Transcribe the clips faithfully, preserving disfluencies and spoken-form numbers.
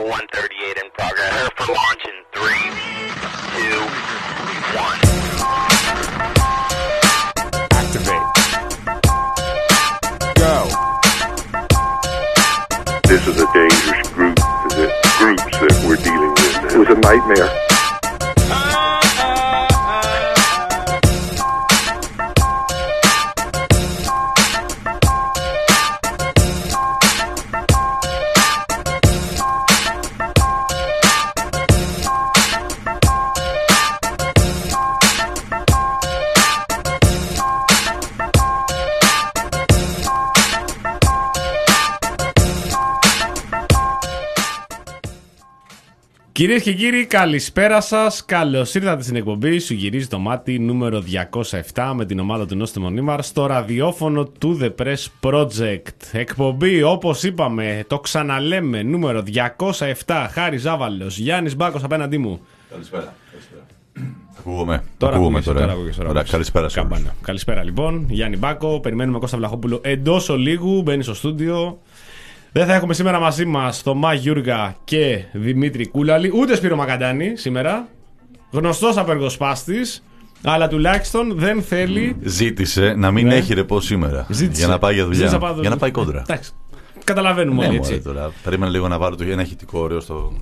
Level one thirty-eight in progress. Prepare for launch in three, two, one. Activate. Go. This is a dangerous group, the groups that we're dealing with. It was a nightmare. Κυρίες και κύριοι, καλησπέρα σας. Καλώς ήρθατε στην εκπομπή Σου γυρίζει το μάτι νούμερο διακόσια επτά με την ομάδα του Νόστιμο Νίμαρ στο ραδιόφωνο του The Press Project. Εκπομπή, όπως είπαμε, το ξαναλέμε, νούμερο διακόσια επτά. Χάρης Ζάβαλος, Γιάννης Μπάκος απέναντί μου. Καλησπέρα. Καλησπέρα. Ακούγομαι. Τώρα Ακούγομαι τώρα. τώρα. τώρα, Ωραία, καλησπέρα σας. Καλησπέρα λοιπόν, Γιάννη Μπάκο. Περιμένουμε Κώστα Βλαχόπουλο εντός ολίγου. Μπαίνει στο στούντιο. Δεν θα έχουμε σήμερα μαζί μας το Μα Γιούργα και Δημήτρη Κούλαλη, ούτε Σπύρο Μακαντάνη σήμερα. Γνωστός απεργοσπάστης, αλλά τουλάχιστον δεν θέλει. Ζήτησε να μην ναι. έχει ρεπό σήμερα. Ζήτησε. Για να πάει για δουλειά. Πάει για να πάει κόντρα. Εντάξει. Καταλαβαίνουμε ναι, όλοι έτσι. Τώρα. Περίμενε λίγο να βάλω το ένα ηχητικό ωραίο στο.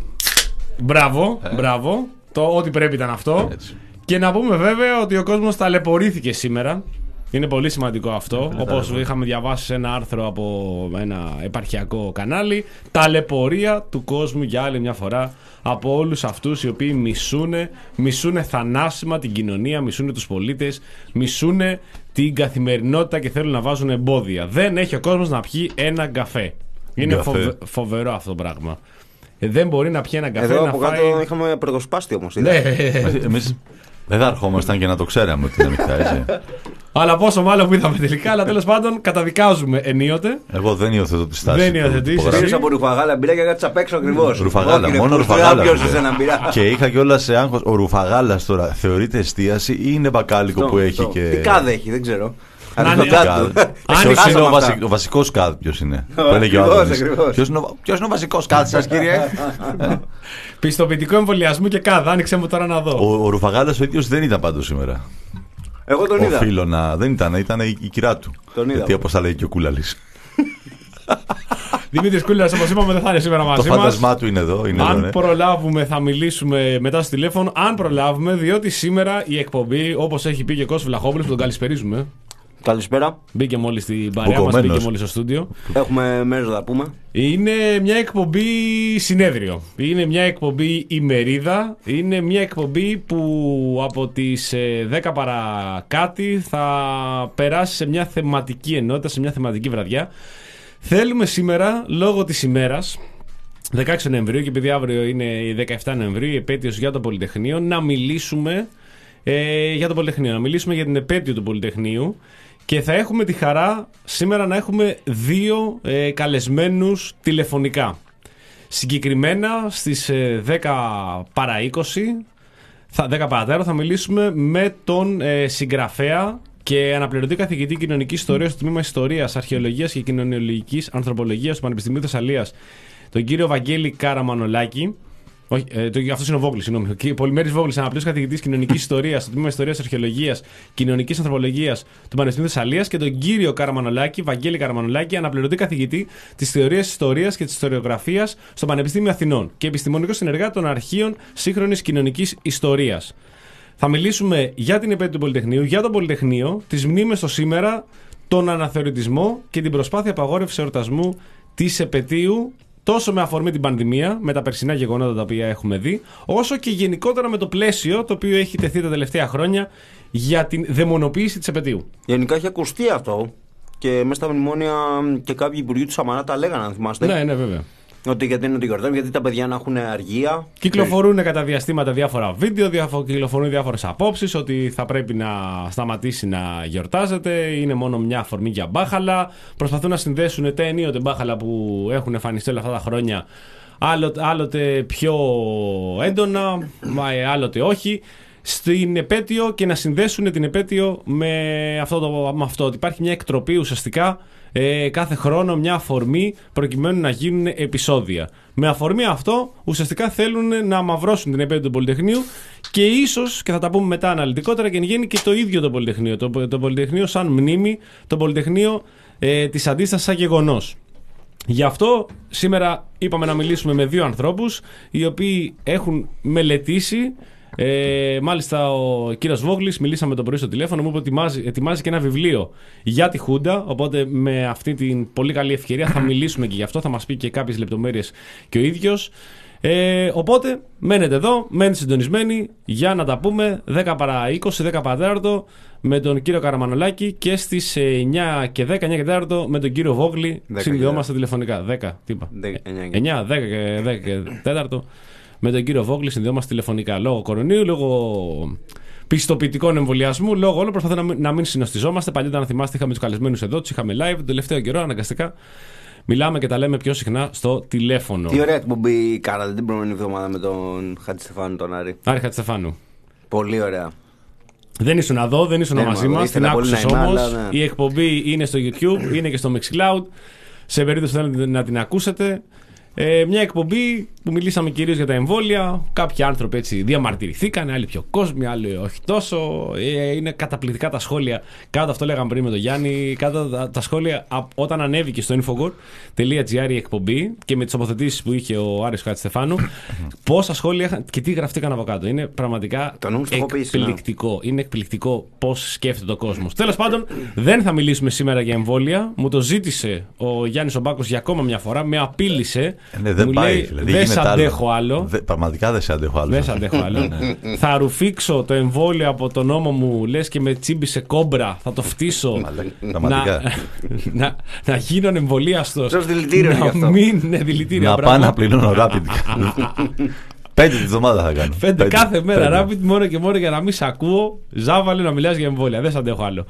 Μπράβο, ε. μπράβο. Το ό,τι πρέπει ήταν αυτό. Έτσι. Και να πούμε βέβαια ότι ο κόσμος ταλαιπωρήθηκε σήμερα. Είναι πολύ σημαντικό αυτό. Όπως είχαμε διαβάσει σε ένα άρθρο από ένα επαρχιακό κανάλι. Ταλαιπωρία του κόσμου για άλλη μια φορά από όλους αυτούς οι οποίοι μισούνε, μισούνε θανάσιμα την κοινωνία, μισούνε τους πολίτες, μισούνε την καθημερινότητα και θέλουν να βάζουν εμπόδια. Δεν έχει ο κόσμος να πιει ένα καφέ. Είναι φοβε, φοβερό αυτό το πράγμα. Ε, δεν μπορεί να πιει ένα καφέ. Εδώ να από φάει... κάτω είχαμε πρωτοσπάστη όμως. Ναι. Εμείς δεν θα ερχόμασταν και να το ξέραμε ότι είναι ανοιχτά, έτσι. Αλλά πόσο μάλλον που είδαμε τελικά, αλλά τέλος πάντων καταδικάζουμε ενίοτε. Εγώ δεν υιοθετώ τη στάση. Δεν υιοθετείς. Πήρες από ρουφαγάλα μπύρα και κάτσε απ' έξω ακριβώς. Ρουφαγάλα, μόνο ρουφαγάλα. ρουφαγάλα. Και είχα κιόλα σε άγχος. Ο ρουφαγάλας τώρα θεωρείται εστίαση ή είναι μπακάλικο που έχει και. Τι κάδε έχει, δεν ξέρω. Ποιος είναι ο, βασικ, ο βασικός κάδ, ποιος είναι. Ποιος είναι, είναι ο βασικός κάδ σας, κύριε. Πιστοποιητικό εμβολιασμού και κάδ, άνοιξε μου τώρα να δω. Ο, ο Ρουφαγάλας ο ίδιος δεν ήταν πάντως σήμερα. Εγώ τον είδα. Οφείλω να. Δεν ήταν, ήταν η, η κυρά του. Τον είδα. Γιατί όπως θα λέει και ο Κούλαλης. Δημήτρης Κούλαλης, όπως είπαμε, δεν θα είναι σήμερα μαζί το μας. Το φάντασμά του είναι εδώ. Είναι Αν εδώ, ναι. προλάβουμε, θα μιλήσουμε μετά στο τηλέφωνο. Αν προλάβουμε, διότι σήμερα η εκπομπή, όπως έχει πει και ο Κώστας Βλαχόπουλος, που τον καλησπερίζουμε. Καλησπέρα. Μπήκε μόλις στην παρέα μας, μπήκε μόλις στο στούντιο. Έχουμε μέρος να πούμε. Είναι μια εκπομπή συνέδριο. Είναι μια εκπομπή ημερίδα. Είναι μια εκπομπή που από τις δέκα παρά κάτι θα περάσει σε μια θεματική ενότητα, σε μια θεματική βραδιά. Θέλουμε σήμερα, λόγω της ημέρας, δεκαέξι Νοεμβρίου, και επειδή αύριο είναι η δεκαεφτά Νοεμβρίου, η επέτειος για το Πολυτεχνείο, να μιλήσουμε ε, για το Πολυτεχνείο, να μιλήσουμε για την επέτειο του Πολυτεχνείου. Και θα έχουμε τη χαρά σήμερα να έχουμε δύο ε, καλεσμένους τηλεφωνικά. Συγκεκριμένα στις ε, δέκα παρά είκοσι, θα, δέκα παρά θα μιλήσουμε με τον ε, συγγραφέα και αναπληρωτή καθηγητή κοινωνικής ιστορίας στο τμήμα Ιστορίας, Αρχαιολογίας και Κοινωνιολογικής Ανθρωπολογίας του Πανεπιστημίου Θεσσαλίας, τον κύριο Βαγγέλη Καραμανολάκη. Όχι, ε, το, αυτός είναι ο Βόγκλης, συγγνώμη. Ο Πολυμέρης Βόγκλης, αναπλήρως καθηγητής κοινωνικής ιστορίας στο τμήμα Ιστορίας, Αρχαιολογίας, Κοινωνικής Ανθρωπολογίας του Πανεπιστημίου Θεσσαλίας, και τον κύριο Καραμανολάκη, Βαγγέλη Καραμανολάκη, αναπληρωτή καθηγητή της Θεωρίας Ιστορίας και της Ιστοριογραφίας στο Πανεπιστήμιο Αθηνών και επιστημονικό συνεργάτη των Αρχείων Σύγχρονης Κοινωνικής Ιστορίας. Θα μιλήσουμε για την επέτειο του Πολυτεχνείου, για το Πολυτεχνείο, τις μνήμες στο σήμερα, τον αναθεωρητισμό και την προσπάθεια απαγόρευσης εορτασμού της επετείου, τόσο με αφορμή την πανδημία, με τα περσινά γεγονότα τα οποία έχουμε δει, όσο και γενικότερα με το πλαίσιο το οποίο έχει τεθεί τα τελευταία χρόνια για την δαιμονοποίηση της επετείου. Γενικά έχει ακουστεί αυτό και μέσα στα μνημόνια και κάποιοι υπουργοί του Σαμαρά τα λέγανε, αν θυμάστε. Ναι, ναι, βέβαια. Ότι γιατί είναι το γιορτάζουν, γιατί τα παιδιά να έχουν αργία. Κυκλοφορούν και... κατά διαστήματα διάφορα βίντεο, διαφο... κυκλοφορούν διάφορες απόψεις ότι θα πρέπει να σταματήσει να γιορτάζεται, είναι μόνο μια αφορμή για μπάχαλα. Προσπαθούν να συνδέσουν τα ενίοτε μπάχαλα που έχουν εμφανιστεί όλα αυτά τα χρόνια, άλλοτε, άλλοτε πιο έντονα, άλλοτε όχι. στην επέτειο και να συνδέσουν την επέτειο με αυτό, το, με αυτό ότι υπάρχει μια εκτροπή ουσιαστικά ε, κάθε χρόνο, μια αφορμή προκειμένου να γίνουν επεισόδια. Με αφορμή αυτό ουσιαστικά θέλουν να αμαυρώσουν την επέτειο του Πολυτεχνείου και ίσως, και θα τα πούμε μετά αναλυτικότερα, και εν γέννη και το ίδιο το Πολυτεχνείο. Το, το Πολυτεχνείο σαν μνήμη, το Πολυτεχνείο ε, της αντίστασης σαν γεγονός. Γι' αυτό σήμερα είπαμε να μιλήσουμε με δύο ανθρώπους οι οποίοι έχουν μελετήσει. Ε, μάλιστα ο κύριος Βόγλης, μιλήσαμε το πρωί στο τηλέφωνο, μου είπε ότι ετοιμάζει, ετοιμάζει και ένα βιβλίο για τη Χούντα, οπότε με αυτή την πολύ καλή ευκαιρία θα μιλήσουμε και γι' αυτό, θα μας πει και κάποιες λεπτομέρειες και ο ίδιος. Ε, οπότε μένετε εδώ, μένετε συντονισμένοι για να τα πούμε δέκα παρά είκοσι, δέκα παρά τέταρτο με τον κύριο Καραμανολάκη και στις εννιά και δέκα, εννιά και τέταρτο με τον κύριο Βόγλη. Συνδυόμαστε τηλεφωνικά. δέκα, τι είπα. εννιά, δέκα και δέκα και τέταρτο με τον κύριο Βόγλη συνδυόμαστε τηλεφωνικά. Λόγω κορονοϊού, λόγω πιστοποιητικών εμβολιασμού, λόγω όλων προσπαθούμε να μην συνοστιζόμαστε. Παλιότερα, να θυμάστε, είχαμε τους καλεσμένους εδώ, τους είχαμε live. Τον τελευταίο καιρό αναγκαστικά μιλάμε και τα λέμε πιο συχνά στο τηλέφωνο. Τι ωραία εκπομπή κάνατε την προηγούμενη εβδομάδα με τον Χατζηστεφάνου, τον Άρη. Άρη Χατζηστεφάνου. Πολύ ωραία. Δεν ήσουν εδώ, δεν ήσουν μαζί μας. Την άκουσες όμως. Ναι. Η εκπομπή είναι στο YouTube, είναι και στο Mixcloud. Σε περίπτωση που θέλετε να την ακούσετε. Ε, μια εκπομπή που μιλήσαμε κυρίως για τα εμβόλια. Κάποιοι άνθρωποι έτσι διαμαρτυρηθήκαν, άλλοι πιο κόσμοι, άλλοι όχι τόσο. Ε, είναι καταπληκτικά τα σχόλια. Κάτω αυτό λέγαμε πριν με τον Γιάννη. Κάτω τα, τα σχόλια όταν ανέβηκε στο infogor τελεία gr η εκπομπή και με τις τοποθετήσεις που είχε ο Άρης Χατζηστεφάνου, πόσα σχόλια είχαν και τι γραφτήκαν από κάτω. Είναι πραγματικά εκπληκτικό. Είναι εκπληκτικό πώς σκέφτεται ο κόσμος. Τέλος πάντων, δεν θα μιλήσουμε σήμερα για εμβόλια. Μου το ζήτησε ο Γιάννης ο Μπάκος για ακόμα μια φορά. Με απείλησε. Ναι, δεν μου πάει, λέει, δηλαδή, δεν σ' αντέχω άλλο. Δε, πραγματικά δεν σε αντέχω άλλο. Δεν σ' αντέχω άλλο. Θα ρουφήξω το εμβόλιο από τον νόμο μου, λες και με τσίμπησε κόμπρα. Θα το φτύσω. Πραγματικά. να, να, να γίνω εμβολίαστος. Σως δηλητήριο γι' αυτό. Μην είναι δηλητήριο. Να πάω να πληρώνω rapid. Πέντε τη βδομάδα θα κάνω. Πέντε κάθε μέρα rapid, μόνο και μόνο για να μην σ' ακούω. Ζάβαλε να μιλάς για εμβόλια. Δεν σ' αντέχω άλλο.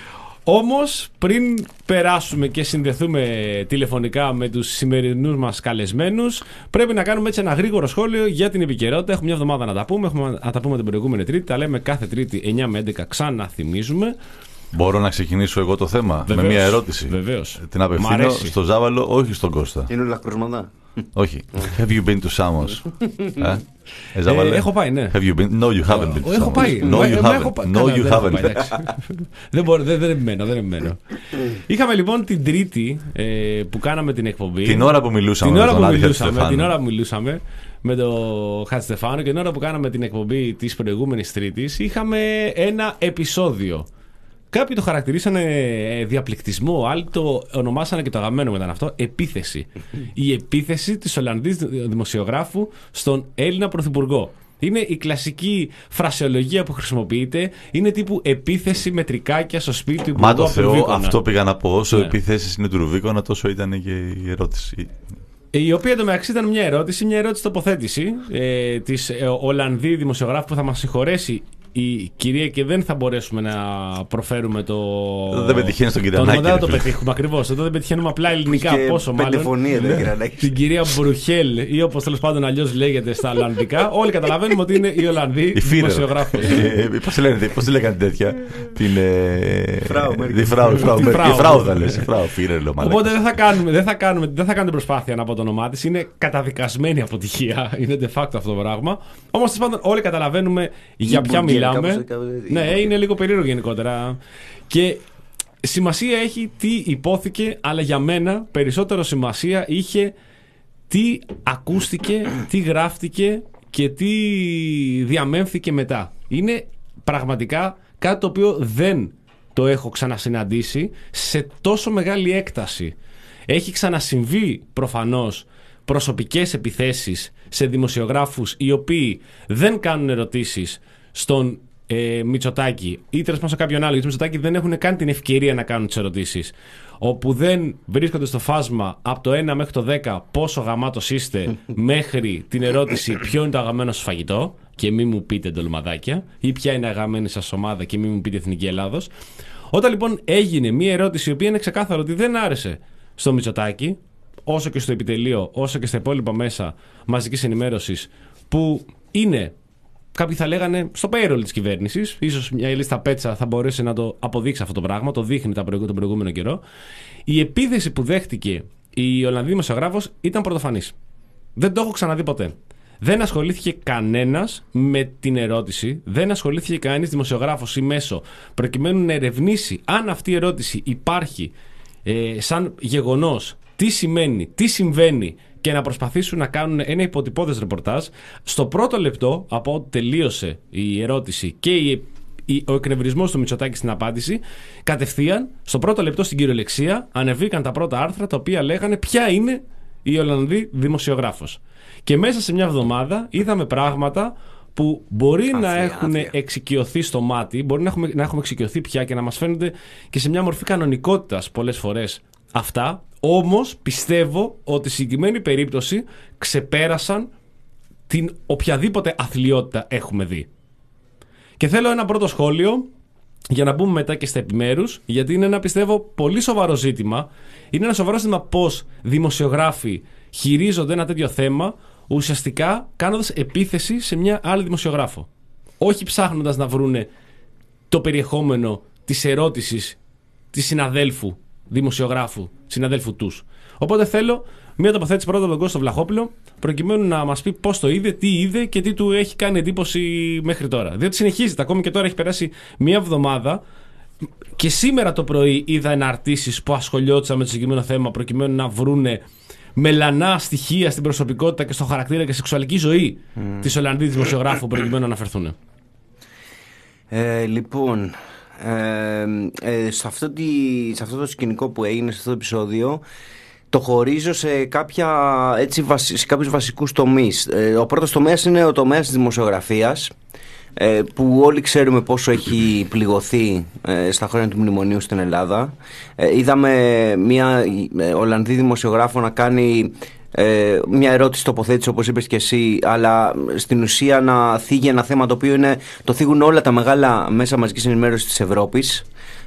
Όμως, πριν περάσουμε και συνδεθούμε τηλεφωνικά με τους σημερινούς μας καλεσμένους, πρέπει να κάνουμε έτσι ένα γρήγορο σχόλιο για την επικαιρότητα. Έχουμε μια εβδομάδα να τα πούμε. Έχουμε να τα πούμε την προηγούμενη Τρίτη. Τα λέμε κάθε Τρίτη εννιά με έντεκα. Ξαναθυμίζουμε. Μπορώ να ξεκινήσω εγώ το θέμα? Βεβαίως, με μια ερώτηση. Βεβαίως. Την απευθύνω στο Ζάβαλο, όχι στον Κώστα. Είναι όλα κρούσματα. Όχι. Have you been to Samos? ε? Ε, έχω πάει, ναι. Have you been? No, you haven't been to Samos. Έχω πάει. No, you haven't. No, you haven't. Δεν μπορώ, δεν εμένω, δεν εμένω. Είχαμε λοιπόν την Τρίτη ε, που κάναμε την εκπομπή. Την ώρα που μιλούσαμε. Την ώρα που μιλούσαμε, την ώρα που μιλούσαμε με τον Χατζηστεφάνου και την ώρα που κάναμε την εκπομπή της προηγούμενης Τρίτης, είχαμε ένα επεισόδιο. Κάποιοι το χαρακτηρίσανε διαπληκτισμό, άλλοι το ονομάσανε και το αγαπημένο μετά αυτό, επίθεση. Η επίθεση της Ολλανδής δημοσιογράφου στον Έλληνα Πρωθυπουργό. Είναι η κλασική φρασεολογία που χρησιμοποιείται. Είναι τύπου επίθεση με τρικάκια στο σπίτι του Υπουργού. Μα το Θεό, αυτό πήγα να πω. Όσο ναι. επίθεση είναι του Ρουβίκονα, τόσο ήταν και η ερώτηση. Η οποία εντωμεταξύ ήταν μια ερώτηση, μια ερώτηση τοποθέτηση ε, της ε, Ολλανδή δημοσιογράφου που θα μας συγχωρέσει η κυρία και δεν θα μπορέσουμε να προφέρουμε το. Δεν πετυχαίνει στον Κυρανάκη. Δεν θα το πετύχουμε ακριβώς. Εδώ δεν πετυχαίνουμε απλά ελληνικά. Και πόσο μάλλον. Την κυρία Μπρουχέλ ή όπως τέλος πάντων αλλιώς λέγεται στα Ολλανδικά. Όλοι καταλαβαίνουμε ότι είναι η Ολλανδή δημοσιογράφος. Πώς τη λένε, πώς τη λέγανε τέτοια. Την. Τη Φράου. Η Φράου θα λες. Οπότε δεν θα κάνουμε, δεν θα κάνουμε, δεν θα κάνουμε προσπάθεια να πω το όνομά της. Είναι καταδικασμένη αποτυχία. Είναι de facto αυτό το πράγμα. Όμως τέλος πάντων όλοι καταλαβαίνουμε για ποια μιλάμε. Ναι, είναι λίγο περίεργο γενικότερα. Και σημασία έχει τι υπόθηκε, αλλά για μένα περισσότερο σημασία είχε τι ακούστηκε, τι γράφτηκε και τι διαμέμφθηκε μετά. Είναι πραγματικά κάτι το οποίο δεν το έχω ξανασυναντήσει σε τόσο μεγάλη έκταση. Έχει ξανασυμβεί προφανώς προσωπικές επιθέσεις σε δημοσιογράφους οι οποίοι δεν κάνουν ερωτήσεις στον ε, Μητσοτάκη ή τέλος πάντων σε κάποιον άλλο, γιατί Μητσοτάκη δεν έχουν καν την ευκαιρία να κάνουν τις ερωτήσεις. Όπου δεν βρίσκονται στο φάσμα από το ένα μέχρι το δέκα πόσο γαμάτος είστε, μέχρι την ερώτηση ποιο είναι το αγαπημένο σας φαγητό και μη μου πείτε ντολμαδάκια, ή ποια είναι η αγαπημένη σας ομάδα και μη μου πείτε Εθνική Ελλάδος. Όταν λοιπόν έγινε μια ερώτηση η οποία είναι ξεκάθαρο ότι δεν άρεσε στο Μητσοτάκη, όσο και στο επιτελείο, όσο και στα υπόλοιπα μέσα μαζικής ενημέρωσης, που είναι κάποιοι θα λέγανε στο payroll της κυβέρνησης. Ίσως μια λίστα Πέτσα θα μπορέσει να το αποδείξει αυτό το πράγμα, το δείχνει τον προηγούμενο καιρό. Η επίθεση που δέχτηκε η Ολλανδή δημοσιογράφος ήταν πρωτοφανής. Δεν το έχω ξαναδεί ποτέ. Δεν ασχολήθηκε κανένας με την ερώτηση, δεν ασχολήθηκε κανένας δημοσιογράφος ή μέσο προκειμένου να ερευνήσει αν αυτή η ερώτηση υπάρχει ε, σαν γεγονός, τι σημαίνει, τι συμβαίνει και να προσπαθήσουν να κάνουν ένα υποτυπώδες ρεπορτάζ. Στο πρώτο λεπτό από ό,τι τελείωσε η ερώτηση και η, η, ο εκνευρισμός του Μητσοτάκη στην απάντηση, κατευθείαν στο πρώτο λεπτό στην κυριολεξία ανεβήκαν τα πρώτα άρθρα τα οποία λέγανε ποια είναι η Ολλανδή δημοσιογράφος. Και μέσα σε μια εβδομάδα είδαμε πράγματα που μπορεί άθλια, να έχουν άθλια. εξοικειωθεί στο μάτι, μπορεί να έχουμε, να έχουμε εξοικειωθεί πια και να μας φαίνονται και σε μια μορφή κανονικότητας πολλές φορές αυτά. Όμως πιστεύω ότι στη συγκεκριμένη περίπτωση ξεπέρασαν την οποιαδήποτε αθλιότητα έχουμε δει. Και θέλω ένα πρώτο σχόλιο για να μπούμε μετά και στα επιμέρους, γιατί είναι ένα, πιστεύω, πολύ σοβαρό ζήτημα. Είναι ένα σοβαρό ζήτημα πώς δημοσιογράφοι χειρίζονται ένα τέτοιο θέμα, ουσιαστικά κάνοντας επίθεση σε μια άλλη δημοσιογράφο. Όχι ψάχνοντας να βρούνε το περιεχόμενο της ερώτησης της συναδέλφου δημοσιογράφου, συναδέλφου τους. Οπότε θέλω μία τοποθέτηση πρώτα από τον Κώστα Βλαχόπουλο, προκειμένου να μας πει πώς το είδε, τι είδε και τι του έχει κάνει εντύπωση μέχρι τώρα. Διότι συνεχίζεται, ακόμη και τώρα έχει περάσει μία εβδομάδα. Και σήμερα το πρωί είδα εναρτήσεις που ασχολιόντουσαν με το συγκεκριμένο θέμα, προκειμένου να βρούνε μελανά στοιχεία στην προσωπικότητα και στο χαρακτήρα και σεξουαλική ζωή mm. της Ολλανδής δημοσιογράφου, προκειμένου να αναφερθούν. Ε, λοιπόν, ε, ε, σε, αυτό τη, σε αυτό το σκηνικό που έγινε, σε αυτό το επεισόδιο, το χωρίζω σε, κάποια, έτσι, σε κάποιους βασικούς τομείς. Ε, ο πρώτος τομέας είναι ο τομέας της δημοσιογραφίας, ε, που όλοι ξέρουμε πόσο έχει πληγωθεί ε, στα χρόνια του μνημονίου στην Ελλάδα. Ε, είδαμε μια ε, Ολλανδή δημοσιογράφο να κάνει ε, μια ερώτηση τοποθέτηση, όπως είπες και εσύ, αλλά στην ουσία να θίγει ένα θέμα το οποίο είναι, το θίγουν όλα τα μεγάλα μέσα μαζικής ενημέρωσης της Ευρώπης.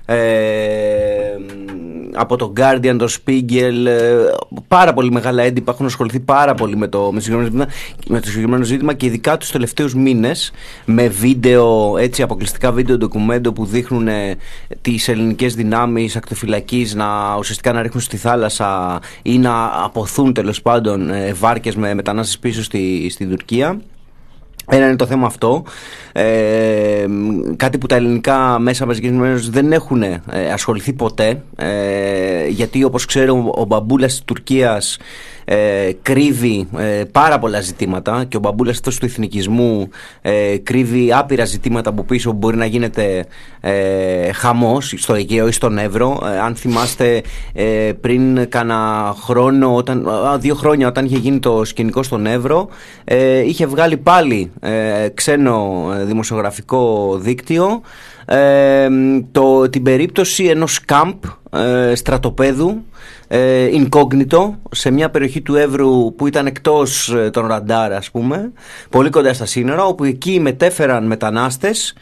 Ε, από το Guardian, το Spiegel, ε, πάρα πολύ μεγάλα έντυπα έχουν ασχοληθεί πάρα πολύ με το, με το, συγκεκριμένο, ζήτημα, με το συγκεκριμένο ζήτημα και ειδικά τους τελευταίους μήνες με βίντεο, έτσι, αποκλειστικά βίντεο ντοκουμέντο που δείχνουν ε, τις ελληνικές δυνάμεις ακτοφυλακής να ουσιαστικά να ρίχνουν στη θάλασσα ή να αποθούν τέλος πάντων ε, βάρκες με μετανάστες πίσω στη, στην Τουρκία. Ένα είναι το θέμα αυτό, ε, κάτι που τα ελληνικά μέσα μαζικής ενημέρωσης δεν έχουν ε, ασχοληθεί ποτέ, ε, γιατί όπως ξέρω ο μπαμπούλας της Τουρκίας ε, κρύβει ε, πάρα πολλά ζητήματα και ο μπαμπούλας αυτός του εθνικισμού ε, κρύβει άπειρα ζητήματα από πίσω που μπορεί να γίνεται ε, χαμός στο Αιγαίο ή στον Εύρο. Ε, αν θυμάστε ε, πριν κάνα χρόνο, όταν, δύο χρόνια όταν είχε γίνει το σκηνικό στον Εύρο, ε, είχε βγάλει πάλι ε, ξένο δημοσιογραφικό δίκτυο ε, το, την περίπτωση ενός κάμπ ε, στρατοπέδου ε, incognito σε μια περιοχή του Εύρου που ήταν εκτός ε, των ραντάρ, ας πούμε, πολύ κοντά στα σύνορα, όπου εκεί μετέφεραν μετανάστες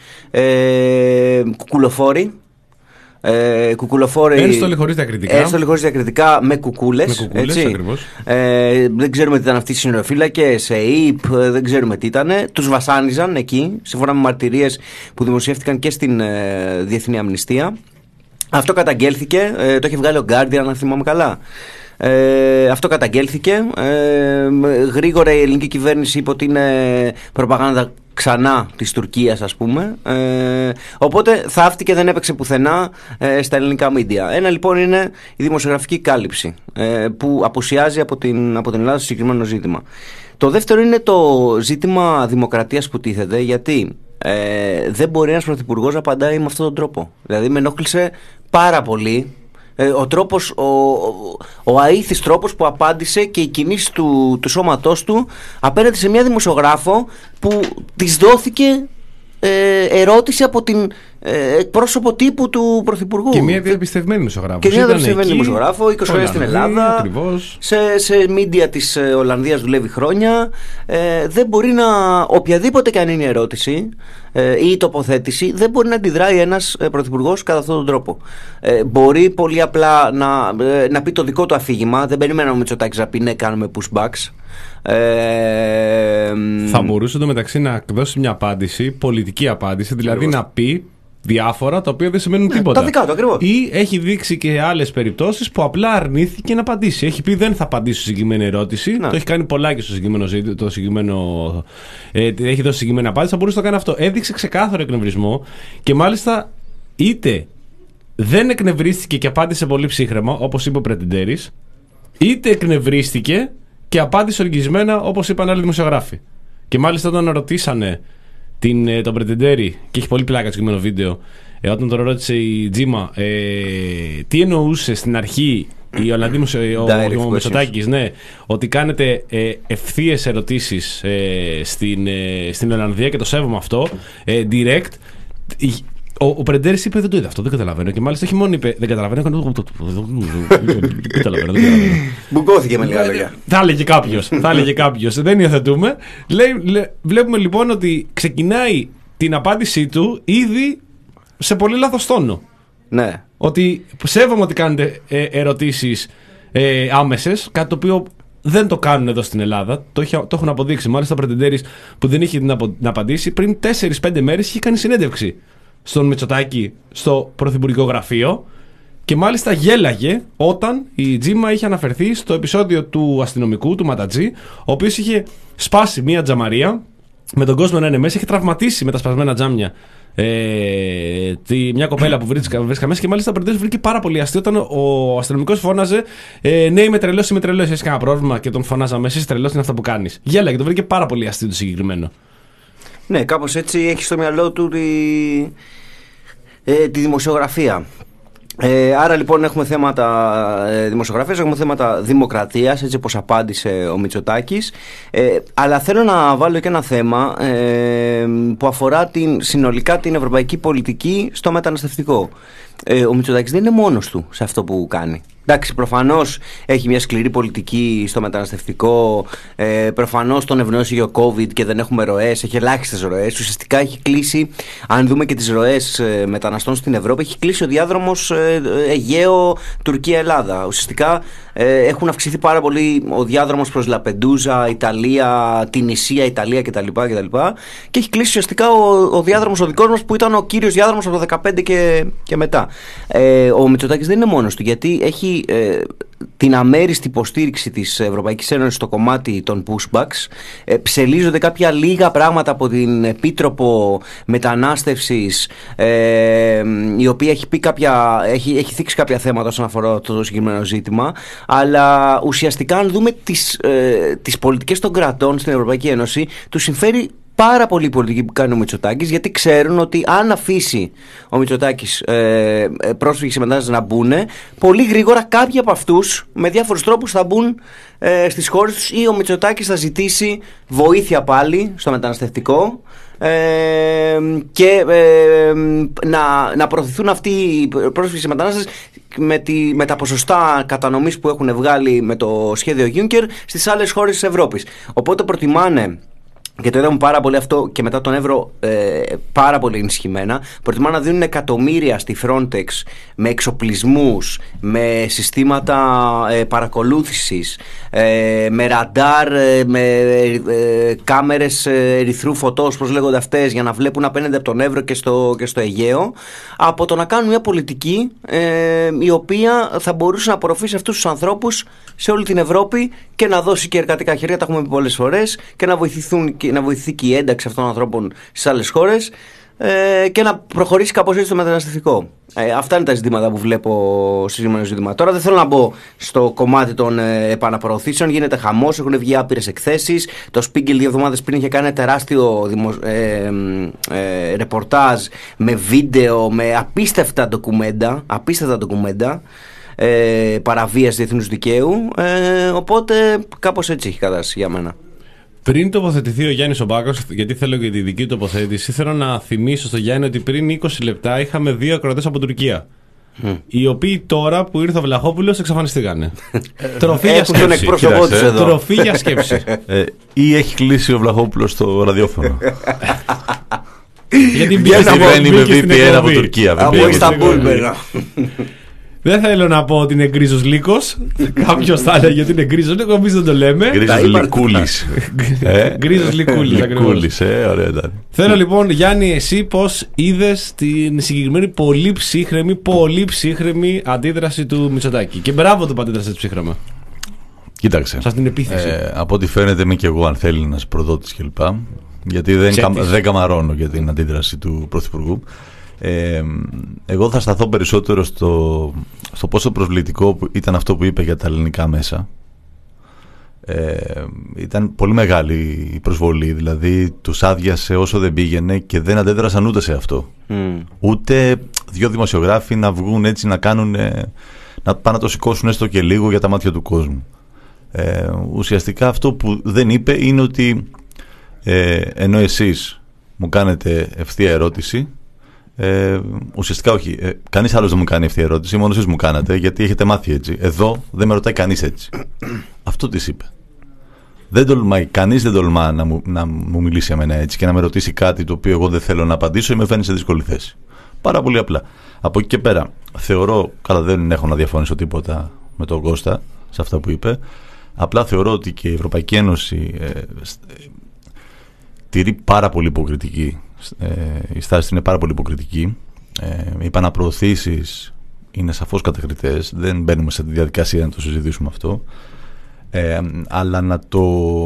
ε, κουκουλοφόροι. Ε, κουκουλοφόροι. Ένστολοι χωρίς διακριτικά. Ένστολοι χωρίς διακριτικά με κουκούλες. Με κουκούλες, έτσι. Ακριβώς. Ε, δεν ξέρουμε τι ήταν αυτοί οι συνοροφύλακες, σε ΙΠ, δεν ξέρουμε τι ήταν. Τους βασάνιζαν εκεί, σύμφωνα με μαρτυρίες που δημοσιεύτηκαν και στην ε, Διεθνή Αμνηστία. Αυτό καταγγέλθηκε, ε, το έχει βγάλει ο Guardian, αν θυμάμαι καλά. Ε, αυτό καταγγέλθηκε. Ε, γρήγορα η ελληνική κυβέρνηση είπε ότι είναι προπαγάνδα ξανά της Τουρκίας, ας πούμε. Ε, οπότε θαύτηκε, δεν έπαιξε πουθενά ε, στα ελληνικά μίντια. Ένα λοιπόν είναι η δημοσιογραφική κάλυψη ε, που απουσιάζει από την, από την Ελλάδα στο συγκεκριμένο ζήτημα. Το δεύτερο είναι το ζήτημα δημοκρατίας που τίθεται, γιατί ε, δεν μπορεί ένας πρωθυπουργός να απαντάει με αυτόν τον τρόπο. Δηλαδή με ενόχλησε πάρα πολύ ο τρόπος, ο, ο, ο αήθης τρόπος που απάντησε και η κινήση του, του σώματός του απέναντι σε μια δημοσιογράφο που της δόθηκε ε, ερώτηση από την ε, εκπρόσωπο τύπου του Πρωθυπουργού. Και μια διαπιστευμένη δημοσιογράφο. Και μια διαπιστευμένη δημοσιογράφο, είκοσι χρόνια στην Ελλάδα. Ακριβώς. Σε, σε μίντια της Ολλανδίας δουλεύει χρόνια. Ε, δεν μπορεί να. Οποιαδήποτε και αν είναι η ερώτηση ε, ή η τοποθέτηση, δεν μπορεί να αντιδράει ένας ε, πρωθυπουργός κατά αυτόν τον τρόπο. Ε, μπορεί πολύ απλά να, ε, να πει το δικό του αφήγημα. Δεν περιμέναμε ο Μητσοτάκης να πει ναι, κάνουμε pushbacks. Ε, θα μπορούσε εντωμεταξύ να δώσει μια απάντηση, πολιτική απάντηση, δηλαδή ακριβώς. να πει διάφορα τα οποία δεν σημαίνουν ναι, τίποτα. Τα δικά του, ακριβώς. Ή έχει δείξει και άλλες περιπτώσεις που απλά αρνήθηκε να απαντήσει. Έχει πει δεν θα απαντήσω στη συγκεκριμένη ερώτηση. Ναι. Το έχει κάνει πολλά και στο συγκεκριμένο ζήτημα. Το συγκεκριμένο, ε, έχει δώσει συγκεκριμένη απάντηση. Θα μπορούσε να το κάνει αυτό. Έδειξε ξεκάθαρο εκνευρισμό και μάλιστα είτε δεν εκνευρίστηκε και απάντησε πολύ ψύχρεμα, όπως είπε ο Πρετεντέρης, είτε εκνευρίστηκε και απάντησε οργισμένα, όπως είπαν άλλοι δημοσιογράφοι. Και μάλιστα όταν ρωτήσανε την, τον Πρετεντέρη, και έχει πολύ πλάκα το συγκεκριμένο βίντεο, ε, όταν τον ρώτησε η Τζίμα ε, τι εννοούσε στην αρχή η Ολλανδή ο, ο, ο Μητσοτάκης, ναι, ότι κάνετε ε, ευθείες ερωτήσεις ε, στην, ε, στην Ολλανδία και το σέβομαι αυτό, ε, direct. Ο, ο Πρεντέρης είπε δεν το είδα αυτό, δεν καταλαβαίνω. Και μάλιστα όχι μόνο είπε δεν καταλαβαίνω. Δεν καταλαβαίνω. Μπουκώθηκε με λίγα λόγια. Θα έλεγε κάποιος. Θα έλεγε κάποιος. Δεν υιοθετούμε. Βλέπουμε λοιπόν ότι ξεκινάει την απάντησή του ήδη σε πολύ λάθος τόνο. Ναι. Ότι σέβομαι ότι κάνετε ερωτήσεις άμεσες, κάτι το οποίο δεν το κάνουν εδώ στην Ελλάδα. Το, έχει, το έχουν αποδείξει. Μάλιστα ο Πρεντέρης που δεν είχε να απαντήσει πριν τέσσερις πέντε μέρες είχε κάνει συνέντευξη στον Μητσοτάκη στο Πρωθυπουργικό Γραφείο και μάλιστα γέλαγε όταν η Τζίμα είχε αναφερθεί στο επεισόδιο του αστυνομικού, του Ματατζή, ο οποίος είχε σπάσει μία τζαμαρία με τον κόσμο να είναι μέσα, είχε τραυματίσει με τα σπασμένα τζάμια ε, τη, μια κοπέλα που βρίσκα, βρίσκα μέσα και μάλιστα ο Πρεντέρης βρήκε πάρα πολύ αστείο όταν ο αστυνομικός φώναζε ε, ναι είμαι τρελός, είμαι τρελός, έχεις κανένα πρόβλημα και τον φωνάζαμε εσύ τρελός, είναι αυτό που κάνεις. Γέλαγε, το βρήκε πάρα πολύ αστείο το συγκεκριμένο. Ναι, κάπως έτσι έχει στο μυαλό του τη, ε, τη δημοσιογραφία. Ε, άρα λοιπόν έχουμε θέματα ε, δημοσιογραφίας, έχουμε θέματα δημοκρατίας, έτσι όπως απάντησε ο Μητσοτάκης. Ε, αλλά θέλω να βάλω και ένα θέμα ε, που αφορά την, συνολικά την ευρωπαϊκή πολιτική στο μεταναστευτικό. Ε, ο Μητσοτάκης δεν είναι μόνος του σε αυτό που κάνει. Εντάξει, προφανώς έχει μια σκληρή πολιτική στο μεταναστευτικό, ε, προφανώς τον ευνοήσει για ο COVID και δεν έχουμε ροές, έχει ελάχιστες ροές. Ουσιαστικά έχει κλείσει, αν δούμε και τις ροές ε, μεταναστών στην Ευρώπη, έχει κλείσει ο διάδρομος ε, Αιγαίο, Τουρκία, Ελλάδα. Ουσιαστικά ε, έχουν αυξηθεί πάρα πολύ ο διάδρομος προς Λαπεντούζα, Ιταλία, Τινησία, Ιταλία κτλ. κτλ. Και έχει κλείσει ουσιαστικά ο, ο διάδρομος ο δικός μας που ήταν ο κύριος διάδρομος από το δεκαπέντε και, και μετά. Ε, ο Μητσοτάκης δεν είναι μόνος του, γιατί έχει Ε, την αμέριστη υποστήριξη της Ευρωπαϊκής Ένωσης στο κομμάτι των pushbacks. Ε, ψελίζονται κάποια λίγα πράγματα από την Επίτροπο Μετανάστευσης, ε, η οποία έχει, πει κάποια, έχει, έχει θίξει κάποια θέματα όσον αφορά το συγκεκριμένο ζήτημα, αλλά ουσιαστικά αν δούμε τις, ε, τις πολιτικές των κρατών στην Ευρωπαϊκή Ένωση, τους συμφέρει πάρα πολύ η πολιτική που κάνει ο Μητσοτάκης, γιατί ξέρουν ότι αν αφήσει ο Μητσοτάκης ε, πρόσφυγες και μετανάστες να μπουν, πολύ γρήγορα κάποιοι από αυτούς με διάφορους τρόπους θα μπουν ε, στις χώρες τους, ή ο Μητσοτάκης θα ζητήσει βοήθεια πάλι στο μεταναστευτικό ε, και ε, να, να προωθηθούν αυτοί οι πρόσφυγες και μετανάστες με, τη, με τα ποσοστά κατανομής που έχουν βγάλει με το σχέδιο Juncker στις άλλες χώρες της Ευρώπης. Οπότε προτιμάνε, και το είδαμε πάρα πολύ αυτό και μετά τον Εύρο ε, πάρα πολύ ενισχυμένα, προτιμά να δίνουν εκατομμύρια στη Frontex με εξοπλισμούς, με συστήματα ε, παρακολούθησης, ε, με ραντάρ, ε, με ε, κάμερες ε, ερυθρού φωτός, πώς λέγονται αυτές, για να βλέπουν απέναντι από τον Εύρο και στο, και στο Αιγαίο, από το να κάνουν μια πολιτική ε, η οποία θα μπορούσε να απορροφήσει αυτούς τους ανθρώπους σε όλη την Ευρώπη και να δώσει και εργατικά χέρια, τα έχουμε πει πολλές φορές, και να βοηθηθούν να βοηθηθεί και η ένταξη αυτών των ανθρώπων στις άλλες χώρες ε, και να προχωρήσει κάπως έτσι το μεταναστευτικό. Ε, αυτά είναι τα ζητήματα που βλέπω στο συγκεκριμένο ζήτημα. Τώρα δεν θέλω να μπω στο κομμάτι των ε, επαναπροωθήσεων. Γίνεται χαμός, έχουν βγει άπειρες εκθέσεις. Το Spiegel δύο εβδομάδες πριν είχε κάνει ένα τεράστιο δημο, ε, ε, ρεπορτάζ με βίντεο, με απίστευτα ντοκουμέντα, απίστευτα ντοκουμέντα ε, παραβίαση διεθνούς δικαίου. Ε, οπότε κάπως έτσι έχει κατάσταση για μένα. Πριν τοποθετηθεί ο Γιάννης ο Μπάκος, γιατί θέλω και τη δική του τοποθέτηση, θέλω να θυμίσω στο Γιάννη ότι πριν είκοσι λεπτά είχαμε δύο ακροατές από Τουρκία. Mm. Οι οποίοι τώρα που ήρθε ο Βλαχόπουλος εξαφανιστήκανε. Τροφή για σκέψη. Τροφή για σκέψη. ε, ή έχει κλείσει ο Βλαχόπουλος στο ραδιόφωνο. Γιατί βγαίνει με βι πι εν από Τουρκία. Από Ισταμπούλ. Δεν θέλω να πω ότι είναι γκρίζος λύκος. Κάποιος θα έλεγε ότι είναι γκρίζος λύκος, εμείς δεν το λέμε. Γκρίζος λυκούλης. Γκρίζος λυκούλης, Λυκούλης, ε, ωραία ήταν. Θέλω λοιπόν, Γιάννη, εσύ πώς είδες την συγκεκριμένη πολύ ψύχρεμη, πολύ ψύχρεμη αντίδραση του Μητσοτάκη? Και μπράβο του που αντίδρασε ψύχρεμα. Κοίταξε. Σας την επίθεση. Ε, από ό,τι φαίνεται είμαι και εγώ αν θέλει ένας προδότης κλπ. Γιατί δεν, κα, δεν καμαρώνω για την αντίδραση του Πρωθυπουργού. Ε, εγώ θα σταθώ περισσότερο στο, στο πόσο προσβλητικό ήταν αυτό που είπε για τα ελληνικά μέσα. Ε, ήταν πολύ μεγάλη η προσβολή, δηλαδή τους άδειασε όσο δεν πήγαινε και δεν αντέδρασαν ούτε σε αυτό. Mm. Ούτε δύο δημοσιογράφοι να βγουν έτσι να κάνουν, να πάνε να το σηκώσουν έστω και λίγο για τα μάτια του κόσμου. Ε, ουσιαστικά αυτό που δεν είπε είναι ότι ε, ενώ εσείς μου κάνετε ευθεία ερώτηση, Ε, ουσιαστικά όχι. Ε, κανείς άλλος δεν μου κάνει αυτή η ερώτηση, μόνο εσείς μου κάνατε, γιατί έχετε μάθει έτσι. Εδώ δεν με ρωτάει κανείς έτσι. Αυτό της είπε. Δεν τολμάει, κανείς δεν τολμά να μου, να μου μιλήσει εμένα έτσι και να με ρωτήσει κάτι το οποίο εγώ δεν θέλω να απαντήσω ή με φαίνει σε δύσκολη θέση. Πάρα πολύ απλά. Από εκεί και πέρα, θεωρώ, καλά δεν έχω να διαφωνήσω τίποτα με τον Κώστα σε αυτά που είπε. Απλά θεωρώ ότι και η Ευρωπαϊκή Ένωση ε, ε, τηρεί πάρα πολύ υποκριτική. Ε, η στάση είναι πάρα πολύ υποκριτική. Ε, οι επαναπροωθήσεις είναι σαφώς κατακριτές. Δεν μπαίνουμε σε τη διαδικασία να το συζητήσουμε αυτό. Ε, αλλά να το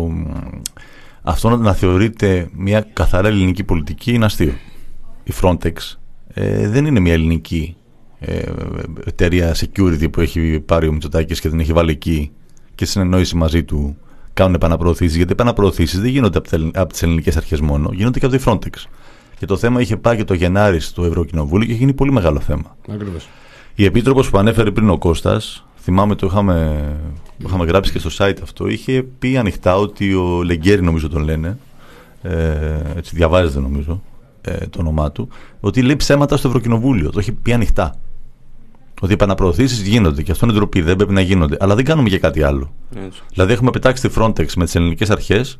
αυτό να, να θεωρείται μια καθαρά ελληνική πολιτική είναι αστείο. Η Frontex ε, δεν είναι μια ελληνική ε, εταιρεία security που έχει πάρει ο Μητσοτάκης και την έχει βάλει εκεί και συνεννόηση μαζί του κάνουν επαναπροωθήσεις, γιατί επαναπροωθήσεις δεν γίνονται από τις ελληνικές αρχές μόνο, γίνονται και από τη Frontex. Και το θέμα είχε πάει και το Γενάρη στο Ευρωκοινοβούλιο και έχει γίνει πολύ μεγάλο θέμα. Ακριβώς. Η επίτροπος που ανέφερε πριν ο Κώστας, θυμάμαι το είχαμε, το είχαμε γράψει και στο site αυτό, είχε πει ανοιχτά ότι ο Λεγκέρη, νομίζω τον λένε, ε, έτσι διαβάζεται νομίζω ε, το όνομά του, ότι λέει ψέματα στο Ευρωκοινοβούλιο. Το έχει πει ανοιχτά. Ότι οι επαναπροωθήσεις γίνονται και αυτό είναι ντροπή, δεν πρέπει να γίνονται. Αλλά δεν κάνουμε και κάτι άλλο. Έτσι. Δηλαδή έχουμε πετάξει τη Frontex με τις ελληνικές αρχές.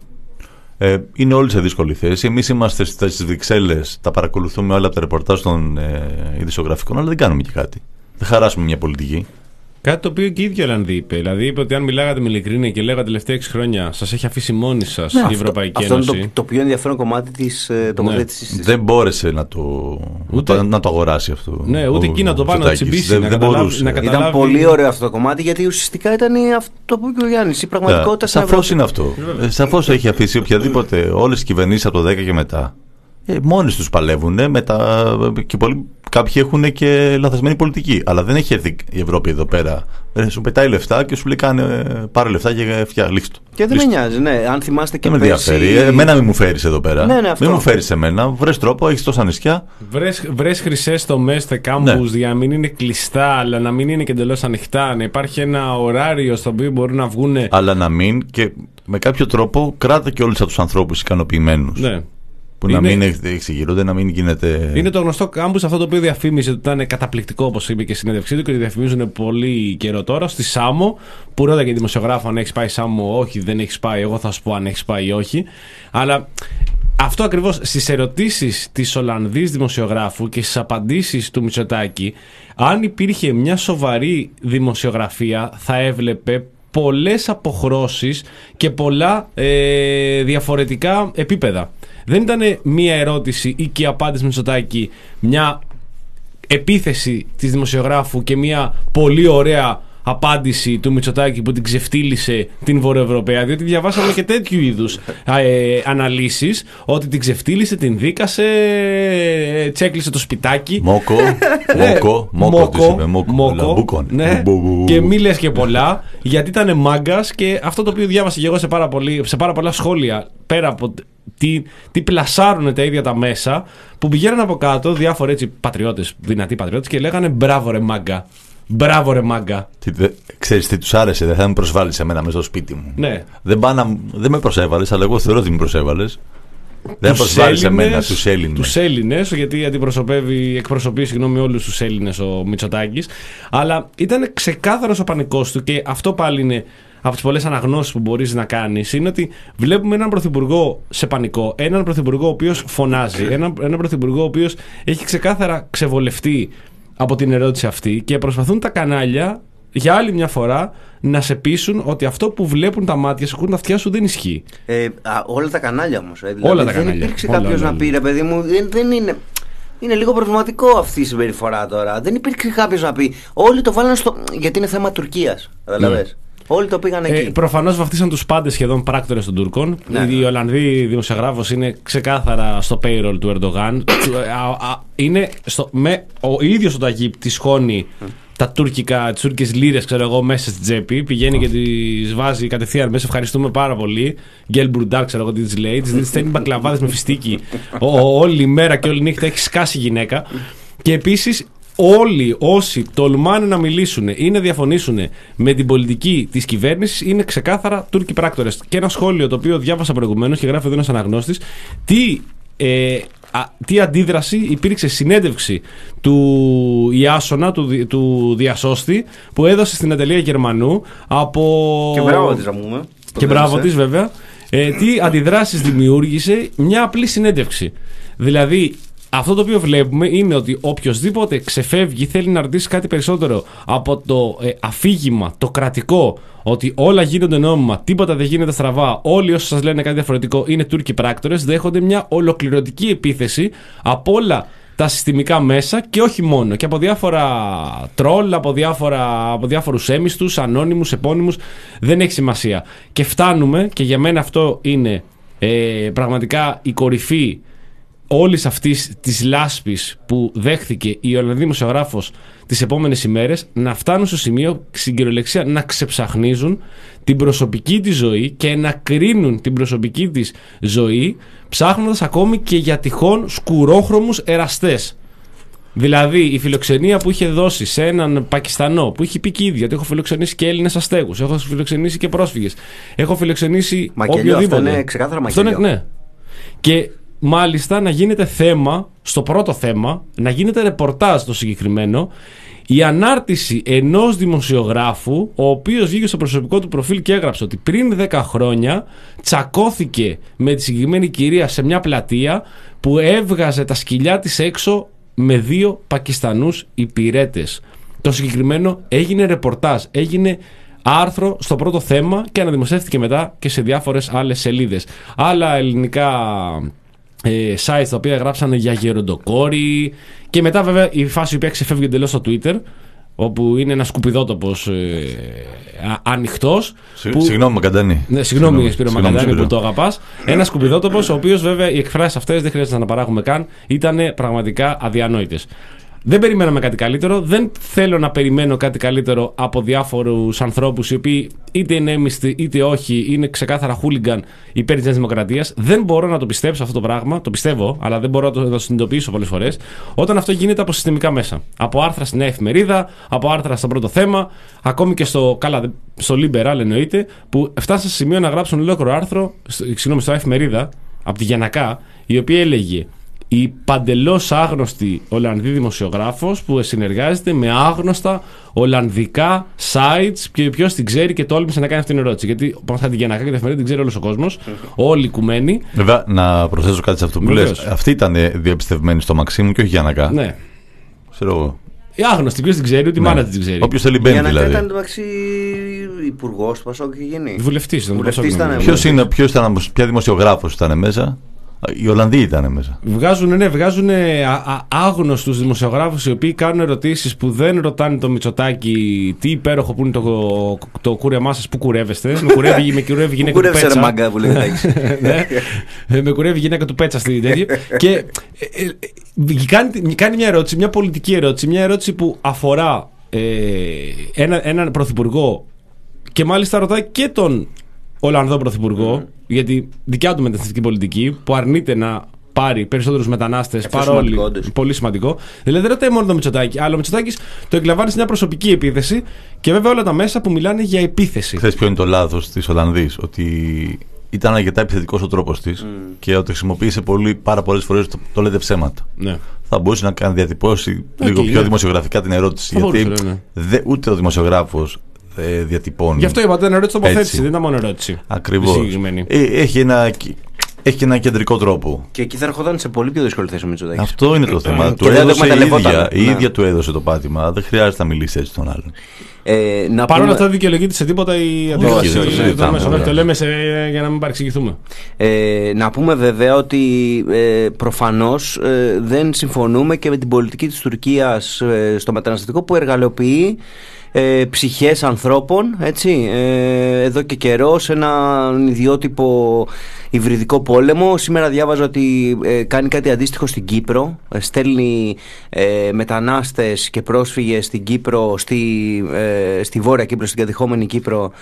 Ε, είναι όλοι σε δύσκολη θέση. Εμείς είμαστε στις Βρυξέλλες, τα παρακολουθούμε όλα από τα ρεπορτάζ των ε, ειδησιογραφικών, αλλά δεν κάνουμε και κάτι. Δεν χαράσουμε μια πολιτική. Κάτι το οποίο και η ίδια Ολλανδία είπε. Δηλαδή είπε ότι αν μιλάγατε με ειλικρίνεια και λέγατε τελευταία έξι χρόνια, σας έχει αφήσει μόνοι σας ναι, η Ευρωπαϊκή αυτό, Ένωση. Αυτό είναι το, το πιο ενδιαφέρον κομμάτι της ε, τοποθέτησης. Ναι. Δεν μπόρεσε να το, ούτε, να το αγοράσει αυτό. Ναι, ούτε εκεί να το πάει να τσιμπήσει. Δεν, να δεν μπορούσε. Να καταλάβει... Ήταν πολύ ωραίο αυτό το κομμάτι, γιατί ουσιαστικά ήταν αυτό που είπε ο Γιάννης. Η πραγματικότητα yeah, σαφώς είναι αυτό. Ε, σαφώς έχει αφήσει οποιαδήποτε, όλες οι κυβερνήσεις από το δέκα και μετά. Ε, μόνοι τους παλεύουν με τα... και πολλοί, κάποιοι έχουν και λαθασμένη πολιτική. Αλλά δεν έχει έρθει η Ευρώπη εδώ πέρα. Ε, σου πετάει λεφτά και σου λέει κάνε, πάρε λεφτά και φτιάξτε το. Και δεν με νοιάζει, ναι. Αν θυμάστε και δεν πέρσι... με ενδιαφέρει. Εμένα μην μου φέρεις εδώ πέρα. Ναι, ναι, μην μου φέρεις εμένα. Βρες τρόπο, έχεις τόσα νησιά. Βρες, βρες χρυσές τομές, κάμπους, ναι. Για να μην είναι κλειστά, αλλά να μην είναι και εντελώς ανοιχτά. Να υπάρχει ένα ωράριο στο οποίο μπορούν να βγουν. Αλλά να μην και με κάποιο τρόπο κράτα και όλους τους ανθρώπους ικανοποιημένους. Ναι. Που είναι, να μην εξηγηρούνται, να μην γίνεται. Είναι το γνωστό κάμπους αυτό το οποίο διαφήμιζε ότι ήταν καταπληκτικό, όπως είπε και στη συνέντευξή του, και το διαφημίζουν πολύ καιρό τώρα. Στη Σάμο, που ρώταγε και δημοσιογράφο αν έχει πάει Σάμο, όχι, δεν έχει πάει. Εγώ θα σου πω αν έχει πάει ή όχι. Αλλά αυτό ακριβώς στις ερωτήσεις της Ολλανδής δημοσιογράφου και στις απαντήσεις του Μητσοτάκη, αν υπήρχε μια σοβαρή δημοσιογραφία, θα έβλεπε πολλές αποχρώσεις και πολλά ε, διαφορετικά επίπεδα. Δεν ήταν μία ερώτηση ή και η απάντηση Μητσοτάκη, μια επίθεση της δημοσιογράφου και μια πολύ ωραία απάντηση του Μητσοτάκη που την ξεφτύλισε την Βορειοευρωπαία, διότι διαβάσαμε και τέτοιου είδους ε, αναλύσεις, ότι την ξεφτύλισε, την δίκασε, ε, τσέκλισε το σπιτάκι. Μόκο, μόκο, μόκο, της είπε, μόκο, ναι, και μη λες και πολλά, γιατί ήταν μάγκας. Και αυτό το οποίο διάβασα και εγώ σε πάρα, πολύ, σε πάρα πολλά σχόλια, πέρα από τι, τι πλασάρουν τα ίδια τα μέσα, που πηγαίνουν από κάτω διάφοροι έτσι πατριώτες, δυνατοί πατριώτες, και λέγανε μπράβο ρε μάγκα. Μπράβο ρε μάγκα. Τι, δε, ξέρεις τι τους άρεσε, δεν θα με προσβάλλεις εμένα μέσα στο σπίτι μου. Ναι. Δεν, πάνα, δεν με προσέβαλες, αλλά εγώ θεωρώ ότι με προσέβαλες. Δεν προσβάλλεις εμένα τους Έλληνες. Τους Έλληνες, γιατί αντιπροσωπεύει, εκπροσωπεί συγγνώμη όλους τους Έλληνες ο Μητσοτάκης. Αλλά ήταν ξεκάθαρος ο πανικός του, και αυτό πάλι είναι από τις πολλές αναγνώσεις που μπορείς να κάνεις, είναι ότι βλέπουμε έναν πρωθυπουργό σε πανικό, έναν πρωθυπουργό ο οποίος φωνάζει, έναν, έναν πρωθυπουργό ο οποίος έχει ξεκάθαρα ξεβολευτεί από την ερώτηση αυτή και προσπαθούν τα κανάλια για άλλη μια φορά να σε πείσουν ότι αυτό που βλέπουν τα μάτια σου, ακούνε τα αυτιά σου, δεν ισχύει. Ε, α, όλα τα κανάλια όμως. Ε, δηλαδή, όλα τα δεν κανάλια. υπήρξε Όλα, κάποιος όλα, να όλα. πει, ρε παιδί μου, δεν, δεν είναι. Είναι λίγο προβληματικό αυτή η συμπεριφορά τώρα. Δεν υπήρξε κάποιος να πει. Όλοι το βάλανε στο. Γιατί είναι θέμα Τουρκίας. Καταλαβες. Όλοι το πήγαν εκεί. Ε, προφανώς βαφτίσαν τους πάντες σχεδόν πράκτορες των Τούρκων. Ναι, Η ναι. Ολλανδή δημοσιογράφος είναι ξεκάθαρα στο payroll του Ερντογάν. Α, α, είναι στο, με, ο ίδιος ο Ταγίπ τη σχώνει τα τουρκικά, τις τουρκικές λίρες, ξέρω εγώ, μέσα στην τσέπη. Πηγαίνει και τις βάζει κατευθείαν μέσα. Ευχαριστούμε πάρα πολύ. Γκέλ Μπουρντάρ, ξέρω εγώ τι της λέει. Της στέλνει μπακλαβάδες με φιστίκι. Ο, ο, όλη μέρα και όλη νύχτα έχει σκάσει γυναίκα. Και επίσης όλοι όσοι τολμάνε να μιλήσουν ή να διαφωνήσουν με την πολιτική της κυβέρνησης είναι ξεκάθαρα Τούρκοι πράκτορες. Και ένα σχόλιο το οποίο διάβασα προηγουμένως και γράφει εδώ ένας αναγνώστης, τι, ε, α, τι αντίδραση υπήρξε συνέντευξη του Ιάσονα, του, του διασώστη, που έδωσε στην Ατελεία Γερμανού από... Και μπράβο της, να πούμε. Και μπράβο της, βέβαια. Ε, τι αντιδράσεις δημιούργησε μια απλή συνέντευξη. Δηλαδή, αυτό το οποίο βλέπουμε είναι ότι οποιοσδήποτε ξεφεύγει, θέλει να ρωτήσει κάτι περισσότερο από το ε, αφήγημα, το κρατικό, ότι όλα γίνονται νόμιμα, τίποτα δεν γίνεται στραβά, όλοι όσοι σας λένε κάτι διαφορετικό είναι Τούρκοι πράκτορες, δέχονται μια ολοκληρωτική επίθεση από όλα τα συστημικά μέσα και όχι μόνο. Και από διάφορα τρόλ, από, διάφορα, από διάφορους έμιστους, ανώνυμους, επώνυμους, δεν έχει σημασία. Και φτάνουμε, και για μένα αυτό είναι ε, πραγματικά η κορυφή όλης αυτής της λάσπης που δέχθηκε η Ολλανδή δημοσιογράφος τις επόμενες ημέρες, να φτάνουν στο σημείο, στην κυριολεξία, να ξεψαχνίζουν την προσωπική της ζωή και να κρίνουν την προσωπική της ζωή, ψάχνοντας ακόμη και για τυχόν σκουρόχρωμους εραστές. Δηλαδή η φιλοξενία που είχε δώσει σε έναν Πακιστανό που είχε πει και ίδια ότι έχω φιλοξενήσει και Έλληνες αστέγους, έχω φιλοξενήσει και πρόσφυγες, έχω φιλοξενήσει μακελιό, οποιοδήποτε. Αυτό είναι ξεκάθαρα μακελιό. Αυτό είναι, ναι. Και μάλιστα να γίνεται θέμα, στο πρώτο θέμα, να γίνεται ρεπορτάζ το συγκεκριμένο, η ανάρτηση ενός δημοσιογράφου, ο οποίος βγήκε στο προσωπικό του προφίλ και έγραψε ότι πριν δέκα χρόνια τσακώθηκε με τη συγκεκριμένη κυρία σε μια πλατεία που έβγαζε τα σκυλιά της έξω με δύο Πακιστανούς υπηρέτες. Το συγκεκριμένο έγινε ρεπορτάζ, έγινε άρθρο στο πρώτο θέμα και αναδημοσιεύτηκε μετά και σε διάφορες άλλες σελίδες. Άλλα ελληνικά ε, sites τα οποία γράψανε για γεροντοκόρη, και μετά βέβαια η φάση που ξεφεύγει εντελώς στο Twitter, όπου είναι ένα σκουπιδότοπος ε, ανοιχτός. Που... Συγγνώμη Μακαντάνη. Ναι, συγγνώμη Σπύρο Μακαντάνη που το αγαπάς. Ένα σκουπιδότοπος, ο οποίος βέβαια οι εκφράσεις αυτές δεν χρειάζεται να παράγουμε καν, ήταν πραγματικά αδιανόητες. Δεν περιμέναμε κάτι καλύτερο. Δεν θέλω να περιμένω κάτι καλύτερο από διάφορους ανθρώπους οι οποίοι είτε είναι έμιστοι είτε όχι, είναι ξεκάθαρα χούλιγκαν υπέρ της Νέας Δημοκρατίας. Δεν μπορώ να το πιστέψω αυτό το πράγμα. Το πιστεύω, αλλά δεν μπορώ να το, να το συνειδητοποιήσω πολλές φορές. Όταν αυτό γίνεται από συστημικά μέσα. Από άρθρα στη Νέα Εφημερίδα, από άρθρα στο πρώτο θέμα, ακόμη και στο, καλά, στο Liberal εννοείται, που φτάσαν σε σημείο να γράψουν ολόκληρο άρθρο, συγγνώμη, στο Εφημερίδα, από τη Γιαννακά, η οποία έλεγε: η παντελώς άγνωστη Ολλανδή δημοσιογράφος που συνεργάζεται με άγνωστα Ολλανδικά sites, και ποιος την ξέρει και τόλμησε να κάνει αυτή την ερώτηση. Γιατί πάνω την Γιαννακά και την Εφημερίδα την ξέρει όλος ο κόσμος, όλοι κουμένοι. Βέβαια, να προσθέσω κάτι σε αυτό που Βεβαίως. λες. Αυτή ήταν διαπιστευμένη στο Μαξίμου και όχι Γιαννακά. Ναι. Ξέρω εγώ. Η άγνωστη, ποιος την ξέρει, ούτε η Ναι. μάνα της την ξέρει. Όποιος θέλει μπαίνει Για να δηλαδή. ήταν εντωμεταξύ υπουργός του Πασόκ και γίνει. Βουλευτής ήταν. Βουλευτής ήταν, Ποιος είναι, ποιος ήταν, ποια δημοσιογράφος ήταν μέσα? Οι Ολλανδοί ήταν μέσα. Βγάζουν, ναι, βγάζουν άγνωστους δημοσιογράφους οι οποίοι κάνουν ερωτήσεις που δεν ρωτάνε το Μητσοτάκη τι υπέροχο που είναι το, το κούρεμά σας, που κουρεύεστε. Με κουρεύει, με κουρεύει η γυναίκα του Κούρεψε ρε Πέτσα. μάγκα που λέει. Ναι. Με κουρεύει η γυναίκα του Πέτσα στην τέτοια. Και ε, ε, κάνει, κάνει μια ερώτηση, μια πολιτική ερώτηση, μια ερώτηση που αφορά ε, ένα, έναν πρωθυπουργό, και μάλιστα ρωτάει και τον Ολλανδό πρωθυπουργό, mm. γιατί δικιά του μεταναστευτική πολιτική, που αρνείται να πάρει περισσότερους μετανάστες, παρόλοι. Πολύ σημαντικό. Δηλαδή δεν ρωτάει μόνο το Μητσοτάκη, αλλά ο Μητσοτάκης το εκλαμβάνει σε μια προσωπική επίθεση, και βέβαια όλα τα μέσα που μιλάνε για επίθεση. Ξέρεις ποιο είναι το λάθος της Ολλανδής? Ότι ήταν αρκετά επιθετικός ο τρόπος της mm. και ότι χρησιμοποίησε πολύ, πάρα πολλές φορές το, το λέτε ψέματα. Ναι. Θα μπορούσε να κάνει διατυπώσει okay, λίγο πιο ναι. δημοσιογραφικά την ερώτηση. Θα γιατί μπορούσε, ναι. δε, ούτε ο δημοσιογράφος ε, διατυπώνει. Γι' αυτό είπατε ένα ερώτηση τοποθέτηση, δεν ήταν μόνο ερώτηση. Ακριβώς. Ε, έχει ένα. έχει και ένα κεντρικό τρόπο. Και εκεί θα ερχόταν σε πολύ πιο δύσκολη θέση ο Μητσοτάκης. Αυτό είναι το θέμα. Του έδωσε η ίδια, η ίδια του έδωσε το πάτημα. Δεν χρειάζεται να μιλήσει έτσι τον άλλον. Ε, Παρ' όλα πούμε... αυτά δεν δικαιολογείται σε τίποτα η αντίδραση των μέσων. Το λέμε σε, για να μην παρεξηγηθούμε. Ε, να πούμε βέβαια ότι ε, προφανώς ε, δεν συμφωνούμε και με την πολιτική της Τουρκίας ε, στο μεταναστευτικό που εργαλειοποιεί ε, ψυχές ανθρώπων, έτσι, ε, εδώ και καιρό σε έναν ιδιότυπο υβριδικό πόλεμο. Σήμερα διάβαζα ότι ε, κάνει κάτι αντίστοιχο στην Κύπρο. Ε, στέλνει ε, μετανάστες και πρόσφυγες στην Κύπρο, στη, ε, στη Βόρεια Κύπρο, στην κατεχόμενη Κύπρο,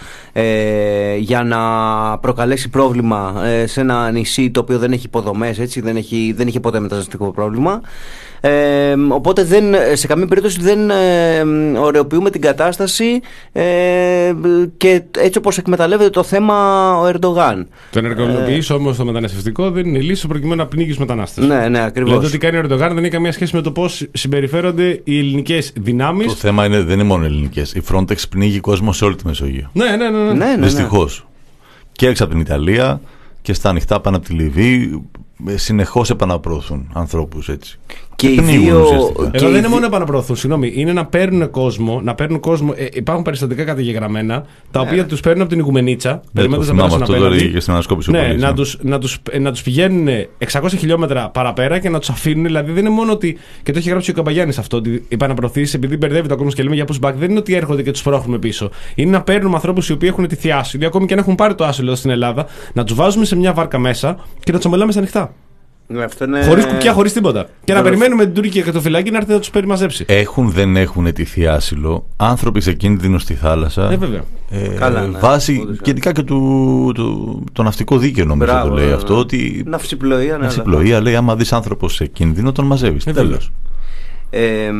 ε, για να προκαλέσει πρόβλημα ε, σε ένα νησί το οποίο δεν έχει υποδομές, έτσι, δεν, έχει, δεν είχε ποτέ μεταναστευτικό πρόβλημα. Ε, οπότε δεν, σε καμία περίπτωση δεν ε, ωρεοποιούμε την κατάσταση ε, και έτσι όπως εκμεταλλεύεται το θέμα ο Ερντογάν. Το να εργαλειοποιήσει όμως το μεταναστευτικό δεν είναι λύση προκειμένου να πνίγεις μετανάστες. Ναι, ναι, ακριβώς. Δηλαδή, ό,τι κάνει ο Ερντογάν δεν έχει καμία σχέση με το πώς συμπεριφέρονται οι ελληνικές δυνάμεις. Το θέμα είναι, δεν είναι μόνο ελληνικές. Η Frontex πνίγει κόσμο σε όλη τη Μεσόγειο. Ναι, ναι, ναι. ναι. ναι, ναι. Δυστυχώς. Και έξω από την Ιταλία και στα ανοιχτά πάνω από τη Λιβύη. Συνεχώς επαναπροωθούν ανθρώπους έτσι. Και οι δύο. Εδώ δεν είναι μόνο να επαναπροωθούν, συγγνώμη. Είναι να παίρνουν κόσμο. Να παίρνουν κόσμο ε, υπάρχουν περιστατικά καταγεγραμμένα, τα οποία yeah. τους παίρνουν από την Οικουμενίτσα. Περιμένοντας να περάσουν απέναντι. Και στην ανασκόπηση ναι, πολίς, να, ναι. τους, να, τους, να τους πηγαίνουν εξακόσια χιλιόμετρα παραπέρα και να τους αφήνουν. Δηλαδή δεν είναι μόνο ότι. Και το έχει γράψει ο Καμπαγιάννης αυτό. Ότι οι επαναπροωθήσεις, επειδή μπερδεύεται ο κόσμος και λέμε για pushback, δεν είναι ότι έρχονται και τους σπρώχνουμε πίσω. Είναι να παίρνουμε ανθρώπους οι οποίοι έχουν τη άσυλο, ακόμη και αν έχουν πάρει το άσυλο εδώ στην Ελλάδα, να τους βάζουμε σε μια βάρκα μέσα και να τους αμολάμε στα ανοιχτά. Είναι... Χωρίς κουπιά, χωρίς τίποτα. Και να περιμένουμε την Τουρκία και το φυλάκι να έρθει να τους περιμαζέψει. Έχουν, δεν έχουν αιτηθεί άσυλο. Άνθρωποι σε κίνδυνο στη θάλασσα. Ε, βέβαια. Ε, Καλά, ναι. Βάσει και ειδικά και του, του, το ναυτικό δίκαιο νομίζω. Μπράβο, το λέει ναι, αυτό. Ναι. Ότι ναυσιπλοεία, ναι, ναυσιπλοεία λέει: άμα δεις άνθρωπο σε κίνδυνο, τον μαζεύεις. Ε, τέλος. Ε, ε,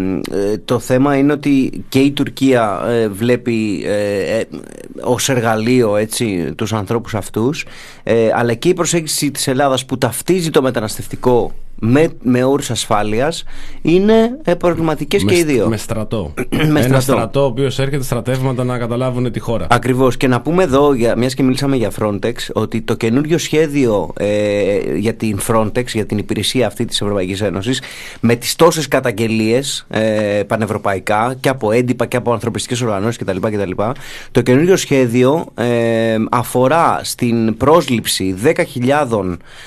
το θέμα είναι ότι και η Τουρκία ε, βλέπει ε, ε, ως εργαλείο, έτσι, τους ανθρώπους αυτούς, ε, αλλά και η προσέγγιση της Ελλάδας που ταυτίζει το μεταναστευτικό με, με όρους ασφάλειας είναι ε, προβληματικές με, και οι δύο. Με στρατό. με Ένα στρατό. στρατό ο οποίος έρχεται στρατεύματα να καταλάβουν τη χώρα. Ακριβώς. Και να πούμε εδώ, για, μιας και μιλήσαμε για Frontex, ότι το καινούριο σχέδιο ε, για την Frontex, για την υπηρεσία αυτή της Ευρωπαϊκής Ένωσης, με τις τόσες καταγγελίες ε, πανευρωπαϊκά και από έντυπα και από ανθρωπιστικές οργανώσεις κτλ. κτλ. Το καινούριο σχέδιο ε, αφορά στην πρόσληψη δέκα χιλιάδες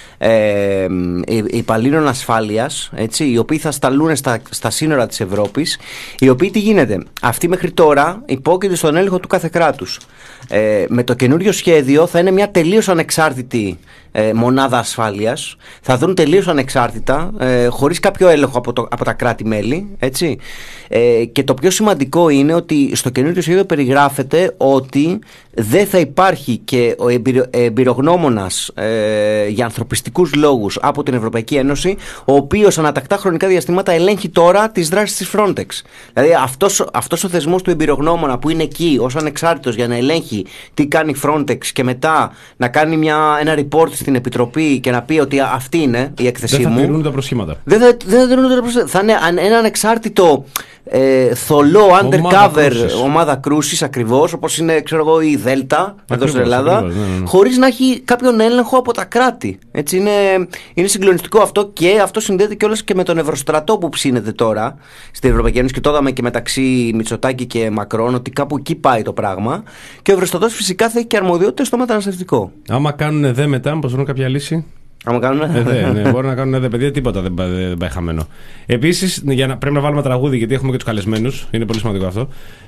ε, υπαλλήλων ασφάλειας, έτσι, οι οποίοι θα σταλούν στα, στα σύνορα της Ευρώπης, οι οποίοι τι γίνεται, αυτοί μέχρι τώρα υπόκεινται στον έλεγχο του κάθε κράτους. Ε, με το καινούριο σχέδιο θα είναι μια τελείως ανεξάρτητη ε, μονάδα ασφάλειας, θα δουν τελείως ανεξάρτητα, ε, χωρίς κάποιο έλεγχο από, το, από τα κράτη-μέλη, έτσι. Ε, και το πιο σημαντικό είναι ότι στο καινούριο σχέδιο περιγράφεται ότι δεν θα υπάρχει και ο εμπειρο, εμπειρογνώμονας ε, για ανθρωπιστικούς λόγους από την Ευρωπαϊκή Ένωση, ο οποίος ανατακτά χρονικά διαστήματα ελέγχει τώρα τις δράσεις της Frontex. Δηλαδή αυτός, αυτός ο θεσμός του εμπειρογνώμονα που είναι εκεί ως ανεξάρτητος για να ελέγχει τι κάνει η Frontex και μετά να κάνει μια, ένα report στην Επιτροπή και να πει ότι αυτή είναι η έκθεσή δεν μου. Δεν θα τηρούν τα προσχήματα. Δεν θα, δεν θα τηρούν τα προσχήματα. Θα είναι ένα ανεξάρτητο ε, θολό undercover ομάδα κρούσης, ακριβώς, όπως είναι, ξέρω εγώ, η Δέλτα εδώ στην Ελλάδα, ακριβώς, ναι, ναι. χωρίς να έχει κάποιον έλεγχο από τα κράτη. Έτσι είναι, είναι συγκλονιστικό αυτό, και αυτό συνδέεται κιόλας και με τον Ευρωστρατό που ψήνεται τώρα στην Ευρωπαϊκή Ένωση, και το είδαμε και μεταξύ Μητσοτάκη και Μακρόν, ότι κάπου εκεί πάει το πράγμα. Και ο Ευρωστρατός φυσικά θα έχει και αρμοδιότητες στο μεταναστευτικό. Άμα κάνουν δε μετά, μήπως βρουν κάποια λύση. Άμα κάνουν. Ε, δε, ναι, μπορεί να κάνουν δε, παιδιά, τίποτα δεν, δεν πάει χαμένο. Επίσης, για να, πρέπει να βάλουμε τραγούδι, γιατί έχουμε και τους καλεσμένους. Είναι πολύ σημαντικό αυτό.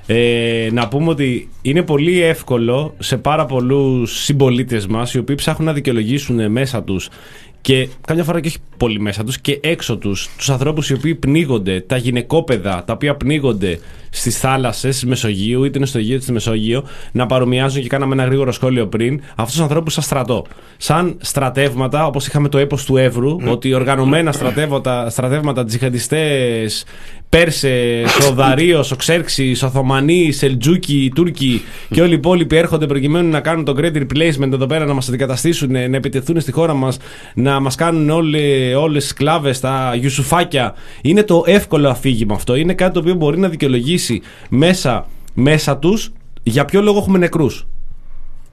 Ε, να πούμε ότι είναι πολύ εύκολο σε πάρα πολλούς συμπολίτες μας, οι οποίοι ψάχνουν να δικαιολογήσουν μέσα τους, και καμιά φορά και όχι πολύ μέσα τους, και έξω τους, τους ανθρώπους οι οποίοι πνίγονται, τα γυναικόπαιδα τα οποία πνίγονται στις θάλασσες της Μεσογείου, είτε είναι στο Αιγαίο είτε στη Μεσόγειο, να παρομοιάζουν, και κάναμε ένα γρήγορο σχόλιο πριν, αυτούς τους ανθρώπους σαν στρατό. Σαν στρατεύματα, όπως είχαμε το έπος του Εύρου, mm. ότι οργανωμένα στρατεύματα, στρατεύματα τζιχαντιστές, Πέρσες, ο Δαρίος, ο Ξέρξης, ο Οθωμανοί, Σελτζούκοι, Τούρκοι και όλοι οι υπόλοιποι έρχονται προκειμένου να κάνουν το great replacement εδώ πέρα, να μας αντικαταστήσουν, να επιτεθούν στη χώρα μας, να μας κάνουν όλες, όλες σκλάβες, τα Ιουσουφάκια. Είναι το εύκολο αφήγημα αυτό. Είναι κάτι το οποίο μπορεί να δικαιολογήσει μέσα, μέσα τους για ποιο λόγο έχουμε νεκρούς.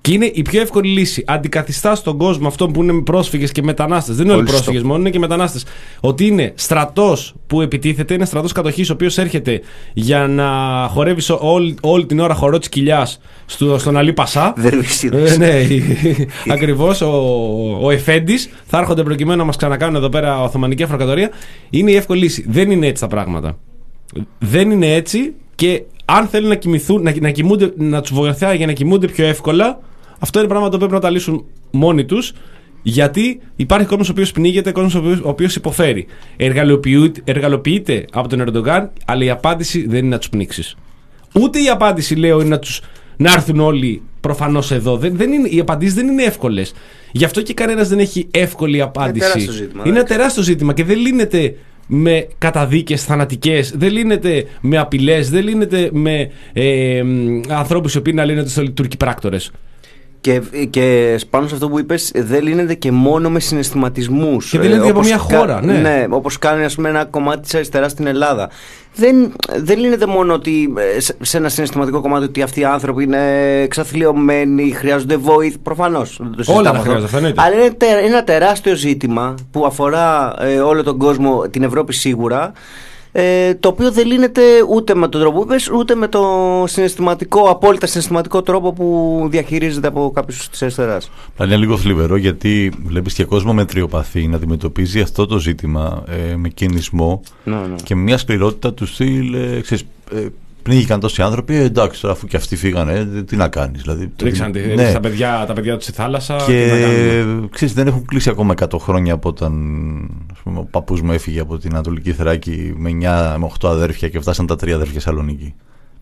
Και είναι η πιο εύκολη λύση. Αντικαθιστά στον κόσμο αυτόν που είναι πρόσφυγες και μετανάστες. Δεν είναι όλοι πρόσφυγες μόνο, είναι και μετανάστες. Ότι είναι στρατός που επιτίθεται, είναι στρατός κατοχής, ο οποίος έρχεται για να χορεύει όλη, όλη την ώρα χορό της κοιλιάς στο, στον Αλή Πασά. Δερβισίδες. Ε, ναι, ακριβώς. Ο, ο Εφέντης θα έρχονται προκειμένου να μας ξανακάνουν εδώ πέρα Οθωμανική Αυτοκρατορία. Είναι η εύκολη λύση. Δεν είναι έτσι τα πράγματα. Δεν είναι έτσι και αν θέλουν να κοιμηθούν, να, να, κοιμούνται, να τους βοηθάει για να κοιμούνται πιο εύκολα, αυτό είναι πράγμα το οποίο πρέπει να τα λύσουν μόνοι τους, γιατί υπάρχει κόσμος ο οποίος πνίγεται, κόσμος ο οποίος υποφέρει. Εργαλοποιείται, εργαλοποιείται από τον Ερντογκάν, αλλά η απάντηση δεν είναι να τους πνίξεις. Ούτε η απάντηση, λέω, είναι να, τους, να έρθουν όλοι προφανώς εδώ. Δεν, δεν είναι, οι απαντήσεις δεν είναι εύκολες. Γι' αυτό και κανένας δεν έχει εύκολη απάντηση. Είναι τεράστιο ζήτημα, είναι ένα τεράστιο ζήτημα και δεν λύνεται με καταδίκες θανατικές, δεν λύνεται με απειλές, δεν λύνεται με ε, ανθρώπους οι οποίοι να λύνονται στους Τούρκοι πράκτορες. Και, και πάνω σε αυτό που είπες, δεν λύνεται και μόνο με συναισθηματισμούς. Και δεν λύνεται ε, από μια χώρα. Ναι, ναι, όπως κάνει, ας πούμε, ένα κομμάτι της αριστεράς στην Ελλάδα. Δεν, δεν λύνεται μόνο ότι σε ένα συναισθηματικό κομμάτι ότι αυτοί οι άνθρωποι είναι εξαθλιωμένοι, χρειάζονται βοήθεια. Προφανώς. Όλα τα χρειάζονται. Αλλά είναι τε, ένα τεράστιο ζήτημα που αφορά ε, όλο τον κόσμο, την Ευρώπη σίγουρα. Ε, το οποίο δεν λύνεται ούτε με τον τρόπο που είπες, ούτε με το συναισθηματικό, απόλυτα συναισθηματικό τρόπο που διαχειρίζεται από κάποιους της αριστεράς. Είναι λίγο θλιβερό, γιατί βλέπεις και κόσμο μετριοπαθή να αντιμετωπίζει αυτό το ζήτημα ε, με κινησμό no, no. και με μια σκληρότητα του στυλ, ε, ξέρεις, ε, πνίγηκαν τόσοι άνθρωποι, ε, εντάξει, τώρα αφού και αυτοί φύγανε, ε, τι να κάνεις. Δηλαδή, ρίξαν τη, ναι. τα, παιδιά, τα παιδιά τους στη θάλασσα. Και ξέρεις, δεν έχουν κλείσει ακόμα εκατό χρόνια από όταν, ας πούμε, ο παππούς μου έφυγε από την Ανατολική Θράκη με εννιά με οκτώ αδέρφια και φτάσαν τα τρία αδέρφια Σαλονίκη.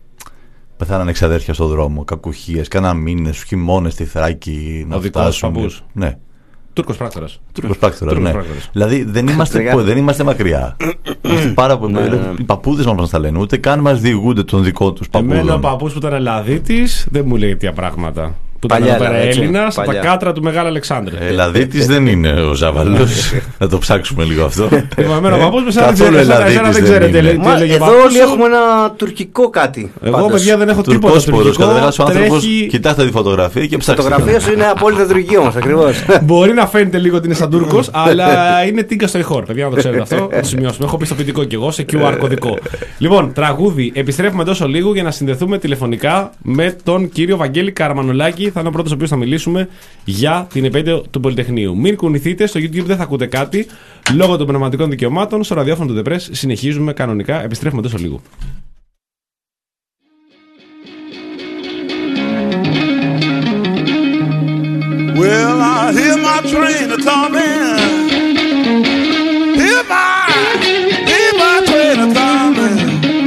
Πεθάναν έξι αδέρφια στον δρόμο, κακουχίες, κάναν μήνες, χειμώνες στη Θράκη να φτάσουν. Ναι. Τούρκος πράκτορας. Τούρκος πράκτορας, ναι. Δηλαδή δεν είμαστε, δεν είμαστε μακριά. Πάρα πολύ. Οι παππούδες μας μας τα λένε, ούτε καν μας διηγούνται των δικών τους παππούδων. Εμένα ο παππούς που ήταν Ελλαδίτης δεν μου λέει τέτοια πράγματα. Που ήταν εδώ πέρα Έλληνας, από τα κάτρα του Μεγάλου Αλεξάνδρου. Ελλαδίτης δεν είναι ο Ζάβαλος. Να το ψάξουμε λίγο αυτό. Εμένα ο παππούς μου δεν ξέρετε. Εδώ όλοι έχουμε ένα τουρκικό κάτι. Εγώ, παιδιά, δεν έχω τίποτα τουρκικό. Ο άνθρωπος, κοιτάξτε τη φωτογραφία και ψάξτε. Η φωτογραφία σου είναι απόλυτα τουρκική όμως, ακριβώς. Μπορεί να φαίνεται λίγο ότι είναι σαν Τούρκος, αλλά είναι τίγκα στο ηχόρ. Παιδιά, να το ξέρετε αυτό. Να το σημειώσουμε. Έχω πιστοποιητικό κι εγώ σε κιου αρ κωδικό. Λοιπόν, τραγούδι. Επιστρέφουμε τόσο λίγο για να συνδεθούμε τηλεφωνικά με τον κύριο Βαγγέλη Καραμανολάκη. Θα είναι ο πρώτος ο οποίος θα μιλήσουμε για την επέτειο του Πολυτεχνείου. Μην κουνηθείτε, στο YouTube δεν θα ακούτε κάτι λόγω των πνευματικών δικαιωμάτων. Στο ραδιόφωνο του The Press συνεχίζουμε κανονικά. Επιστρέφουμε τόσο λίγο. Well, I hear my train a-coming. Hear my, hear my train a-coming.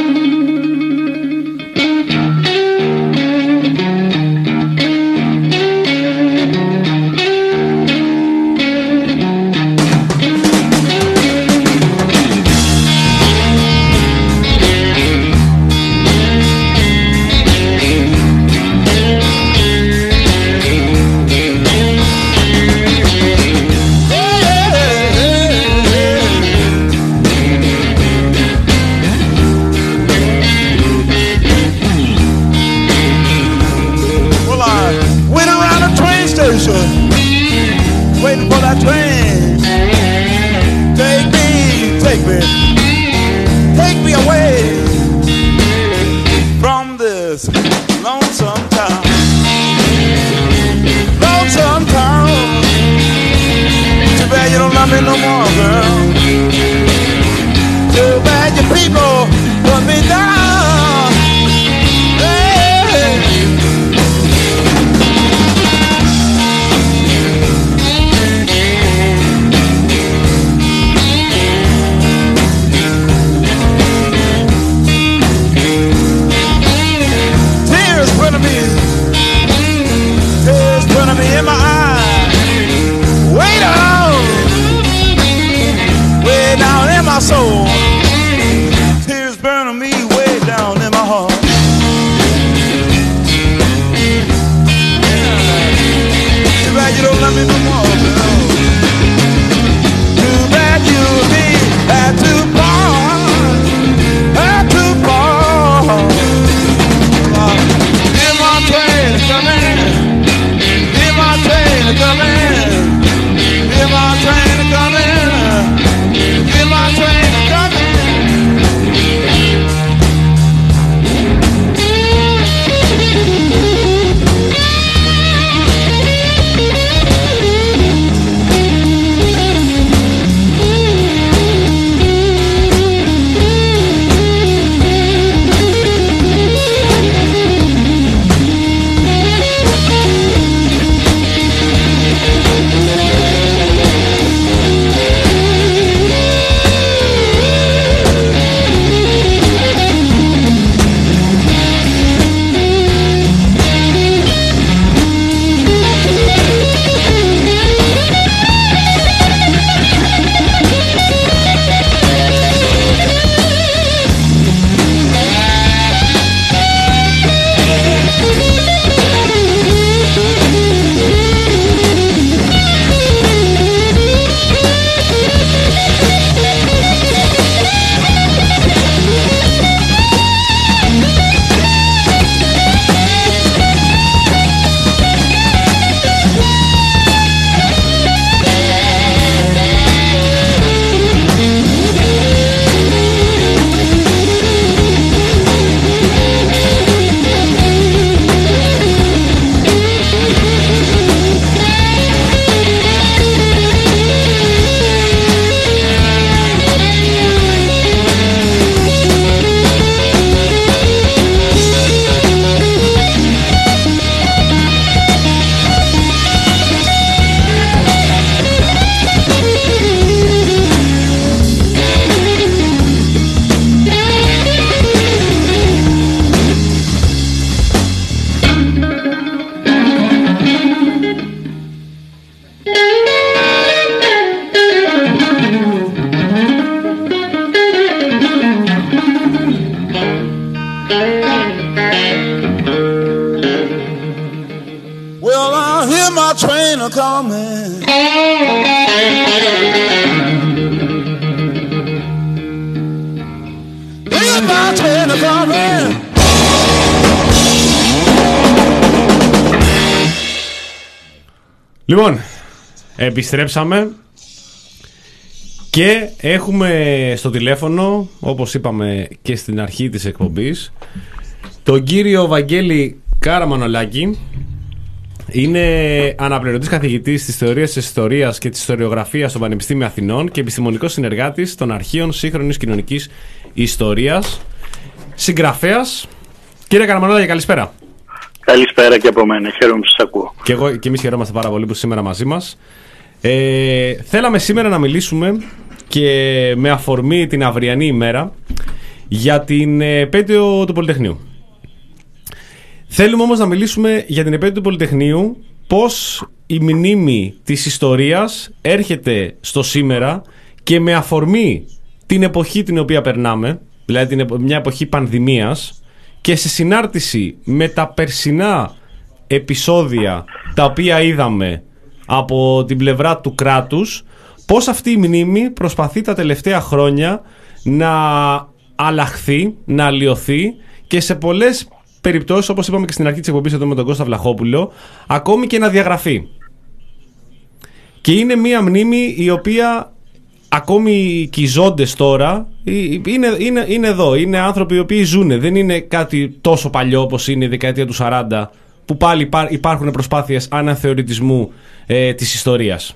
Waiting for that train. Take me, take me, take me away from this lonesome town. Lonesome town. Too bad you don't love me no more, girl. Too bad your people put me down. Hey. In my eyes, way down, way down in my soul. Tears burning me way coming. Hear my train a coming. Λοιπόν, επιστρέψαμε και έχουμε στο τηλέφωνο, όπως είπαμε και στην αρχή της εκπομπής, τον κύριο Βαγγέλη Καραμανολάκη. Είναι αναπληρωτής καθηγητής της θεωρίας της ιστορίας και της ιστοριογραφίας στο Πανεπιστήμιο Αθηνών και επιστημονικός συνεργάτης των αρχείων σύγχρονης κοινωνικής ιστορίας. Συγγραφέας. Κύριε Καραμανολάκη, καλησπέρα. Καλησπέρα και από μένα. Χαίρομαι που σας ακούω. Και εγώ και εμείς χαιρόμαστε πάρα πολύ που είστε σήμερα μαζί μας. Ε, θέλαμε σήμερα να μιλήσουμε και με αφορμή την αυριανή ημέρα για την επέτειο του Πολυτεχνείου. Θέλουμε όμως να μιλήσουμε για την επέτειο του Πολυτεχνείου, πώς η μνήμη της ιστορίας έρχεται στο σήμερα και με αφορμή την εποχή την οποία περνάμε, δηλαδή μια εποχή πανδημίας, και σε συνάρτηση με τα περσινά επεισόδια τα οποία είδαμε από την πλευρά του κράτους, πώς αυτή η μνήμη προσπαθεί τα τελευταία χρόνια να αλλάχθει, να αλλοιωθεί και σε πολλές περιπτώσεις, όπως είπαμε και στην αρχή της εκπομπής εδώ με τον Κώστα Βλαχόπουλο, ακόμη και να διαγραφεί. Και είναι μια μνήμη η οποία ακόμη και οι ζώντες τώρα είναι, είναι, είναι εδώ, είναι άνθρωποι οι οποίοι ζουν, δεν είναι κάτι τόσο παλιό όπως είναι η δεκαετία του σαράντα, που πάλι υπάρχουν προσπάθειες αναθεωρητισμού ε, της ιστορίας.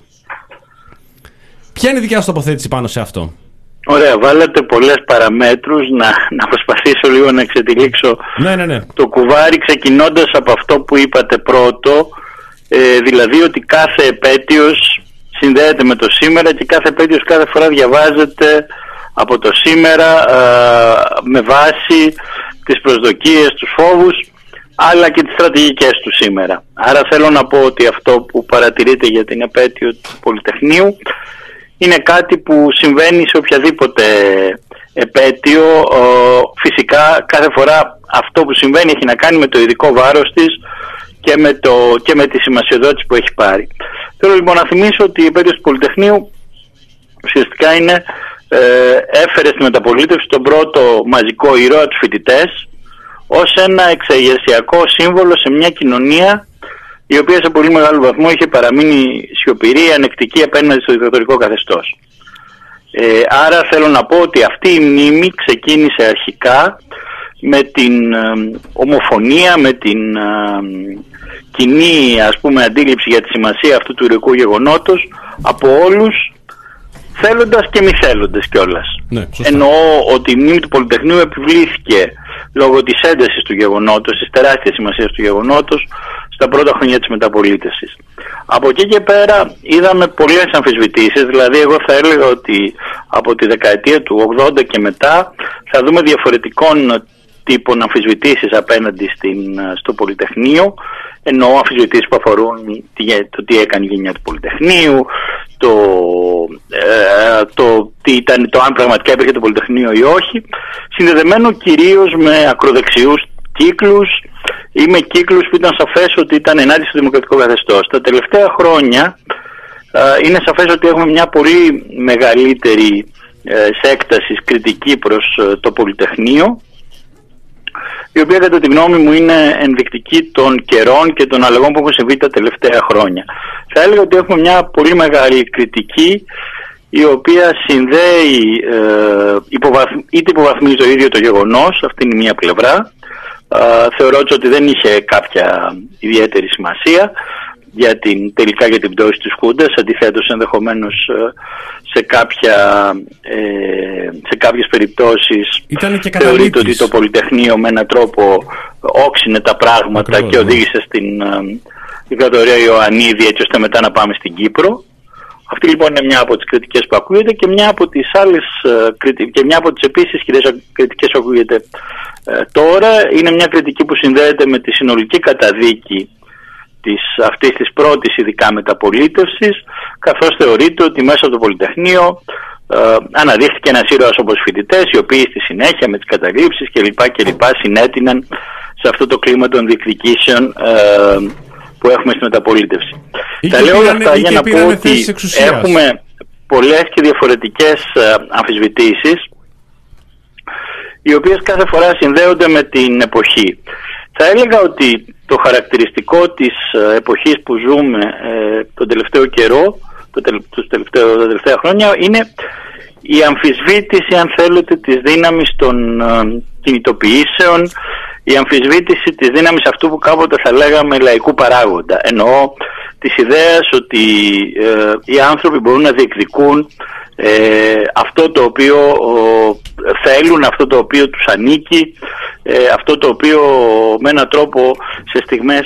Ποια είναι η δικιά σου τοποθέτηση πάνω σε αυτό? Ωραία, βάλατε πολλές παραμέτρους, να, να προσπαθήσω λίγο να εξετυλίξω ναι, ναι, ναι. το κουβάρι, ξεκινώντας από αυτό που είπατε πρώτο, ε, δηλαδή ότι κάθε επέτειος συνδέεται με το σήμερα και κάθε επέτειος κάθε φορά διαβάζεται από το σήμερα ε, με βάση τις προσδοκίες, τους φόβους, αλλά και τις στρατηγικές του σήμερα. Άρα θέλω να πω ότι αυτό που παρατηρείτε για την επέτειο του Πολυτεχνείου είναι κάτι που συμβαίνει σε οποιαδήποτε επέτειο. Φυσικά κάθε φορά αυτό που συμβαίνει έχει να κάνει με το ειδικό βάρος της και με, το, και με τη σημασιοδότηση που έχει πάρει. Θέλω λοιπόν να θυμίσω ότι η επέτειος του Πολυτεχνείου ουσιαστικά είναι, ε, έφερε στη μεταπολίτευση τον πρώτο μαζικό ήρωα, τους φοιτητές, ως ένα εξεγερσιακό σύμβολο σε μια κοινωνία η οποία σε πολύ μεγάλο βαθμό είχε παραμείνει σιωπηρή, ανεκτική απέναντι στο δικτατορικό καθεστώς. Ε, άρα θέλω να πω ότι αυτή η μνήμη ξεκίνησε αρχικά με την ε, ομοφωνία, με την ε, κοινή, ας πούμε, αντίληψη για τη σημασία αυτού του ηρωικού γεγονότος από όλους, θέλοντας και μη θέλοντας κιόλας. Ναι, εννοώ ότι η μνήμη του Πολυτεχνείου επιβλήθηκε λόγω της έντασης του γεγονότος, της τεράστιας σημασίας του γεγονότος στα πρώτα χρόνια της μεταπολίτευσης. Από εκεί και πέρα είδαμε πολλές αμφισβητήσεις, δηλαδή εγώ θα έλεγα ότι από τη δεκαετία του ογδόντα και μετά θα δούμε διαφορετικών τύπων αμφισβητήσεις απέναντι στην, στο Πολυτεχνείο, εννοώ αμφισβητήσεις που αφορούν το τι έκανε η γενιά του Πολυτεχνείου, το, ε, το, τι ήταν, το αν πραγματικά υπήρχε το Πολυτεχνείο ή όχι, συνδεδεμένο κυρίως με ακροδεξιούς κύκλους ή με κύκλους που ήταν σαφές ότι ήταν ενάντια στο δημοκρατικό καθεστώς. Τα τελευταία χρόνια ε, είναι σαφές ότι έχουμε μια πολύ μεγαλύτερη ε, σε έκταση κριτική προς ε, το Πολυτεχνείο, η οποία κατά τη γνώμη μου είναι ενδεικτική των καιρών και των αλλαγών που έχουν συμβεί τα τελευταία χρόνια. Θα έλεγα ότι έχουμε μια πολύ μεγάλη κριτική, η οποία συνδέει, ε, υποβαθμ, είτε υποβαθμίζει το ίδιο το γεγονός, αυτή είναι μία πλευρά, ε, θεωρώ ότι δεν είχε κάποια ιδιαίτερη σημασία για την, τελικά για την πτώση της Χούντας, αντιθέτως ενδεχομένως σε, κάποια, ε, σε κάποιες περιπτώσεις θεωρείται ότι το Πολυτεχνείο με έναν τρόπο όξινε τα πράγματα. Ακριβώς, και οδήγησε στην ε, δικτατορία Ιωαννίδη, έτσι ώστε μετά να πάμε στην Κύπρο. Αυτή λοιπόν είναι μια από τις κριτικές που ακούγεται, και μια από τις άλλες και μια από τις επίσης κριτικές που ακούγεται ε, τώρα είναι μια κριτική που συνδέεται με τη συνολική καταδίκη της, αυτής της πρώτης ειδικά μεταπολίτευσης, καθώς θεωρείται ότι μέσα από το Πολυτεχνείο ε, αναδείχθηκε ένας ήρωας όπως φοιτητές, οι οποίοι στη συνέχεια με τις καταλήψεις κλπ. κλπ. Συνέτειναν σε αυτό το κλίμα των διεκδικήσεων ε, που έχουμε στη μεταπολίτευση. Ή Τα λέω όλα αυτά για να πω ότι έχουμε πολλές και διαφορετικές αμφισβητήσεις, οι οποίες κάθε φορά συνδέονται με την εποχή. Θα έλεγα ότι το χαρακτηριστικό της εποχής που ζούμε ε, τον τελευταίο καιρό, το τελευταίο, τελευταίο, τα τελευταία χρόνια, είναι η αμφισβήτηση, αν θέλετε, της δύναμης των ε, κινητοποιήσεων, η αμφισβήτηση της δύναμης αυτού που κάποτε θα λέγαμε λαϊκού παράγοντα. Εννοώ της ιδέας ότι ε, οι άνθρωποι μπορούν να διεκδικούν ε, αυτό το οποίο ε, θέλουν, αυτό το οποίο τους ανήκει, ε, αυτό το οποίο με έναν τρόπο σε στιγμές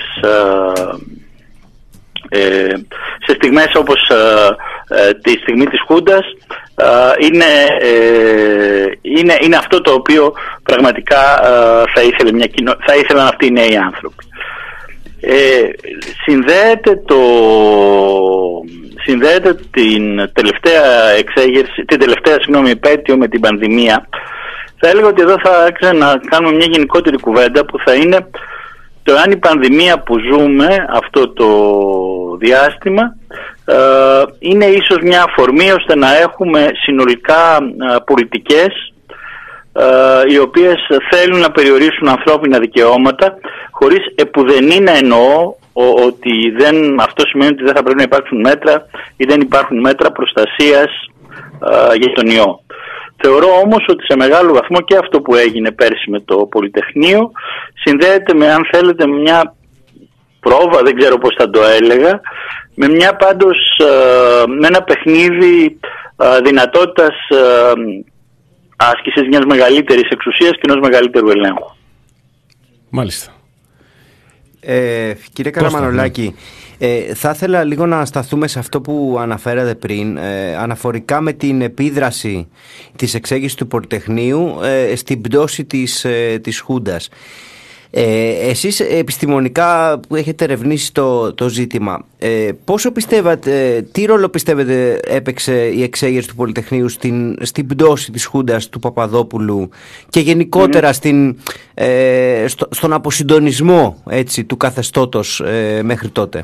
ε, ε, σε στιγμές όπως ε, ε, τη στιγμή της Χούντας ε, είναι, ε, είναι, είναι αυτό το οποίο πραγματικά ε, θα, ήθελε μια κοινο... θα ήθελαν αυτοί οι νέοι άνθρωποι. Ε, συνδέεται το συνδέεται την τελευταία εξέγερση, την τελευταία συγγνώμη επέτειο με την πανδημία. Θα έλεγα ότι εδώ θα άξιζε να κάνουμε μια γενικότερη κουβέντα που θα είναι το αν η πανδημία που ζούμε αυτό το διάστημα ε, είναι ίσως μια αφορμή ώστε να έχουμε συνολικά ε, πολιτικές ε, οι οποίες θέλουν να περιορίσουν ανθρώπινα δικαιώματα, χωρίς επουδενή να εννοώ ο, ότι δεν, αυτό σημαίνει ότι δεν θα πρέπει να υπάρξουν μέτρα ή δεν υπάρχουν μέτρα προστασίας ε, για τον ιό. Θεωρώ όμως ότι σε μεγάλο βαθμό και αυτό που έγινε πέρσι με το Πολυτεχνείο συνδέεται με, αν θέλετε, μια πρόβα, δεν ξέρω πώς θα το έλεγα, με μια πάντως, με ένα παιχνίδι δυνατότητας άσκησης μιας μεγαλύτερης εξουσίας και ενός μεγαλύτερου ελέγχου. Μάλιστα. Ε, κύριε Καραμανολάκη, ε, θα ήθελα λίγο να σταθούμε σε αυτό που αναφέρατε πριν, ε, αναφορικά με την επίδραση της εξέγερσης του Πολυτεχνείου ε, στην πτώση της, ε, της Χούντας. Ε, εσείς επιστημονικά που έχετε ερευνήσει το, το ζήτημα, ε, πόσο πιστεύετε, τι ρόλο πιστεύετε έπαιξε η εξέγερση του Πολυτεχνείου στην, στην πτώση της Χούντας του Παπαδόπουλου και γενικότερα mm. στην, ε, στο, στον αποσυντονισμό, έτσι, του καθεστώτος ε, μέχρι τότε?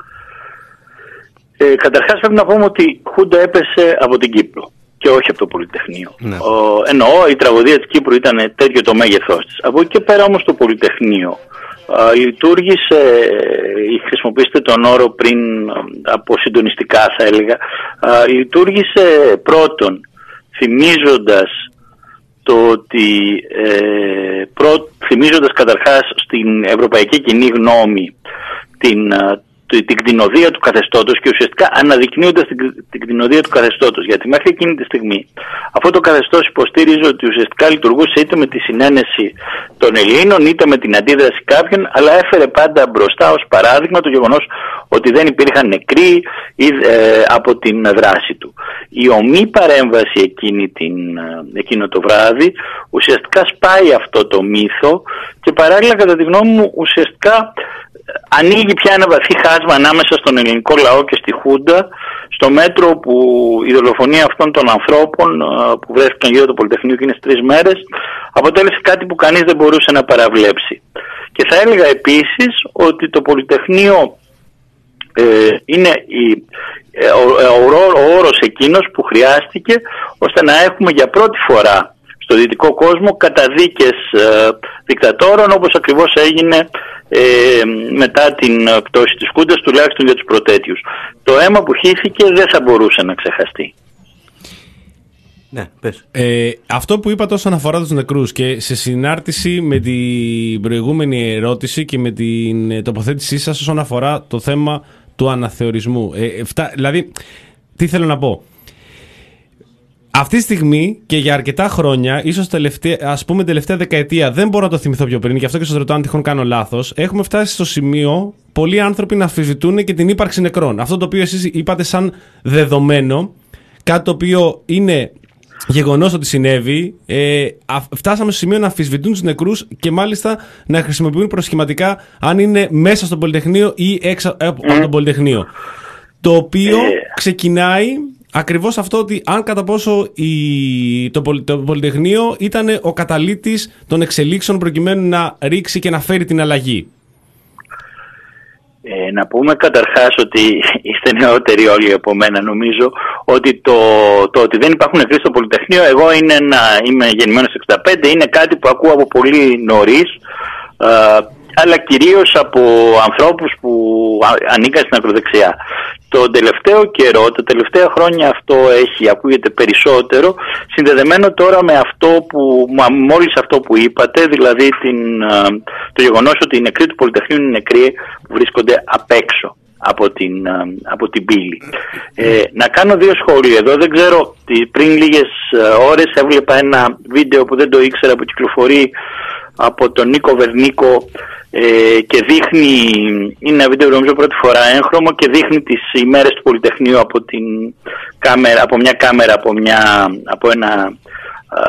Ε, καταρχάς πρέπει να πούμε ότι η Χούντα έπεσε από την Κύπρο και όχι από το Πολυτεχνείο. Ναι. Ο, εννοώ η τραγωδία της Κύπρου ήταν τέτοιο το μέγεθός της. Από εκεί και πέρα όμως το Πολυτεχνείο α, λειτουργήσε, χρησιμοποιήστε τον όρο πριν από συντονιστικά θα έλεγα, α, λειτουργήσε πρώτον θυμίζοντας το ότι ε, πρω, θυμίζοντας καταρχάς στην ευρωπαϊκή κοινή γνώμη την την κτηνοδία του καθεστώτος και ουσιαστικά αναδεικνύοντας την, την κτηνοδία του καθεστώτος. Γιατί μέχρι εκείνη τη στιγμή αυτό το καθεστώς υποστήριζε ότι ουσιαστικά λειτουργούσε είτε με τη συνένεση των Ελλήνων είτε με την αντίδραση κάποιων, αλλά έφερε πάντα μπροστά ως παράδειγμα το γεγονός ότι δεν υπήρχαν νεκροί ή, ε, από την δράση του. Η ομή παρέμβαση εκείνη την, εκείνο το βράδυ ουσιαστικά σπάει αυτό το μύθο και παράλληλα κατά τη γνώμη μου ουσιαστικά ανοίγει πια ένα βαθύ χάσμα ανάμεσα στον ελληνικό λαό και στη Χούντα, στο μέτρο που η δολοφονία αυτών των ανθρώπων που βρέθηκαν γύρω από το Πολυτεχνείο εκείνες τρεις μέρες αποτέλεσε κάτι που κανείς δεν μπορούσε να παραβλέψει. Και θα έλεγα επίσης ότι το Πολυτεχνείο ε, είναι η, ε, ο, ο, ο όρος εκείνος που χρειάστηκε ώστε να έχουμε για πρώτη φορά στο δυτικό κόσμο καταδίκες ε, δικτατόρων, όπως ακριβώς έγινε ε, μετά την πτώση της Χούντας, τουλάχιστον για τους προτέτειους. Το αίμα που χύθηκε δεν θα μπορούσε να ξεχαστεί. Ναι, πες. Ε, αυτό που είπατε όσον αφορά τους νεκρούς και σε συνάρτηση με την προηγούμενη ερώτηση και με την τοποθέτησή σας όσον αφορά το θέμα του αναθεωρισμού. Ε, φτά, δηλαδή, τι θέλω να πω. Αυτή τη στιγμή και για αρκετά χρόνια, ίσως τελευταία, ας πούμε τελευταία δεκαετία, δεν μπορώ να το θυμηθώ πιο πριν, γι' αυτό και σας ρωτάω αν τυχόν κάνω λάθος, έχουμε φτάσει στο σημείο πολλοί άνθρωποι να αμφισβητούν και την ύπαρξη νεκρών. Αυτό το οποίο εσείς είπατε σαν δεδομένο, κάτι το οποίο είναι γεγονός ότι συνέβη, ε, α, φτάσαμε στο σημείο να αμφισβητούν τους νεκρούς και μάλιστα να χρησιμοποιούν προσχηματικά αν είναι μέσα στο Πολυτεχνείο ή έξω από mm. το Πολυτεχνείο. Το οποίο ξεκινάει ακριβώς αυτό ότι αν κατά πόσο η, το, πολυ, το Πολυτεχνείο ήταν ο καταλύτης των εξελίξεων προκειμένου να ρίξει και να φέρει την αλλαγή. Ε, να πούμε καταρχάς ότι είστε νεότεροι όλοι από μένα, νομίζω ότι το, το ότι δεν υπάρχουν νεκροί στο Πολυτεχνείο, εγώ είναι ένα, είμαι γεννημένος εξήντα πέντε, είναι κάτι που ακούω από πολύ νωρίς, ε, αλλά κυρίως από ανθρώπους που ανήκαν στην ακροδεξιά. Το τελευταίο καιρό, τα τελευταία χρόνια αυτό έχει, ακούγεται περισσότερο, συνδεδεμένο τώρα με αυτό που, μόλις αυτό που είπατε, δηλαδή την, το γεγονός ότι οι νεκροί του Πολυτεχνείου είναι νεκροί που βρίσκονται απ' έξω από την, από την πύλη. Ε, να κάνω δύο σχόλια εδώ. Δεν ξέρω, πριν λίγες ώρες έβλεπα ένα βίντεο που δεν το ήξερα, που κυκλοφορεί από τον Νίκο Βερνίκο, ε, και δείχνει, είναι ένα βίντεο νομίζω πρώτη φορά έγχρωμο, και δείχνει τις ημέρες του Πολυτεχνείου από, την κάμερα, από μια κάμερα, από, μια, από ένα α,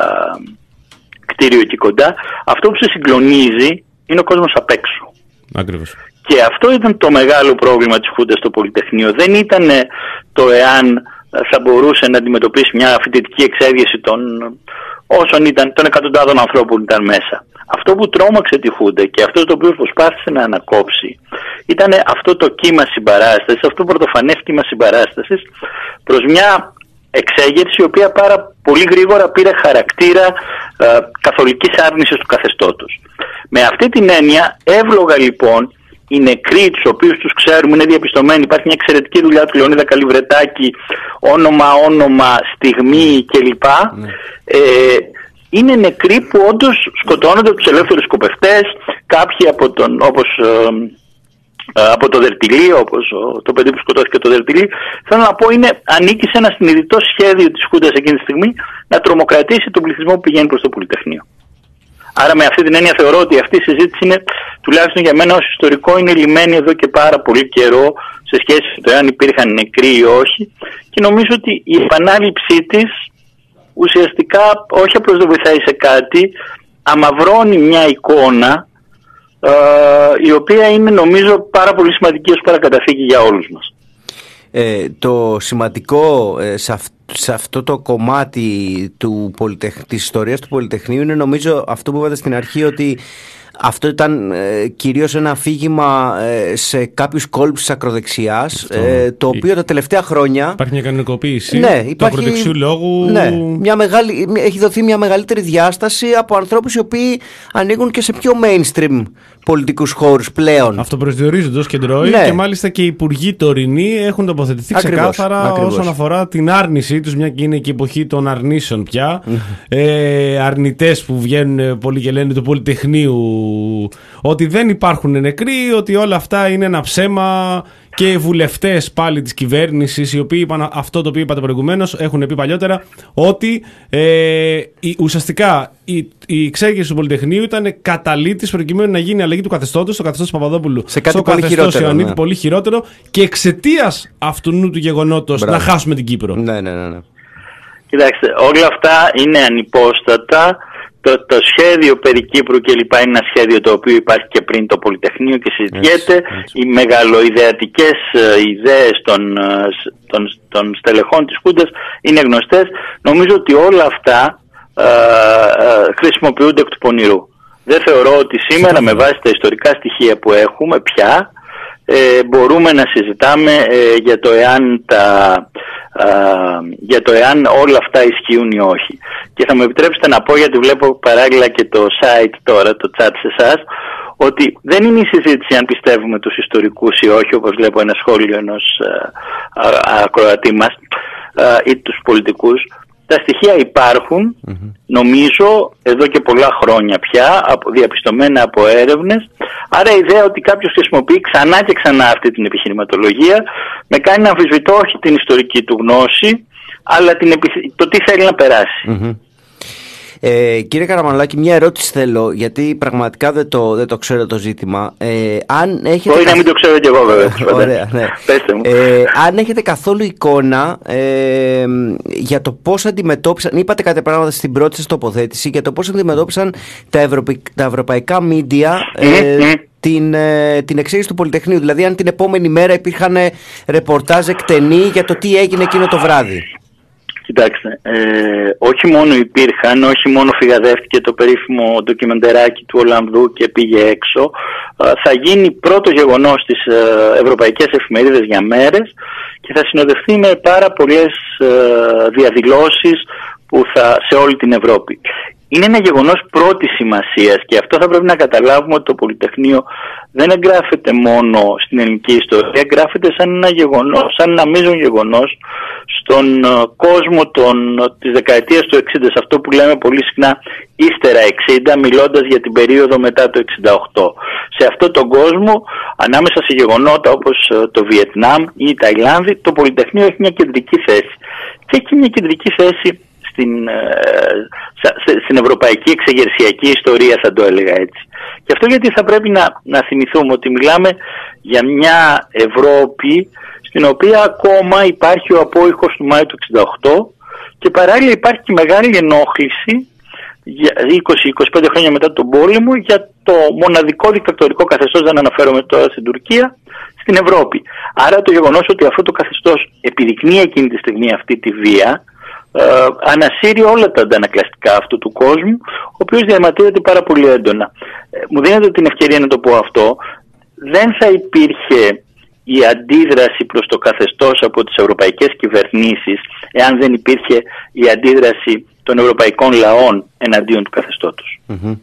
κτίριο εκεί κοντά. Αυτό που σε συγκλονίζει είναι ο κόσμος απ' έξω. Ακριβώς. Και αυτό ήταν το μεγάλο πρόβλημα της Χούντας στο Πολυτεχνείο. Δεν ήταν το εάν θα μπορούσε να αντιμετωπίσει μια φοιτητική εξέγερση των όσων ήταν, των εκατοντάδων ανθρώπων που ήταν μέσα. Αυτό που τρόμαξε τη Χούντα και αυτό το οποίο προσπάθησε να ανακόψει ήταν αυτό το κύμα συμπαράστασης, αυτό το πρωτοφανές κύμα συμπαράστασης προς μια εξέγερση η οποία πάρα πολύ γρήγορα πήρε χαρακτήρα ε, καθολικής άρνησης του καθεστώτος. Με αυτή την έννοια εύλογα λοιπόν οι νεκροί, τους οποίους τους ξέρουμε, είναι διαπιστωμένοι, υπάρχει μια εξαιρετική δουλειά του Λεωνίδα Καλιβρετάκη, όνομα, όνομα, στιγμή κλπ. Ναι. Ε, είναι νεκροί που όντως σκοτώνονται από τους ελεύθερους σκοπευτές, κάποιοι από τον, όπως ε, ε, από το Δερτιλί, όπως ο, το παιδί που σκοτώθηκε το Δερτιλί. Θέλω να πω, είναι, ανήκει σε ένα συνειδητό σχέδιο της Χούντας εκείνη τη στιγμή να τρομοκρατήσει τον πληθυσμό που πηγαίνει προς το Πολυτεχνείο. Άρα με αυτή την έννοια θεωρώ ότι αυτή η συζήτηση είναι, τουλάχιστον για μένα ως ιστορικό, είναι λυμμένη εδώ και πάρα πολύ καιρό σε σχέση με το εάν υπήρχαν νεκροί ή όχι, και νομίζω ότι η επανάληψή της ουσιαστικά όχι απλώς δεν βοηθάει σε κάτι, αμαυρώνει μια εικόνα ε, η οποία είναι νομίζω πάρα πολύ σημαντική ως παρακαταθήκη για όλους μας. Ε, το σημαντικό ε, σε, αυ, σε αυτό το κομμάτι του πολυτεχ, της ιστορίας του Πολυτεχνείου είναι νομίζω αυτό που είπατε στην αρχή, ότι αυτό ήταν ε, κυρίως ένα αφήγημα ε, σε κάποιους κόλπους της ακροδεξιάς, ε, το οποίο τα τελευταία χρόνια υπάρχει μια κανονικοποίηση, ναι, του υπάρχει, ακροδεξιού λόγου. Ναι, μια μεγάλη, έχει δοθεί μια μεγαλύτερη διάσταση από ανθρώπους οι οποίοι ανήκουν και σε πιο mainstream πολιτικούς χώρους πλέον. Αυτοπροσδιορίζοντος κεντρώοι, ναι. Και μάλιστα και οι υπουργοί τωρινοί έχουν τοποθετηθεί ακριβώς, ξεκάθαρα ακριβώς. Όσον αφορά την άρνησή τους, μια και είναι και η εποχή των αρνήσεων πια. ε, αρνητές που βγαίνουν πολύ και λένε του Πολυτεχνείου ότι δεν υπάρχουν νεκροί, ότι όλα αυτά είναι ένα ψέμα, και βουλευτές πάλι της κυβέρνησης οι οποίοι είπαν αυτό το οποίο είπατε προηγουμένως, έχουν πει παλιότερα ότι ε, η, ουσιαστικά η, η εξέγερση του Πολυτεχνείου ήταν καταλήτης προκειμένου να γίνει αλλαγή του καθεστώτος, στο καθεστώς Παπαδόπουλου, σε κάτι στο πολύ καθεστώς Ιωαννίδη, ναι. Πολύ χειρότερο, και εξαιτίας αυτού του γεγονότος να χάσουμε την Κύπρο. Ναι, ναι, ναι, ναι. Κοιτάξτε, όλα αυτά είναι ανυπόστατα. Το, το σχέδιο περί Κύπρου και λοιπά είναι ένα σχέδιο το οποίο υπάρχει και πριν το Πολυτεχνείο και συζητιέται. Έτσι, έτσι. Οι μεγαλοειδεατικές uh, ιδέες των, uh, των, των στελεχών της Χούντας είναι γνωστές. Νομίζω ότι όλα αυτά uh, uh, χρησιμοποιούνται εκ του πονηρού. Δεν θεωρώ ότι σήμερα με βάση τα ιστορικά στοιχεία που έχουμε πια ε, μπορούμε να συζητάμε ε, για το εάν τα... Uh, για το εάν όλα αυτά ισχύουν ή όχι. Και θα μου επιτρέψετε να πω, γιατί βλέπω παράλληλα και το site τώρα, το chat σε εσάς, ότι δεν είναι η συζήτηση αν πιστεύουμε τους ιστορικούς ή όχι, όπως βλέπω ένα σχόλιο ενός uh, uh, ακροατή μας, uh, ή τους πολιτικούς. Τα στοιχεία υπάρχουν, mm-hmm. νομίζω, εδώ και πολλά χρόνια πια, διαπιστωμένα από έρευνες. Άρα η ιδέα ότι κάποιος χρησιμοποιεί ξανά και ξανά αυτή την επιχειρηματολογία με κάνει να αμφισβητώ όχι την ιστορική του γνώση, αλλά την, το τι θέλει να περάσει. Mm-hmm. Ε, κύριε Καραμανλάκη, μια ερώτηση θέλω, γιατί πραγματικά δεν το, δεν το ξέρω το ζήτημα. Ε, αν έχετε Μπορεί καθ... να μην το ξέρω κι εγώ βέβαια. Ωραία, ναι. Πέστε μου. Ε, αν έχετε καθόλου εικόνα ε, για το πώς αντιμετώπισαν, είπατε κάτι πράγματα στην πρώτη σας τοποθέτηση, για το πώς αντιμετώπισαν τα, ευρωπαϊ, τα ευρωπαϊκά μίντια ε, mm-hmm. την, ε, την εξέγερση του Πολυτεχνείου. Δηλαδή αν την επόμενη μέρα υπήρχαν ρεπορτάζ εκτενή για το τι έγινε εκείνο το βράδυ. Κοιτάξτε, ε, όχι μόνο υπήρχαν, όχι μόνο φυγαδεύτηκε το περίφημο ντοκιμεντεράκι του Ολλανδού και πήγε έξω, ε, θα γίνει πρώτο γεγονός στις ε, ευρωπαϊκές εφημερίδες για μέρες και θα συνοδευτεί με πάρα πολλές ε, διαδηλώσεις που θα, σε όλη την Ευρώπη. Είναι ένα γεγονός πρώτης σημασίας και αυτό θα πρέπει να καταλάβουμε ότι το Πολυτεχνείο δεν εγγράφεται μόνο στην ελληνική ιστορία, εγγράφεται σαν ένα γεγονός, σαν ένα μείζον γεγονός στον κόσμο των, της δεκαετίας του εξήντα, σε αυτό που λέμε πολύ συχνά ύστερα εξήντα, μιλώντας για την περίοδο μετά το εξήντα οκτώ. Σε αυτόν τον κόσμο, ανάμεσα σε γεγονότα όπως το Βιετνάμ ή η Ταϊλάνδη, το Πολυτεχνείο έχει μια κεντρική θέση. Και έχει μια κεντρική θέση στην, στην ευρωπαϊκή εξεγερσιακή ιστορία, θα το έλεγα έτσι. Και αυτό γιατί θα πρέπει να, να θυμηθούμε ότι μιλάμε για μια Ευρώπη στην οποία ακόμα υπάρχει ο απόϊχος του Μάη του εξήντα οκτώ και παράλληλα υπάρχει και μεγάλη ενόχληση είκοσι με είκοσι πέντε χρόνια μετά τον πόλεμο για το μοναδικό δικτατορικό καθεστώς, δεν αναφέρομαι τώρα στην Τουρκία, στην Ευρώπη. Άρα το γεγονός ότι αυτό το καθεστώς επιδεικνύει εκείνη τη στιγμή αυτή τη βία, ε, ανασύρει όλα τα αντανακλαστικά αυτού του κόσμου, ο οποίος διαμαρτύρεται πάρα πολύ έντονα. Ε, μου δίνετε την ευκαιρία να το πω αυτό. Δεν θα υπήρχε η αντίδραση προς το καθεστώς από τις ευρωπαϊκές κυβερνήσεις εάν δεν υπήρχε η αντίδραση των ευρωπαϊκών λαών εναντίον του καθεστώτος. Mm-hmm.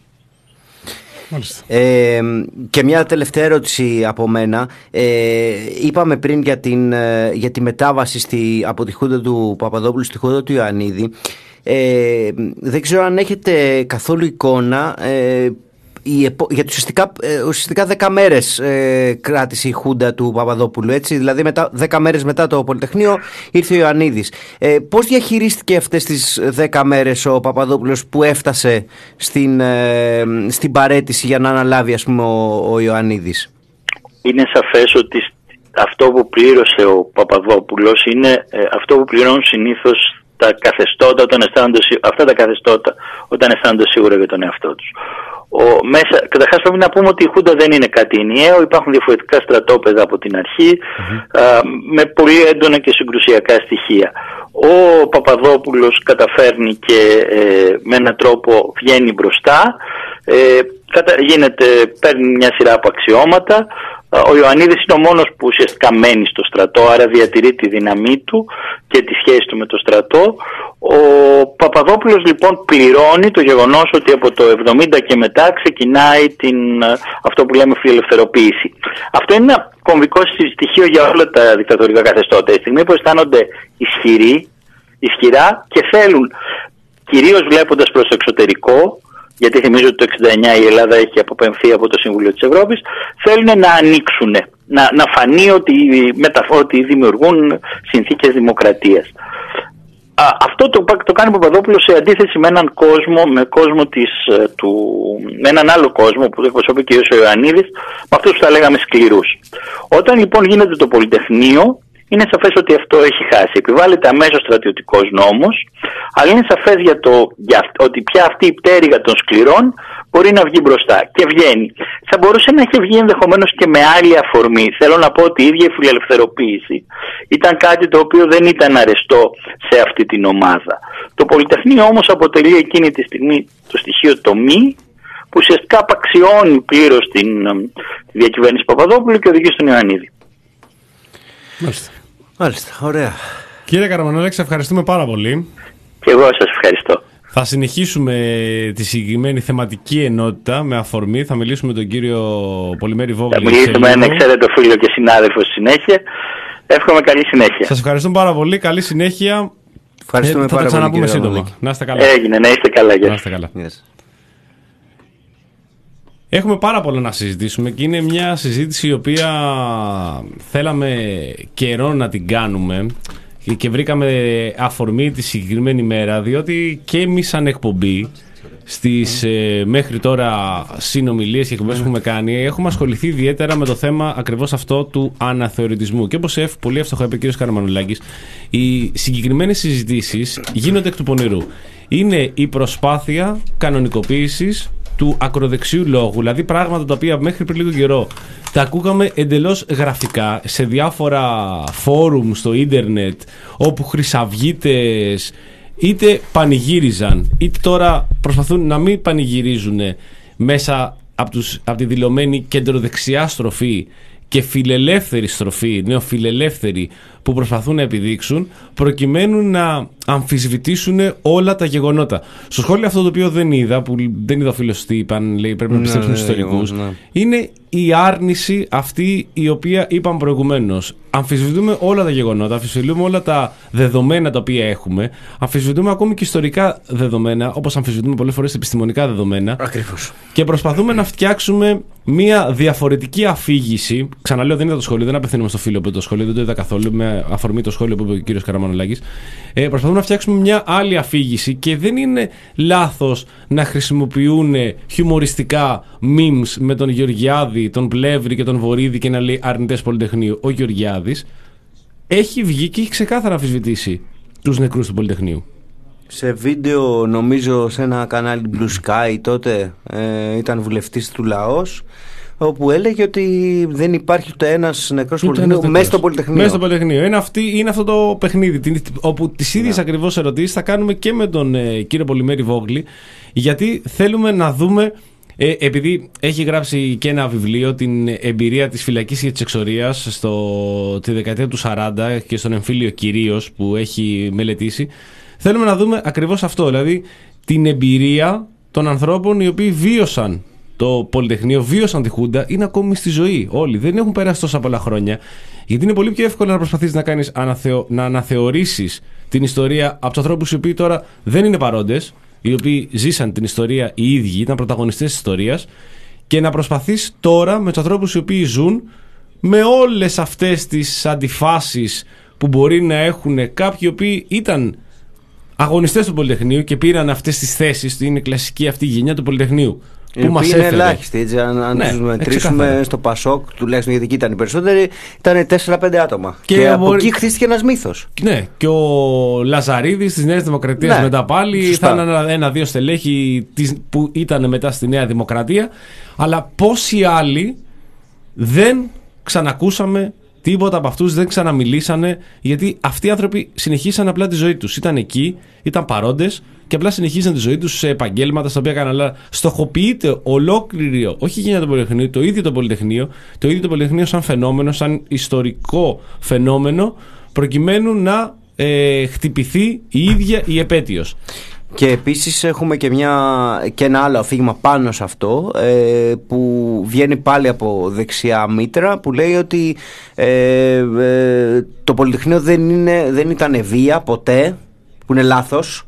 Ε, και μια τελευταία ερώτηση από μένα. ε, Είπαμε πριν για, την, για τη μετάβαση στη, από τη Χούντα του Παπαδόπουλου στη Χούντα του Ιωαννίδη. ε, Δεν ξέρω αν έχετε καθόλου εικόνα. ε, Γιατί ουσιαστικά, ουσιαστικά δέκα μέρες ε, κράτησε η Χούντα του Παπαδόπουλου, έτσι, δηλαδή μετά, δέκα μέρες μετά το Πολυτεχνείο ήρθε ο Ιωαννίδης. Ε, πώς διαχειρίστηκε αυτές τις δέκα μέρες ο Παπαδόπουλος που έφτασε στην, ε, στην παραίτηση για να αναλάβει, ας πούμε, ο, ο Ιωαννίδης? Είναι σαφές ότι αυτό που πλήρωσε ο Παπαδόπουλος είναι ε, αυτό που πληρώνουν συνήθως τα καθεστώτα όταν αισθάνονται, αυτά τα καθεστώτα όταν αισθάνονται σίγουρα για τον εαυτό τους. Ο, μέσα, καταρχάς πρέπει να πούμε ότι η Χούντα δεν είναι κάτι ενιαίο, υπάρχουν διαφορετικά στρατόπεδα από την αρχή, mm-hmm. α, με πολύ έντονα και συγκρουσιακά στοιχεία. Ο Παπαδόπουλος καταφέρνει και ε, με έναν τρόπο βγαίνει μπροστά, ε, κατα, γίνεται, παίρνει μια σειρά από αξιώματα. Ο Ιωαννίδης είναι ο μόνος που ουσιαστικά μένει στο στρατό, άρα διατηρεί τη δύναμή του και τη σχέση του με το στρατό. Ο Παπαδόπουλος λοιπόν πληρώνει το γεγονός ότι από το εβδομήντα και μετά ξεκινάει την, αυτό που λέμε φιλελευθεροποίηση. Αυτό είναι ένα κομβικό στοιχείο για όλα τα δικτατορικά καθεστώτα. Η στιγμή που αισθάνονται ισχυροί, ισχυρά και θέλουν, κυρίως βλέποντας προς το εξωτερικό, γιατί θυμίζω ότι το εξήντα εννιά η Ελλάδα έχει αποπεμφθεί από το Συμβούλιο της Ευρώπης, θέλουν να ανοίξουν, να, να φανεί ότι, ότι δημιουργούν συνθήκες δημοκρατίας. Α, αυτό το, το κάνει ο Παπαδόπουλος σε αντίθεση με έναν κόσμο, με, κόσμο της, του, με έναν άλλο κόσμο που το εκπροσωπεί και ο Ιωαννίδης, με αυτούς που θα λέγαμε σκληρούς. Όταν λοιπόν γίνεται το Πολυτεχνείο, είναι σαφές ότι αυτό έχει χάσει. Επιβάλλεται αμέσως στρατιωτικός νόμος, αλλά είναι σαφές για το, για, ότι πια αυτή η πτέρυγα των σκληρών μπορεί να βγει μπροστά. Και βγαίνει. Θα μπορούσε να έχει βγει ενδεχομένως και με άλλη αφορμή. Θέλω να πω ότι η ίδια η φιλελευθεροποίηση ήταν κάτι το οποίο δεν ήταν αρεστό σε αυτή την ομάδα. Το Πολυτεχνείο όμως αποτελεί εκείνη τη στιγμή το στοιχείο το μη, που ουσιαστικά απαξιώνει πλήρως την τη διακυβέρνηση Παπαδόπουλου και οδηγεί στον Ιωαννίδη. Μάλιστα. Μάλιστα, ωραία. Κύριε Καραμανόλη, ευχαριστούμε πάρα πολύ. Και εγώ σας ευχαριστώ. Θα συνεχίσουμε τη συγκεκριμένη θεματική ενότητα με αφορμή. Θα μιλήσουμε με τον κύριο Πολυμέρη Βόγλη. Θα μιλήσουμε με έναν εξαίρετο φίλο και συνάδελφο στη συνέχεια. Εύχομαι καλή συνέχεια. Σας ευχαριστούμε πάρα πολύ. Καλή συνέχεια. Ευχαριστούμε ε, πάρα θα τα πολύ. ξαναπούμε σύντομα. Να είστε καλά. Έγινε, να είστε καλά. Να είστε καλά. Yes. Έχουμε πάρα πολλά να συζητήσουμε και είναι μια συζήτηση η οποία θέλαμε καιρό να την κάνουμε και βρήκαμε αφορμή τη συγκεκριμένη μέρα, διότι και εμείς σαν εκπομπή στις ε, μέχρι τώρα συνομιλίες και εκπομπές που έχουμε κάνει έχουμε ασχοληθεί ιδιαίτερα με το θέμα ακριβώς αυτό του αναθεωρητισμού και όπως εφ, πολύ εύστοχα είπε ο κ. Καραμανουλάκης, οι συγκεκριμένες συζητήσεις γίνονται εκ του πονηρού. Είναι η προσπάθεια κανονικοποίησης του ακροδεξιού λόγου, δηλαδή πράγματα τα οποία μέχρι πριν λίγο καιρό τα ακούγαμε εντελώς γραφικά σε διάφορα φόρουμ στο ίντερνετ, όπου χρυσαυγίτες είτε πανηγύριζαν είτε τώρα προσπαθούν να μην πανηγυρίζουν μέσα από, τους, από τη δηλωμένη κεντροδεξιά στροφή και φιλελεύθερη στροφή, νεοφιλελεύθερη, που προσπαθούν να επιδείξουν προκειμένου να αμφισβητήσουν όλα τα γεγονότα. Στο σχόλιο αυτό το οποίο δεν είδα, που δεν είδα ο φίλος τι είπαν, λέει πρέπει να Ναι, πιστέψουν ναι, στους ιστορικούς, ναι. είναι η άρνηση αυτή η οποία είπαμε προηγουμένως. Αμφισβητούμε όλα τα γεγονότα, αμφισβητούμε όλα τα δεδομένα τα οποία έχουμε, αμφισβητούμε ακόμη και ιστορικά δεδομένα, όπως αμφισβητούμε πολλές φορές επιστημονικά δεδομένα. Ακριβώς. Και προσπαθούμε να φτιάξουμε μια διαφορετική αφήγηση. Ξαναλέω, δεν είδα το σχόλιο, δεν απευθύνομαι στο φίλο που είπε το σχόλιο, δεν το είδα καθόλου, με αφορμή το σχόλιο που είπε ο κύριος Καραμανολάκης. Ε, προσπαθούμε να φτιάξουμε μια άλλη αφήγηση και δεν είναι λάθος να χρησιμοποιούν χιουμοριστικά memes με τον Γεωργιάδη, τον Πλεύρη και τον Βορίδη και να λέει αρνητές Πολυτεχνείου. Ο Γεωργιάδης έχει βγει και έχει ξεκάθαρα αμφισβητήσει τους νεκρούς του Πολυτεχνείου. Σε βίντεο, νομίζω σε ένα κανάλι Blue Sky τότε, ε, ήταν βουλευτής του Λαός, όπου έλεγε ότι δεν υπάρχει ούτε ένας νεκρός Πολυτεχνείου μέσα στο Πολυτεχνείο. Μέσα στο Πολυτεχνείο. Είναι, αυτή, είναι αυτό το παιχνίδι, την, όπου τις ίδιες yeah. ακριβώς ερωτήσεις θα κάνουμε και με τον ε, κύριο Πολυμέρη Βόγλη, γιατί θέλουμε να δούμε, ε, επειδή έχει γράψει και ένα βιβλίο, την εμπειρία της φυλακής και της εξορίας στο, τη δεκαετία του σαράντα και στον εμφύλιο κυρίως που έχει μελετήσει. Θέλουμε να δούμε ακριβώς αυτό, δηλαδή την εμπειρία των ανθρώπων οι οποίοι βίωσαν το Πολυτεχνείο, βίωσαν τη Χούντα, είναι ακόμη στη ζωή. Όλοι δεν έχουν περάσει τόσα πολλά χρόνια. Γιατί είναι πολύ πιο εύκολο να προσπαθείς να κάνεις αναθεω... να αναθεωρήσεις την ιστορία από τους ανθρώπους οι οποίοι τώρα δεν είναι παρόντες, οι οποίοι ζήσαν την ιστορία οι ίδιοι, ήταν πρωταγωνιστές της ιστορίας, και να προσπαθείς τώρα με τους ανθρώπους οι οποίοι ζουν, με όλες αυτές τις αντιφάσεις που μπορεί να έχουν κάποιοι οι οποίοι ήταν αγωνιστές του Πολυτεχνείου και πήραν αυτές τις θέσεις, είναι κλασική αυτή η γενιά του Πολυτεχνείου. Οι οποίοι είναι ελάχιστοι, έτσι, αν, αν ναι, τους μετρήσουμε στο Πασόκ, τουλάχιστον γιατί εκεί ήταν οι περισσότεροι, ήταν τέσσερα πέντε άτομα. Και, και από μπορεί... εκεί χτίστηκε ένας μύθος. Ναι, και ο Λαζαρίδης της Νέας Δημοκρατίας ναι, μετά πάλι, σωστά. Ήταν ένα-δύο ένα, στελέχη που ήταν μετά στη Νέα Δημοκρατία, αλλά πόσοι άλλοι δεν ξανακούσαμε τίποτα από αυτούς, δεν ξαναμιλήσανε, γιατί αυτοί οι άνθρωποι συνεχίσαν απλά τη ζωή τους. Ήταν εκεί, ήταν παρόντες και απλά συνεχίζαν τη ζωή τους σε επαγγέλματα στα οποία έκαναν. Αλλά στοχοποιείται ολόκληρο, όχι γενιά το Πολυτεχνείο, το ίδιο το Πολυτεχνείο, το ίδιο το Πολυτεχνείο σαν φαινόμενο, σαν ιστορικό φαινόμενο, προκειμένου να ε, χτυπηθεί η ίδια η επέτειος. Και επίσης έχουμε και, μια, και ένα άλλο αφήγημα πάνω σε αυτό, ε, που βγαίνει πάλι από δεξιά μήτρα, που λέει ότι ε, ε, το Πολυτεχνείο δεν, είναι, δεν ήταν βία ποτέ, που είναι λάθος,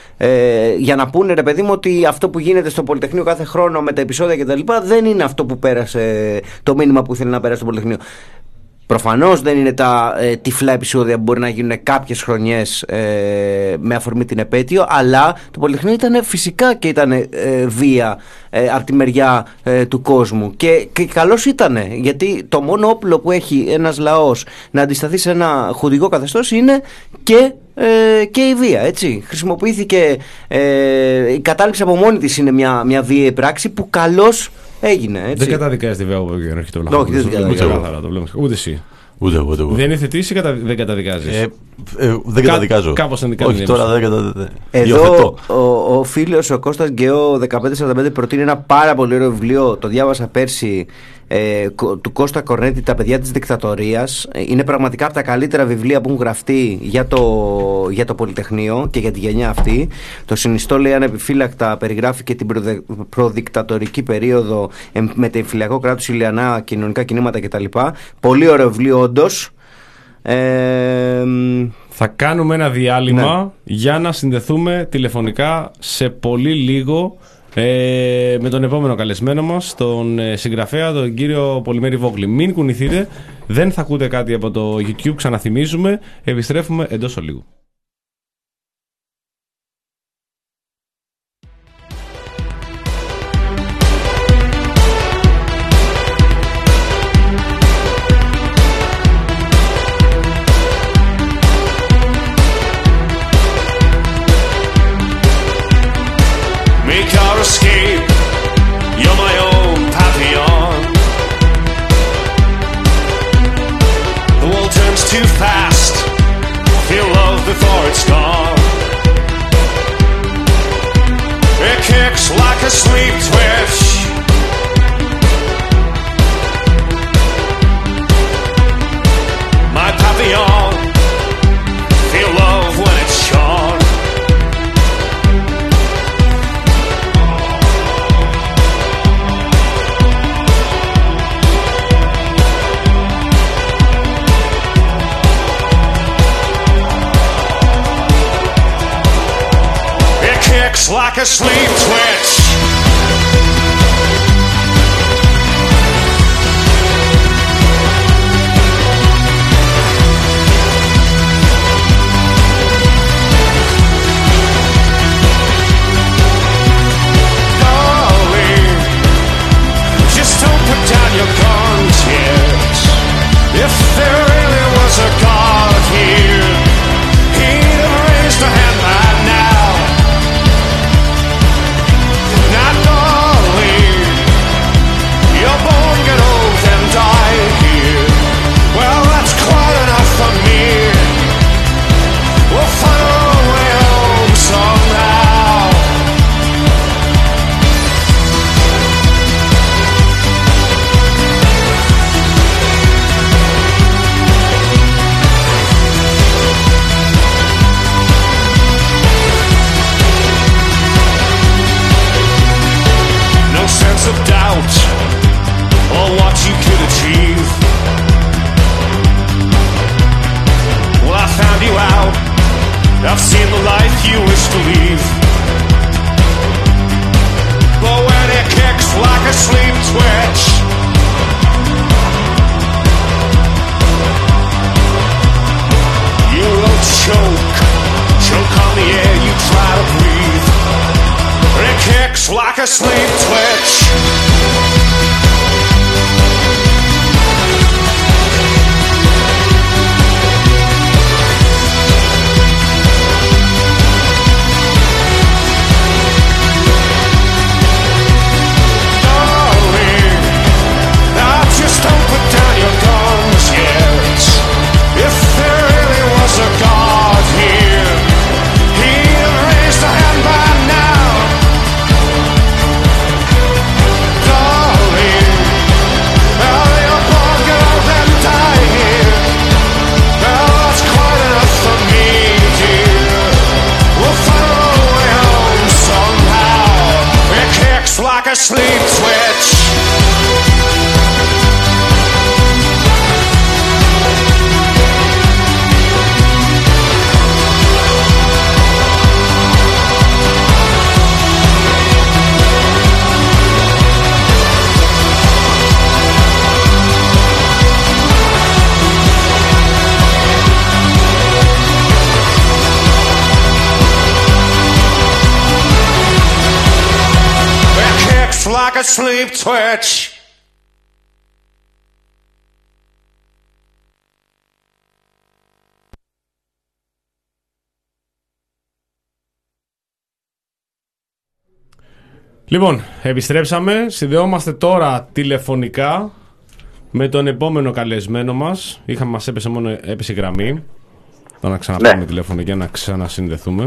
ε, για να πούνε ρε παιδί μου ότι αυτό που γίνεται στο Πολυτεχνείο κάθε χρόνο με τα επεισόδια κτλ. Δεν είναι αυτό που πέρασε, το μήνυμα που ήθελε να περάσει το Πολυτεχνείο. Προφανώς δεν είναι τα ε, τυφλά επεισόδια που μπορεί να γίνουν κάποιες χρονιές ε, με αφορμή την επέτειο, αλλά το Πολυτεχνείο ήταν φυσικά και ήταν ε, βία ε, από τη μεριά ε, του κόσμου. Και, και καλώς ήταν, γιατί το μόνο όπλο που έχει ένας λαός να αντισταθεί σε ένα χουντικό καθεστώς είναι και, ε, και η βία. Έτσι. Χρησιμοποιήθηκε, ε, η κατάληψη από μόνη της είναι μια, μια βίαιη πράξη που καλώς έγινε, έτσι. Δεν καταδικάζεται βέβαια από τον αρχιτό Βλαχόπουλο. Όχι, δεν καταδικάζεται. Ούτε εσύ. Ούτε εγώ, ούτε εγώ. Δεν είναι θετήσει ή κατα... δεν καταδικάζεις. Ε, ε, δεν καταδικάζω. Κάπως ενδικάζει. Όχι, τώρα δεν καταδικάζω. Εδώ ο, ο φίλος ο Κώστας Γκαιό δεκαπέντε σαράντα πέντε προτείνει ένα πάρα πολύ ωραίο βιβλίο. Το διάβασα πέρσι, ε, του Κώστα Κορνέτη, «Τα παιδιά της δικτατορίας». Είναι πραγματικά από τα καλύτερα βιβλία που έχουν γραφτεί για το, για το Πολυτεχνείο και για τη γενιά αυτή. Το συνιστώ, λέει, ανεπιφύλακτα περιγράφει και την προδε, προδικτατορική περίοδο ε, με το εμφυλιακό κράτος, ηλιανά, κοινωνικά κινήματα κτλ. Πολύ ωραίο βιβλίο, όντως. Ε, θα κάνουμε ένα διάλειμμα, ναι, για να συνδεθούμε τηλεφωνικά σε πολύ λίγο ε, με τον επόμενο καλεσμένο μας, τον ε, συγγραφέα, τον κύριο Πολυμέρη Βόγλη. Μην κουνηθείτε, δεν θα ακούτε κάτι από το YouTube, ξαναθυμίζουμε, επιστρέφουμε εντός ολίγου. Escape kicks like a sleep twitch. Darling, just don't put down your guns yet. If there really was a God here, he'd have raised a hand by now. Now, darling, you're born, get old, and die here. Well, that's quite enough for me. We'll find our way home somehow. No sense of doubt or what you could achieve. Well, I found you out. I've seen the life you wish to leave. But when it kicks like a sleep twitch, you will choke, choke on the air you try to breathe. It kicks like a sleep twitch. Darling, now just don't put down your guns yet. If there really was a God here, he'd have raised a hand by now. Darling, well, you're born, get old, and die here. Well, that's quite enough for me, dear. We'll find our way home somehow. It kicks like a sleep twitch. It kicks like a sleep twitch. Λοιπόν, επιστρέψαμε. Συνδεόμαστε τώρα τηλεφωνικά με τον επόμενο καλεσμένο μας. Είχαμε, μας έπεσε μόνο έπεσε η γραμμή. Θα να ξαναπάμε Ναι. τηλέφωνο για να ξανασυνδεθούμε.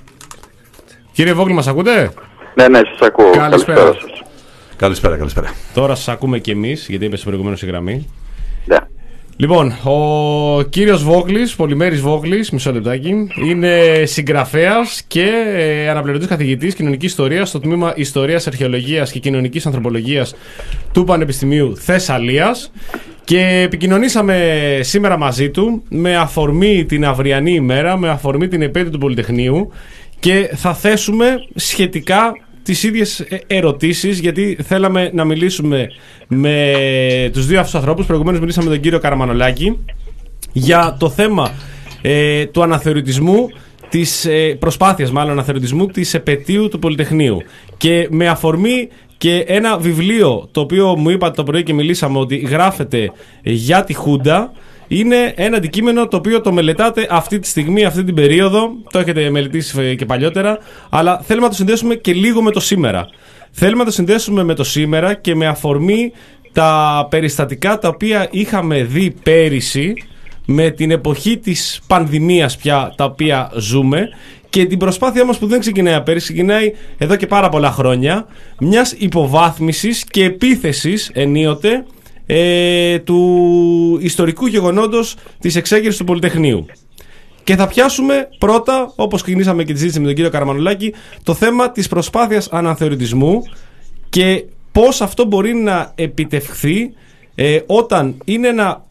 Κύριε Βόγλη, μας ακούτε? Ναι, ναι, σας ακούω. Καλησπέρα. Καλησπέρα σας. Καλησπέρα, καλησπέρα. Τώρα σας ακούμε κι εμείς, γιατί έπεσε προηγουμένως η γραμμή. Ναι. Λοιπόν, ο κύριος Βόγλης, Πολυμέρης Βόγλης, μισό λεπτάκι, είναι συγγραφέας και ε, αναπληρωτής καθηγητής κοινωνικής ιστορίας στο τμήμα Ιστορίας, Αρχαιολογίας και Κοινωνικής Ανθρωπολογίας του Πανεπιστημίου Θεσσαλίας και επικοινωνήσαμε σήμερα μαζί του με αφορμή την αυριανή ημέρα, με αφορμή την επέτειο του Πολυτεχνείου και θα θέσουμε σχετικά τις ίδιες ερωτήσεις, γιατί θέλαμε να μιλήσουμε με τους δύο αυτούς ανθρώπους. Προηγουμένως μιλήσαμε με τον κύριο Καραμανολάκη για το θέμα ε, του αναθεωρητισμού, της ε, προσπάθειας μάλλον αναθεωρητισμού της επετείου του Πολυτεχνείου και με αφορμή και ένα βιβλίο το οποίο μου είπατε το πρωί και μιλήσαμε ότι γράφεται για τη Χούντα. Είναι ένα αντικείμενο το οποίο το μελετάτε αυτή τη στιγμή, αυτή την περίοδο. Το έχετε μελετήσει και παλιότερα. Αλλά θέλουμε να το συνδέσουμε και λίγο με το σήμερα. Θέλουμε να το συνδέσουμε με το σήμερα και με αφορμή τα περιστατικά τα οποία είχαμε δει πέρυσι, με την εποχή της πανδημίας πια τα οποία ζούμε, και την προσπάθειά μας που δεν ξεκινάει πέρυσι, ξεκινάει εδώ και πάρα πολλά χρόνια, μιας υποβάθμισης και επίθεσης ενίοτε Ε, του ιστορικού γεγονότος της εξέγερσης του Πολυτεχνείου. Και θα πιάσουμε πρώτα, όπως ξεκινήσαμε και τη συζήτηση με τον κύριο Καραμανολάκη, το θέμα της προσπάθειας αναθεωρητισμού και πώς αυτό μπορεί να επιτευχθεί ε, όταν είναι ένα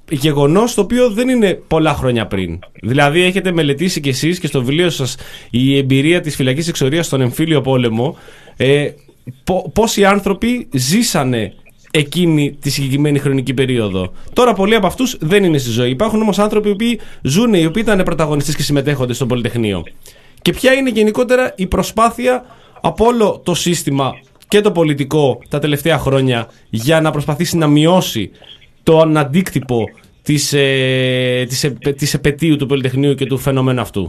γεγονός το οποίο δεν είναι πολλά χρόνια πριν. Δηλαδή έχετε μελετήσει κι εσείς και στο βιβλίο σας η εμπειρία της φυλακής εξορίας στον εμφύλιο πόλεμο, ε, πο, πόσοι άνθρωποι ζήσανε εκείνη τη συγκεκριμένη χρονική περίοδο. Τώρα πολλοί από αυτούς δεν είναι στη ζωή. Υπάρχουν όμως άνθρωποι οι οποίοι ζουν, οι οποίοι ήταν πρωταγωνιστές και συμμετέχοντες στο Πολυτεχνείο. Και ποια είναι γενικότερα η προσπάθεια από όλο το σύστημα και το πολιτικό τα τελευταία χρόνια για να προσπαθήσει να μειώσει τον αντίκτυπο της, ε, της, ε, της επετείου του Πολυτεχνείου και του φαινομένου αυτού?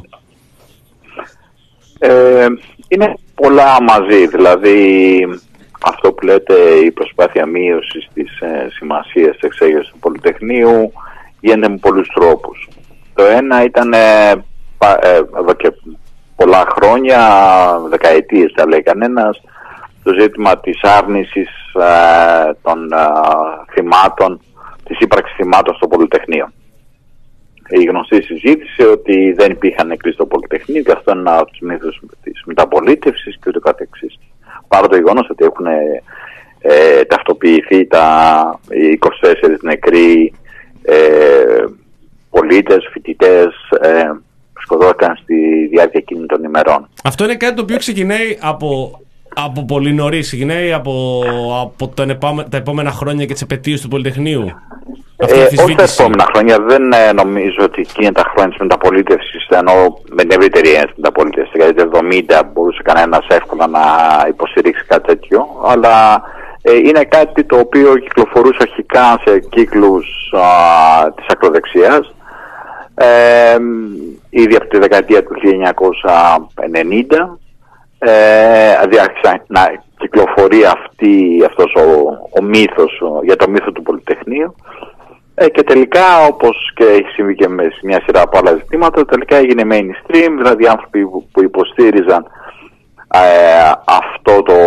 Ε, είναι πολλά μαζί, δηλαδή αυτό που λέτε, η προσπάθεια μείωσης της ε, σημασίας της εξέγερσης του Πολυτεχνείου γίνεται με πολλούς τρόπους. Το ένα ήταν ε, πα, ε, εδώ και πολλά χρόνια, δεκαετίες θα λέει κανένας, το ζήτημα της άρνησης ε, των ε, θυμάτων, της ύπαρξης θυμάτων στο Πολυτεχνείο. Η γνωστή συζήτηση ότι δεν υπήρχαν νεκροί στο Πολυτεχνείο και αυτό είναι ένα από τους μύθους της μεταπολίτευσης και ούτω καθεξής. Παρά το γεγονός ότι έχουν ε, ταυτοποιηθεί τα είκοσι τέσσερις νεκροί ε, πολίτες, φοιτητές, ε, σκοτώθηκαν στη διάρκεια εκείνων των ημερών. Αυτό είναι κάτι το οποίο ξεκινάει από, από πολύ νωρίς, ξεκινάει από, από τον επάμε, τα επόμενα χρόνια και τις επετείους του Πολυτεχνείου. Ε, όχι τα επόμενα χρόνια, δεν ε, νομίζω ότι εκείνα τα χρόνια της μεταπολίτευσης, ενώ με την ευρύτερη έννοια της μεταπολίτευσης, δηλαδή το εβδομήντα μπορούσε κανένας εύκολα να υποστηρίξει κάτι τέτοιο, αλλά ε, είναι κάτι το οποίο κυκλοφορούσε αρχικά σε κύκλους α, της ακροδεξιάς, ε, ήδη από τη δεκαετία του χίλια εννιακόσια ενενήντα, ε, δηλαδή άρχισε να κυκλοφορεί αυτή, αυτός ο, ο μύθος ο, για το μύθο του Πολυτεχνείου. Ε, και τελικά, όπως και έχει συμβεί και με μια σειρά από άλλα ζητήματα, τελικά έγινε mainstream, δηλαδή άνθρωποι που, που υποστήριζαν ε, αυτό, το,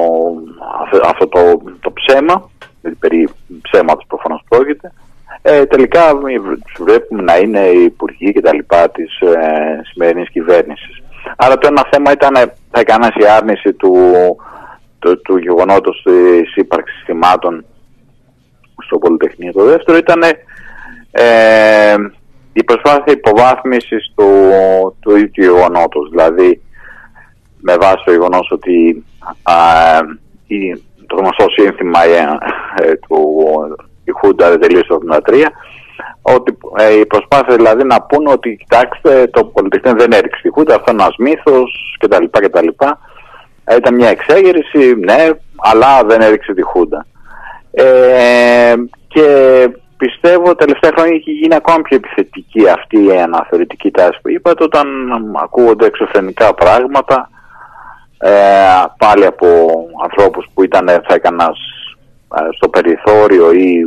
αυτό το, το ψέμα, δηλαδή περί ψέματος προφανώς πρόκειται, ε, τελικά τους βλέπουμε να είναι οι υπουργοί και τα λοιπά της ε, σημερινής κυβέρνησης. Άρα το ένα θέμα ήταν, θα έκανας η άρνηση του, του, του γεγονότος της ύπαρξης θυμάτων στο Πολυτεχνείο. Το δεύτερο ήταν ε, η προσπάθεια υποβάθμισης του, του ίδιου γεγονότος, δηλαδή με βάση το γεγονός ότι α, η, το γνωστό σύνθημα ε, του η Χούντα δεν τελείωσε το εβδομήντα τρία, ότι ε, η προσπάθεια δηλαδή να πούνε ότι κοιτάξτε, το Πολυτεχνείο δεν έριξε τη Χούντα, αυτό είναι ένας μύθος κτλ. κτλ. Ε, ήταν μια εξέγερση, ναι, αλλά δεν έριξε τη Χούντα. Ε, και πιστεύω τελευταία χρόνια έχει γίνει ακόμα πιο επιθετική αυτή η αναθεωρητική τάση που είπατε, όταν ακούγονται εξωφρενικά πράγματα ε, πάλι από ανθρώπους που ήταν, θα έκανας ε, στο περιθώριο ή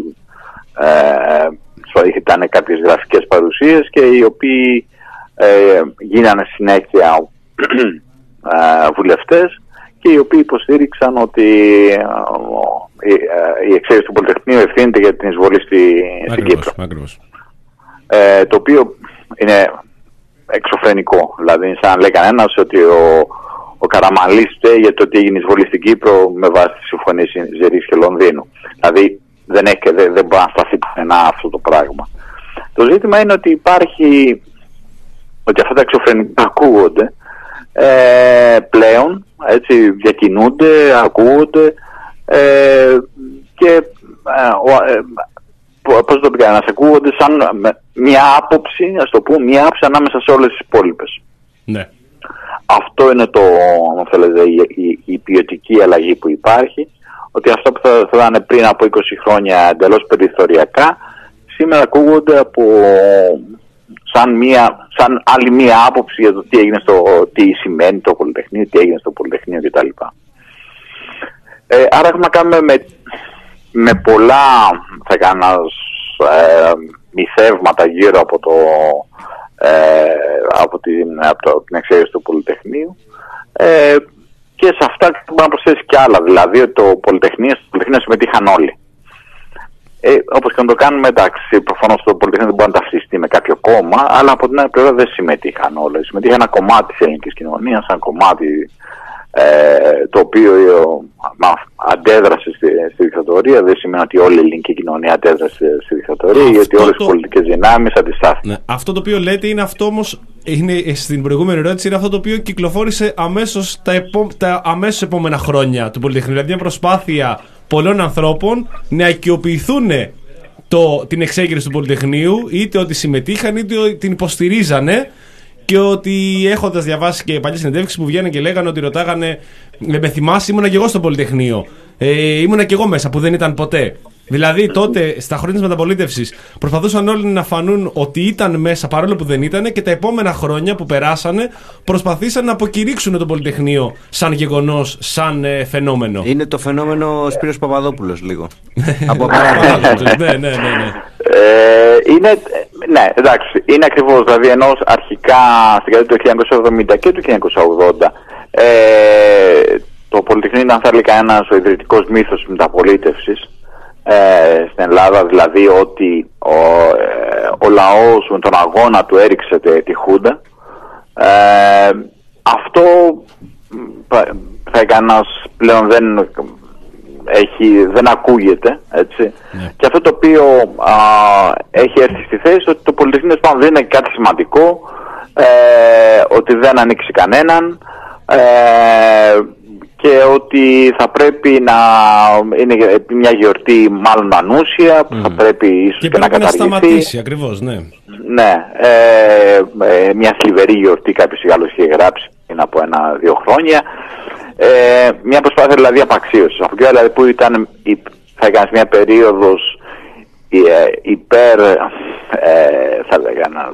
ε, ήταν κάποιες γραφικές παρουσίες και οι οποίοι ε, γίνανε συνέχεια ε, βουλευτές και οι οποίοι υποστήριξαν ότι ε, η εξαίρεση του Πολυτεχνείου ευθύνεται για την εισβολή στη, στην Κύπρο. Ε, το οποίο είναι εξωφρενικό. Δηλαδή, σαν λέει κανένας ότι ο, ο Καραμανλής φταίει για το ότι έγινε εισβολή στην Κύπρο με βάση τη συμφωνία Ζερής και Λονδίνου. Δηλαδή, δεν, έχει, δεν, δεν μπορεί να σταθεί πουθενά αυτό το πράγμα. Το ζήτημα είναι ότι υπάρχει, ότι αυτά τα εξωφρενικά ακούγονται ε, πλέον, έτσι, διακινούνται, ακούγονται ε, και ε, ε, πώς το πει κανένας, ακούγονται σαν μια άποψη, ας το πούμε, μια άποψη ανάμεσα σε όλες τις υπόλοιπες. Ναι. Αυτό είναι το, αν θέλετε, η, η, η ποιοτική αλλαγή που υπάρχει, ότι αυτό που θα, θα ήταν πριν από είκοσι χρόνια εντελώς περιθωριακά, σήμερα ακούγονται από, σαν, μια, σαν άλλη μια άποψη για το τι έγινε στο, τι σημαίνει το Πολυτεχνείο, τι έγινε στο Πολυτεχνείο κτλ. Ε, άρα έχουμε να κάνουμε με, με πολλά, θα έκανα, ε, μυθεύματα γύρω από, το, ε, από, την, από, το, από την εξαίρεση του Πολυτεχνείου, ε, και σε αυτά μπορεί να προσθέσει κι άλλα, δηλαδή ότι το Πολυτεχνείο, στο Πολυτεχνείο συμμετείχαν όλοι. Ε, όπως και να το κάνουμε, εντάξει, προφανώς το Πολυτεχνείο δεν μπορεί να ταυτιστεί με κάποιο κόμμα, αλλά από την άλλη πλευρά δεν συμμετείχαν όλοι. Συμμετείχαν ένα κομμάτι της ελληνικής κοινωνίας, ένα κομμάτι ε, το οποίο ε, αντέδρασε στη, στη δικτατορία, δεν σημαίνει ότι όλη η ελληνική κοινωνία αντέδρασε στη δικτατορία, αυτό γιατί όλες το... οι πολιτικές δυνάμεις αντιστάθηκαν. Ναι. Αυτό το οποίο λέτε είναι αυτό όμως, είναι, στην προηγούμενη ερώτηση, είναι αυτό το οποίο κυκλοφόρησε αμέσως τα, επό... τα αμέσως επόμενα χρόνια του Πολυτεχνείου. Δηλαδή μια προσπάθεια πολλών ανθρώπων να οικειοποιηθούν το, την εξέγερση του Πολυτεχνείου, είτε ότι συμμετείχαν είτε ότι την υποστηρίζανε, και ότι έχοντας διαβάσει και παλιές συνεντεύξεις που βγαίνουν και λέγανε ότι ρωτάγανε, με θυμάσαι, ήμουνα και εγώ στο Πολυτεχνείο, ε, ήμουνα και εγώ μέσα που δεν ήταν ποτέ. Δηλαδή τότε στα χρόνια της μεταπολίτευσης προσπαθούσαν όλοι να φανούν ότι ήταν μέσα παρόλο που δεν ήταν, και τα επόμενα χρόνια που περάσανε προσπαθήσαν να αποκηρύξουν το Πολυτεχνείο σαν γεγονός, σαν ε, φαινόμενο. Είναι το φαινόμενο Σπύρος Παπαδόπουλος λίγο. Από ναι, ναι, ναι, ναι. Ε, είναι, ναι, εντάξει, είναι ακριβώς, δηλαδή ενώ αρχικά στην δεκαετία του χίλια εννιακόσια εβδομήντα και του χίλια εννιακόσια ογδόντα ε, το Πολυτεχνείο ήταν, θα έλεγα, ένας ο ιδρυτικός μύθος της μεταπολίτευσης ε, στην Ελλάδα, δηλαδή ότι ο, ε, ο λαός με τον αγώνα του έριξε τη Χούντα. Ε, αυτό θα έκανας πλέον δεν έχει, δεν ακούγεται, έτσι. Yeah. Και αυτό το οποίο α, έχει έρθει στη θέση ότι το Πολυτεχνείο δεν είναι κάτι σημαντικό, ε, ότι δεν ανοίξει κανέναν, ε, και ότι θα πρέπει να είναι μια γιορτή μάλλον ανούσια, που mm. θα πρέπει ίσως και, και να καταργηθεί. Και να σταματήσει, ακριβώς, ναι. Ναι, ε, ε, μια θλιβερή γιορτή, κάποιος Γάλλος είχε γράψει πριν από ένα-δύο χρόνια. Ε, μια προσπάθεια δηλαδή απαξίωσης. Από εκεί δηλαδή που ήταν, θα έκανε μια περίοδος υπέρ, ε, θα λέγα ένας,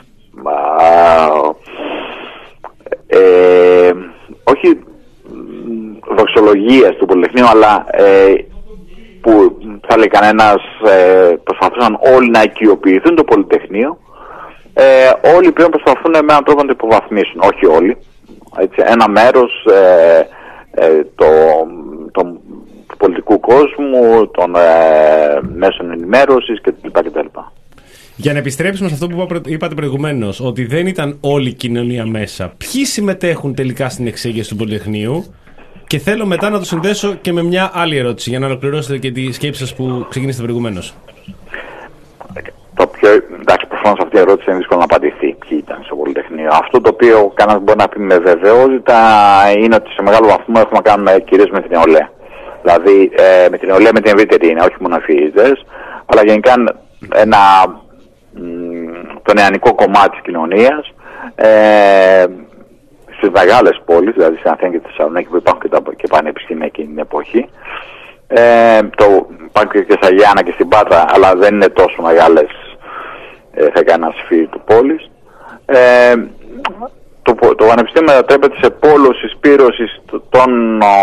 ε, όχι δοξολογίας του Πολυτεχνείου, αλλά ε, που θα λέει κανένας, ε, προσπαθούσαν όλοι να οικειοποιηθούν το Πολυτεχνείο, ε, όλοι πλέον προσπαθούν με έναν τρόπο να το υποβαθμίσουν, όχι όλοι, έτσι, ένα μέρος ε, ε, το, το, του πολιτικού κόσμου, των ε, μέσων ενημέρωσης κτλ. Για να επιστρέψουμε σε αυτό που είπατε προηγουμένως, ότι δεν ήταν όλη η κοινωνία μέσα, ποιοι συμμετέχουν τελικά στην εξέγερση του Πολυτεχνείου? Και θέλω μετά να το συνδέσω και με μια άλλη ερώτηση για να ολοκληρώσετε και τη σκέψη σας που ξεκινήσατε προηγουμένως. Το πιο, εντάξει, προφανώς αυτή η ερώτηση είναι δύσκολο να απαντηθεί. Ποιοι ήταν στο Πολυτεχνείο? Αυτό το οποίο κανένας μπορεί να πει με βεβαιότητα είναι ότι σε μεγάλο βαθμό έχουμε να κάνουμε κυρίως με την νεολαία. Δηλαδή ε, με την νεολαία, με την ευρύτερη είναι, όχι μόνο εφηβείτες, αλλά γενικά ένα, μ, το νεανικό κομμάτι της κοινωνίας. Ε, στις μεγάλες πόλεις, δηλαδή στην Αθήνα και τη Θεσσαλονίκη, που υπάρχουν και, τα, και πανεπιστήμια εκείνη την εποχή. Ε, το υπάρχει και στα Γιάννα και στην Πάτρα, αλλά δεν είναι τόσο μεγάλες, ε, θα έκανα σφύρι του πόλης. Ε, το, το πανεπιστήμιο μετατρέπεται σε πόλο συσπήρωσης των ο,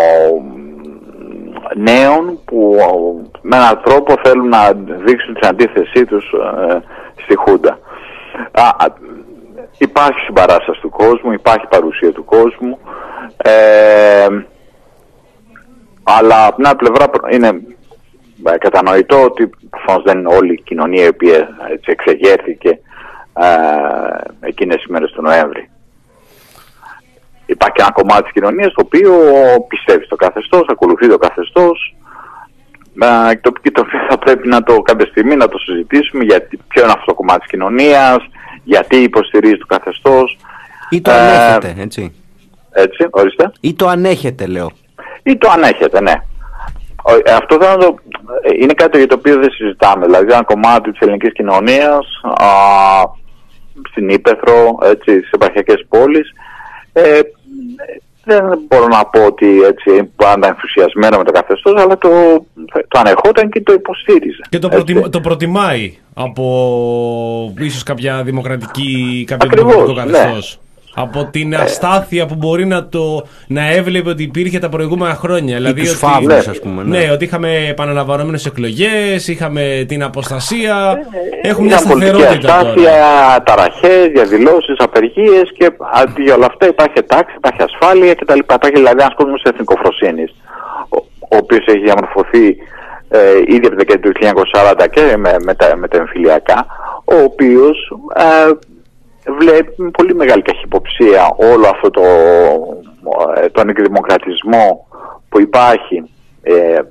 νέων που ο, με έναν τρόπο θέλουν να δείξουν την αντίθεσή τους ε, στη Χούντα. Α, Υπάρχει συμπαράσταση του κόσμου, υπάρχει παρουσία του κόσμου, ε, αλλά από την άλλη πλευρά είναι ε, κατανοητό ότι προφανώς δεν είναι όλη η κοινωνία η οποία έτσι, εξεγέρθηκε ε, εκείνες τις μέρες του Νοέμβρη. Υπάρχει ένα κομμάτι της κοινωνίας το οποίο πιστεύει στο καθεστώς, ακολουθεί το καθεστώς, ε, το, το οποίο θα πρέπει να το κάποια στιγμή να το συζητήσουμε, γιατί ποιο είναι αυτό το κομμάτι της κοινωνίας, γιατί υποστηρίζει το καθεστώς. Ή το ανέχεται, ε, έτσι. Έτσι, ορίστε. Ή το ανέχεται, λέω. Ή το ανέχεται, ναι. Αυτό δεν το, είναι κάτι για το οποίο δεν συζητάμε. Δηλαδή, ένα κομμάτι της ελληνικής κοινωνίας, α, στην Ύπαιθρο, έτσι, στις επαρχιακές πόλεις, ε, δεν μπορώ να πω ότι έτσι πάντα ενθουσιασμένο με το καθεστώς, αλλά το, το ανεχόταν και το υποστήριζε. Και το, προτιμ, το προτιμάει από ίσως κάποια δημοκρατική, κάποιο Ακριβώς, δημοκρατικό καθεστώς. Ναι. Από την αστάθεια που μπορεί να το να έβλεπε ότι υπήρχε τα προηγούμενα χρόνια. Δηλαδή τους ότι, φαύλους, ας πούμε. Ναι. ναι, ότι είχαμε επαναλαμβανόμενες εκλογές, είχαμε την αποστασία. Ε, έχουμε μια σταθερότητα. Αστάθεια, ταραχές, διαδηλώσεις, απεργίες και αντί για όλα αυτά υπάρχει τάξη, υπάρχει ασφάλεια κτλ. Υπάρχει δηλαδή ένας κόσμος εθνικοφροσύνης, ο, ο οποίος έχει διαμορφωθεί ε, ήδη από τη δεκαετία του χίλια εννιακόσια σαράντα και με, με, τα, με τα εμφυλιακά, ο οποίος ε, βλέπει με πολύ μεγάλη καχυποψία όλο αυτό το, τον εκδημοκρατισμό που υπάρχει ε,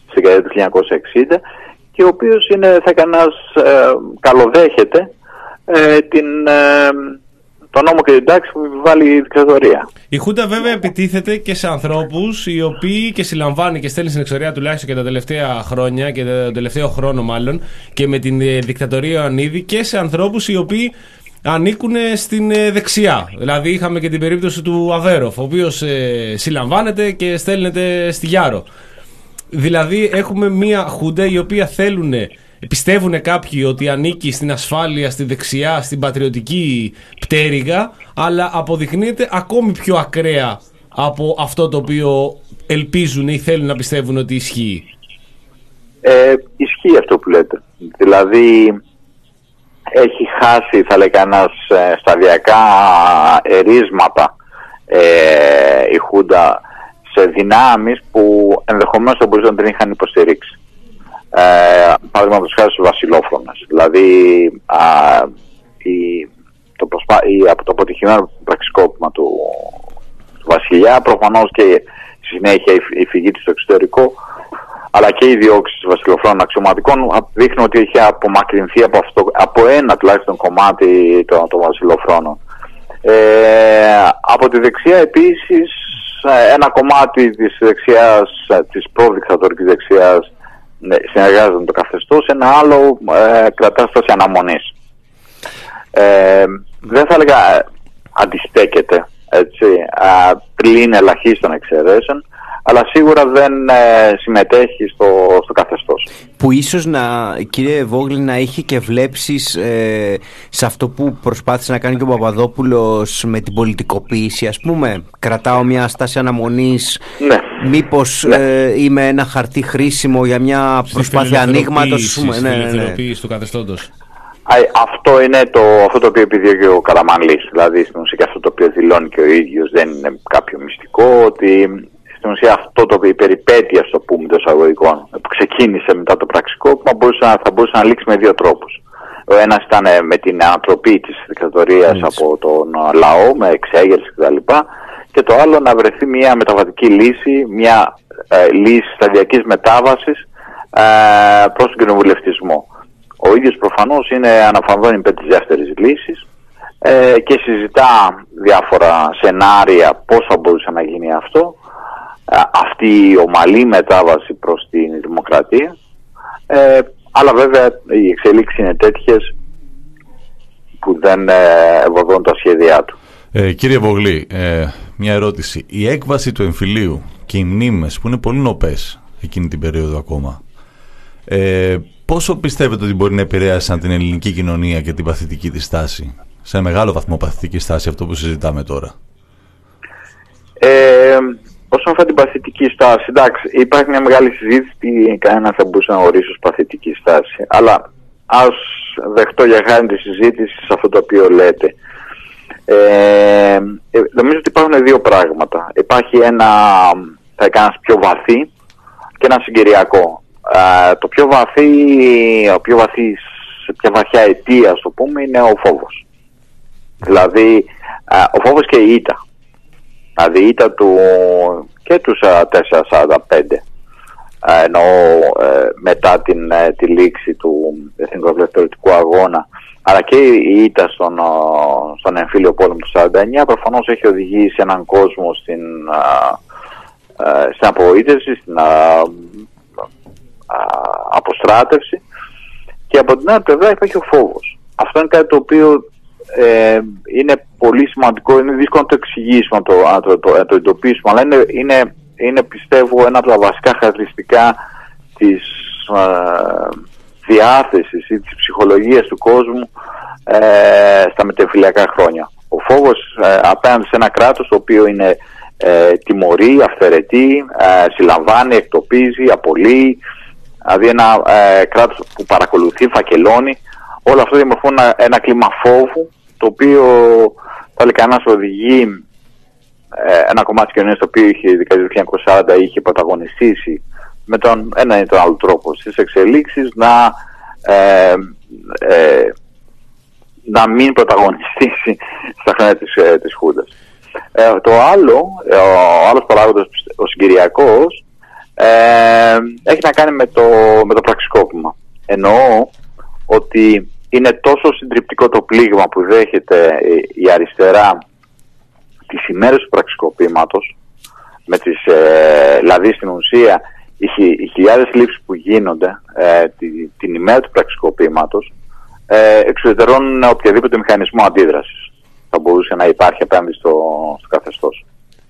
στη δεκαετία του χίλια εννιακόσια εξήντα και ο οποίος είναι, θα κανένας ε, καλοδέχεται ε, την, ε, τον νόμο και την τάξη που επιβάλλει η δικτατορία. Η Χούντα βέβαια επιτίθεται και σε ανθρώπους οι οποίοι και συλλαμβάνει και στέλνει στην εξορία τουλάχιστον και τα τελευταία χρόνια και τον τελευταίο χρόνο μάλλον και με την δικτατορία Ιωαννίδη και σε ανθρώπους οι οποίοι ανήκουν στην δεξιά. Δηλαδή είχαμε και την περίπτωση του Αβέροφ, ο οποίος ε, συλλαμβάνεται και στέλνεται στη Γιάρο. Δηλαδή έχουμε μια Χούντα η οποία θέλουν, πιστεύουν κάποιοι ότι ανήκει στην ασφάλεια, στη δεξιά, στην πατριωτική πτέρυγα, αλλά αποδεικνύεται ακόμη πιο ακραία από αυτό το οποίο ελπίζουν ή θέλουν να πιστεύουν ότι ισχύει. Ε, ισχύει αυτό που λέτε. Δηλαδή έχει χάσει, θα λέει κανένας, σταδιακά ερίσματα ε, η Χούντα σε δυνάμεις που ενδεχομένως θα μπορούσαν να την είχαν υποστηρίξει. Ε, παραδείγματος χάρη στους βασιλόφρονες. Δηλαδή α, η, το, προσπά, η, από το αποτυχημένο πραξικόπημα του, του βασιλιά, προφανώς και στη συνέχεια η, η φυγή του στο εξωτερικό, αλλά και οι διώξεις βασιλοφρόνων αξιωματικών δείχνουν ότι έχει απομακρυνθεί από, αυτό, από ένα τουλάχιστον κομμάτι των, των βασιλοφρόνων. Ε, από τη δεξιά επίσης, ένα κομμάτι της δεξιάς, της προδικτατορικής δεξιάς, συνεργάζεται με το καθεστώς, ένα άλλο ε, κρατά στάση αναμονής. Ε, δεν θα έλεγα αντιστέκεται, έτσι, α, πλην ελαχίστων εξαιρέσεων, αλλά σίγουρα δεν ε, συμμετέχει στο, στο καθεστώς. Που ίσως, να, κύριε Βόγλη, να είχε και βλέψεις ε, σε αυτό που προσπάθησε να κάνει και ο Παπαδόπουλος με την πολιτικοποίηση. Ας πούμε, κρατάω μια στάση αναμονής, ναι. Μήπως ναι. Ε, είμαι ένα χαρτί χρήσιμο για μια προσπάθεια ανοίγματος. Στην ελευθεροποίηση ναι, του καθεστώτος. Αυτό είναι το, αυτό το οποίο επιδιώκει ο Καραμανλής. Δηλαδή στην ουσία αυτό το οποίο δηλώνει και ο ίδιος, δεν είναι κάποιο μυστικό, ότι στην ουσία αυτό το οποίο η περιπέτεια, στο πούμε, των εισαγωγικών που ξεκίνησε μετά το πραξικόπημα θα μπορούσε να λήξει με δύο τρόπους. Ο ένας ήταν με την ανατροπή της δικτατορίας από τον λαό, με εξέγερση κτλ. Και το άλλο να βρεθεί μια μεταβατική λύση, μια ε, λύση σταδιακής μετάβασης ε, προς τον κοινοβουλευτισμό. Ο ίδιος προφανώς είναι αναφανδόν υπέρ της δεύτερης λύσης ε, και συζητά διάφορα σενάρια πώς θα μπορούσε να γίνει αυτό. Αυτή η ομαλή μετάβαση προς την δημοκρατία, ε, αλλά βέβαια οι εξελίξεις είναι τέτοιες που δεν ε, ευωδούν τα σχέδιά του. Ε, κύριε Βογλή, ε, μια ερώτηση. Η έκβαση του εμφυλίου και οι μνήμες που είναι πολύ νοπές εκείνη την περίοδο ακόμα, ε, πόσο πιστεύετε ότι μπορεί να επηρέασαν την ελληνική κοινωνία και την παθητική της στάση, σε μεγάλο βαθμό παθητική στάση, αυτό που συζητάμε τώρα? Ε, Όσον αφορά την παθητική στάση, εντάξει, υπάρχει μια μεγάλη συζήτηση τι κανένα θα μπορούσε να ορίσει ως παθητική στάση. Αλλά ας δεχτώ για χάρη τη συζήτηση σε αυτό το οποίο λέτε. Ε, νομίζω ότι υπάρχουν δύο πράγματα. Υπάρχει ένα, θα έκανας πιο βαθύ και ένα συγκυριακό. Ε, το πιο βαθύ, ο πιο βαθύ, σε ποια βαθιά αιτία, ας το πούμε, είναι ο φόβος. Δηλαδή, ε, ο φόβος και η ήττα. Δηλαδή η ήττα του και του τέσσερα σαράντα πέντε, ενώ ε, μετά την, ε, τη λήξη του εθνικοελευθερωτικού αγώνα, αλλά και η ήττα στον, στον εμφύλιο πόλεμο του σαράντα εννιά προφανώς έχει οδηγήσει έναν κόσμο στην, ε, στην απογοήτευση, στην α, α, αποστράτευση, και από την άλλη πλευρά υπάρχει ο φόβος. Αυτό είναι κάτι το οποίο Ε, είναι πολύ σημαντικό, είναι δύσκολο να το εξηγήσουμε, να το, να το, το, το εντοπίσουμε, αλλά είναι, είναι, είναι πιστεύω ένα από τα βασικά χαρακτηριστικά της ε, διάθεσης ή της ψυχολογίας του κόσμου ε, στα μετεμφυλιακά χρόνια. Ο φόβος ε, απέναντι σε ένα κράτος το οποίο είναι ε, τιμωρεί, αυθαιρετεί, ε, συλλαμβάνει, εκτοπίζει, απολύει, δηλαδή ένα ε, κράτος που παρακολουθεί, φακελώνει. Όλο αυτό δημιουργούν ένα, ένα κλίμα φόβου, το οποίο θα λέει κανένας οδηγεί ε, ένα κομμάτι της κοινωνίας το οποίο είχε, η δεκαετία του χίλια εννιακόσια σαράντα είχε πρωταγωνιστήσει με τον ένα ή τον άλλο τρόπο στις εξελίξεις να, ε, ε, να μην πρωταγωνιστήσει στα χρόνια της, ε, της Χούντας. Ε, το άλλο, ε, ο άλλος παράγοντας, ο συγκυριακός, ε, έχει να κάνει με το, με το πραξικόπημα. Εννοώ ότι είναι τόσο συντριπτικό το πλήγμα που δέχεται η αριστερά τις ημέρες του πραξικοπήματος, με τις, ε, δηλαδή στην ουσία οι, οι χιλιάδες λήψεις που γίνονται ε, τη, την ημέρα του πραξικοπήματος ε, εξουδετερώνουν οποιαδήποτε μηχανισμό αντίδρασης θα μπορούσε να υπάρχει απέναντι στο, στο καθεστώς.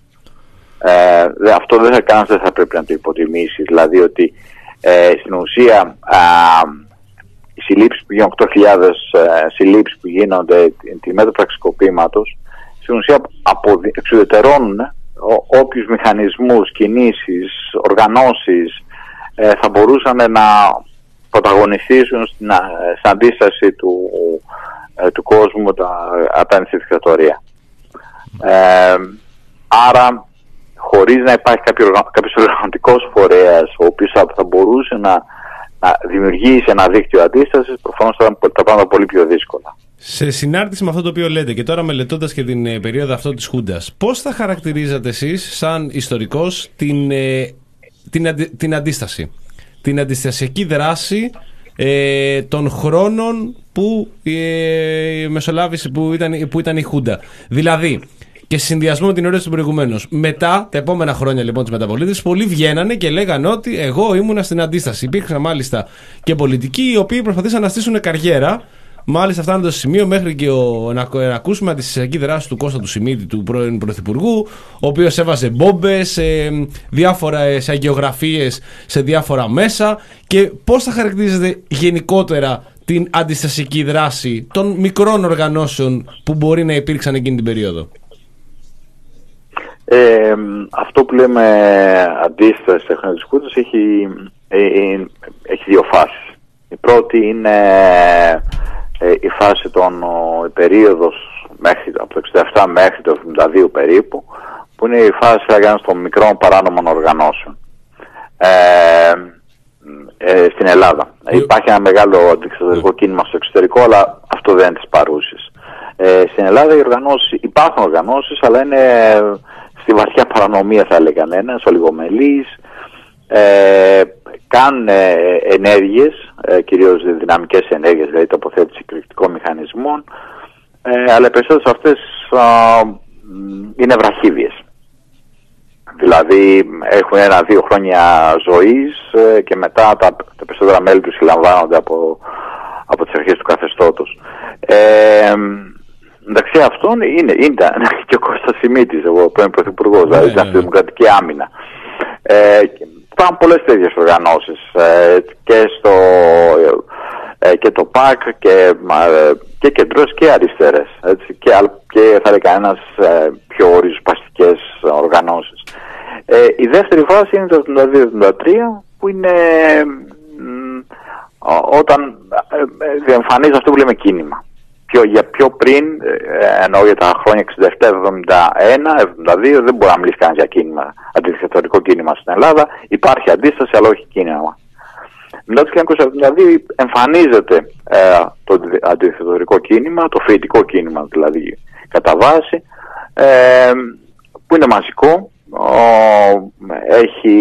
Ε, αυτό δεν θα κανένας δεν θα πρέπει να το υποτιμήσει, δηλαδή ότι ε, στην ουσία α, οι συλλήψεις που γίνονται, οκτώ χιλιάδες ε, συλλήψεις που γίνονται την ημέρα του πραξικοπήματος, στην ουσία αποδι... εξουδετερώνουν ό, όποιους μηχανισμούς, κινήσεις, οργανώσεις ε, θα μπορούσαν να πρωταγωνιστήσουν στην, στην αντίσταση του, ε, του κόσμου τα, απέναντι στη δικτατορία. Ε, άρα, χωρίς να υπάρχει κάποιο, κάποιος οργανωτικός φορέας ο οποίος θα, θα μπορούσε να, να δημιουργήσει ένα δίκτυο αντίστασης, προφανώς θα ήταν τα πράγματα πολύ πιο δύσκολα. Σε συνάρτηση με αυτό το οποίο λέτε και τώρα μελετώντας και την ε, περίοδο αυτό της Χούντας, πώς θα χαρακτηρίζατε εσείς σαν ιστορικός την, ε, την, αντι, την αντίσταση, την αντιστασιακή δράση ε, των χρόνων που, ε, μεσολάβησε, που, ήταν, που ήταν η Χούντα? Δηλαδή, και σε συνδυασμό με την ερώτηση του προηγουμένως, μετά τα επόμενα χρόνια λοιπόν της μεταπολίτευσης, πολλοί βγαίνανε και λέγανε ότι εγώ ήμουνα στην αντίσταση. Υπήρξαν μάλιστα και πολιτικοί οι οποίοι προσπαθήσαν να στήσουν καριέρα. Μάλιστα, φτάνοντας στο σημείο μέχρι και ο, να, να ακούσουμε αντιστασιακή δράση του Κώστα του Σιμίτη, του πρώην Πρωθυπουργού, ο οποίος έβαζε μπόμπες, ε, διάφορες αγιογραφίες σε διάφορα μέσα. Και πώς θα χαρακτηρίζετε γενικότερα την αντιστασιακή δράση των μικρών οργανώσεων που μπορεί να υπήρξαν εκείνη την περίοδο? Ε, αυτό που λέμε αντίσταση στα χρόνια της Χούντας έχει, ε, ε, έχει δύο φάσεις. Η πρώτη είναι ε, η φάση των, ο, η περίοδος μέχρι, από το εξήντα επτά μέχρι το εβδομήντα δύο περίπου, που είναι η φάση των μικρών παράνομων οργανώσεων ε, ε, στην Ελλάδα. Ε, Υπάρχει ένα μεγάλο αντιδικτατορικό κίνημα στο εξωτερικό, αλλά αυτό δεν είναι της παρούσης. Ε, στην Ελλάδα οι οργανώσεις, υπάρχουν οργανώσεις, αλλά είναι στη βαθιά παρανομία, θα έλεγε κανένας, ολιγομελείς, ε, κάνουν ε, ενέργειες, ε, κυρίως δυναμικές ενέργειες, δηλαδή τοποθέτηση εκρηκτικών μηχανισμών, ε, αλλά οι περισσότερες αυτές α, είναι βραχύβιες. Δηλαδή έχουν ένα-δύο χρόνια ζωής ε, και μετά τα, τα περισσότερα μέλη τους συλλαμβάνονται από, από τις αρχές του καθεστώτος. Ε, μεταξύ αυτών είναι, είναι και ο Κώστας Σιμίτης, ο πρώην Πρωθυπουργός, δηλαδή στην Αυτοδημοκρατική Άμυνα. Ε, υπάρχουν πολλές τέτοιες οργανώσεις ε, και, στο, ε, και το ΠΑΚ και, ε, και κεντρός και αριστερές, έτσι, και, και θα λέει κανένας ε, πιο ριζοσπαστικές οργανώσεις. Ε, η δεύτερη φάση είναι το εβδομήντα δύο εβδομήντα τρία, που είναι μ, όταν ε, διεμφανίζει αυτό που λέμε κίνημα. Πιο, για πιο πριν, ε, εννοώ για τα χρόνια εξήντα επτά εβδομήντα ένα εβδομήντα δύο, δεν μπορεί να μιλήσει κανείς για κίνημα, αντιδικτατορικό κίνημα στην Ελλάδα. Υπάρχει αντίσταση, αλλά όχι κίνημα. Μετά το χίλια εννιακόσια εβδομήντα δύο εμφανίζεται ε, το αντιδικτατορικό κίνημα, το φοιτητικό κίνημα δηλαδή κατά βάση, ε, που είναι μαζικό, ο, έχει,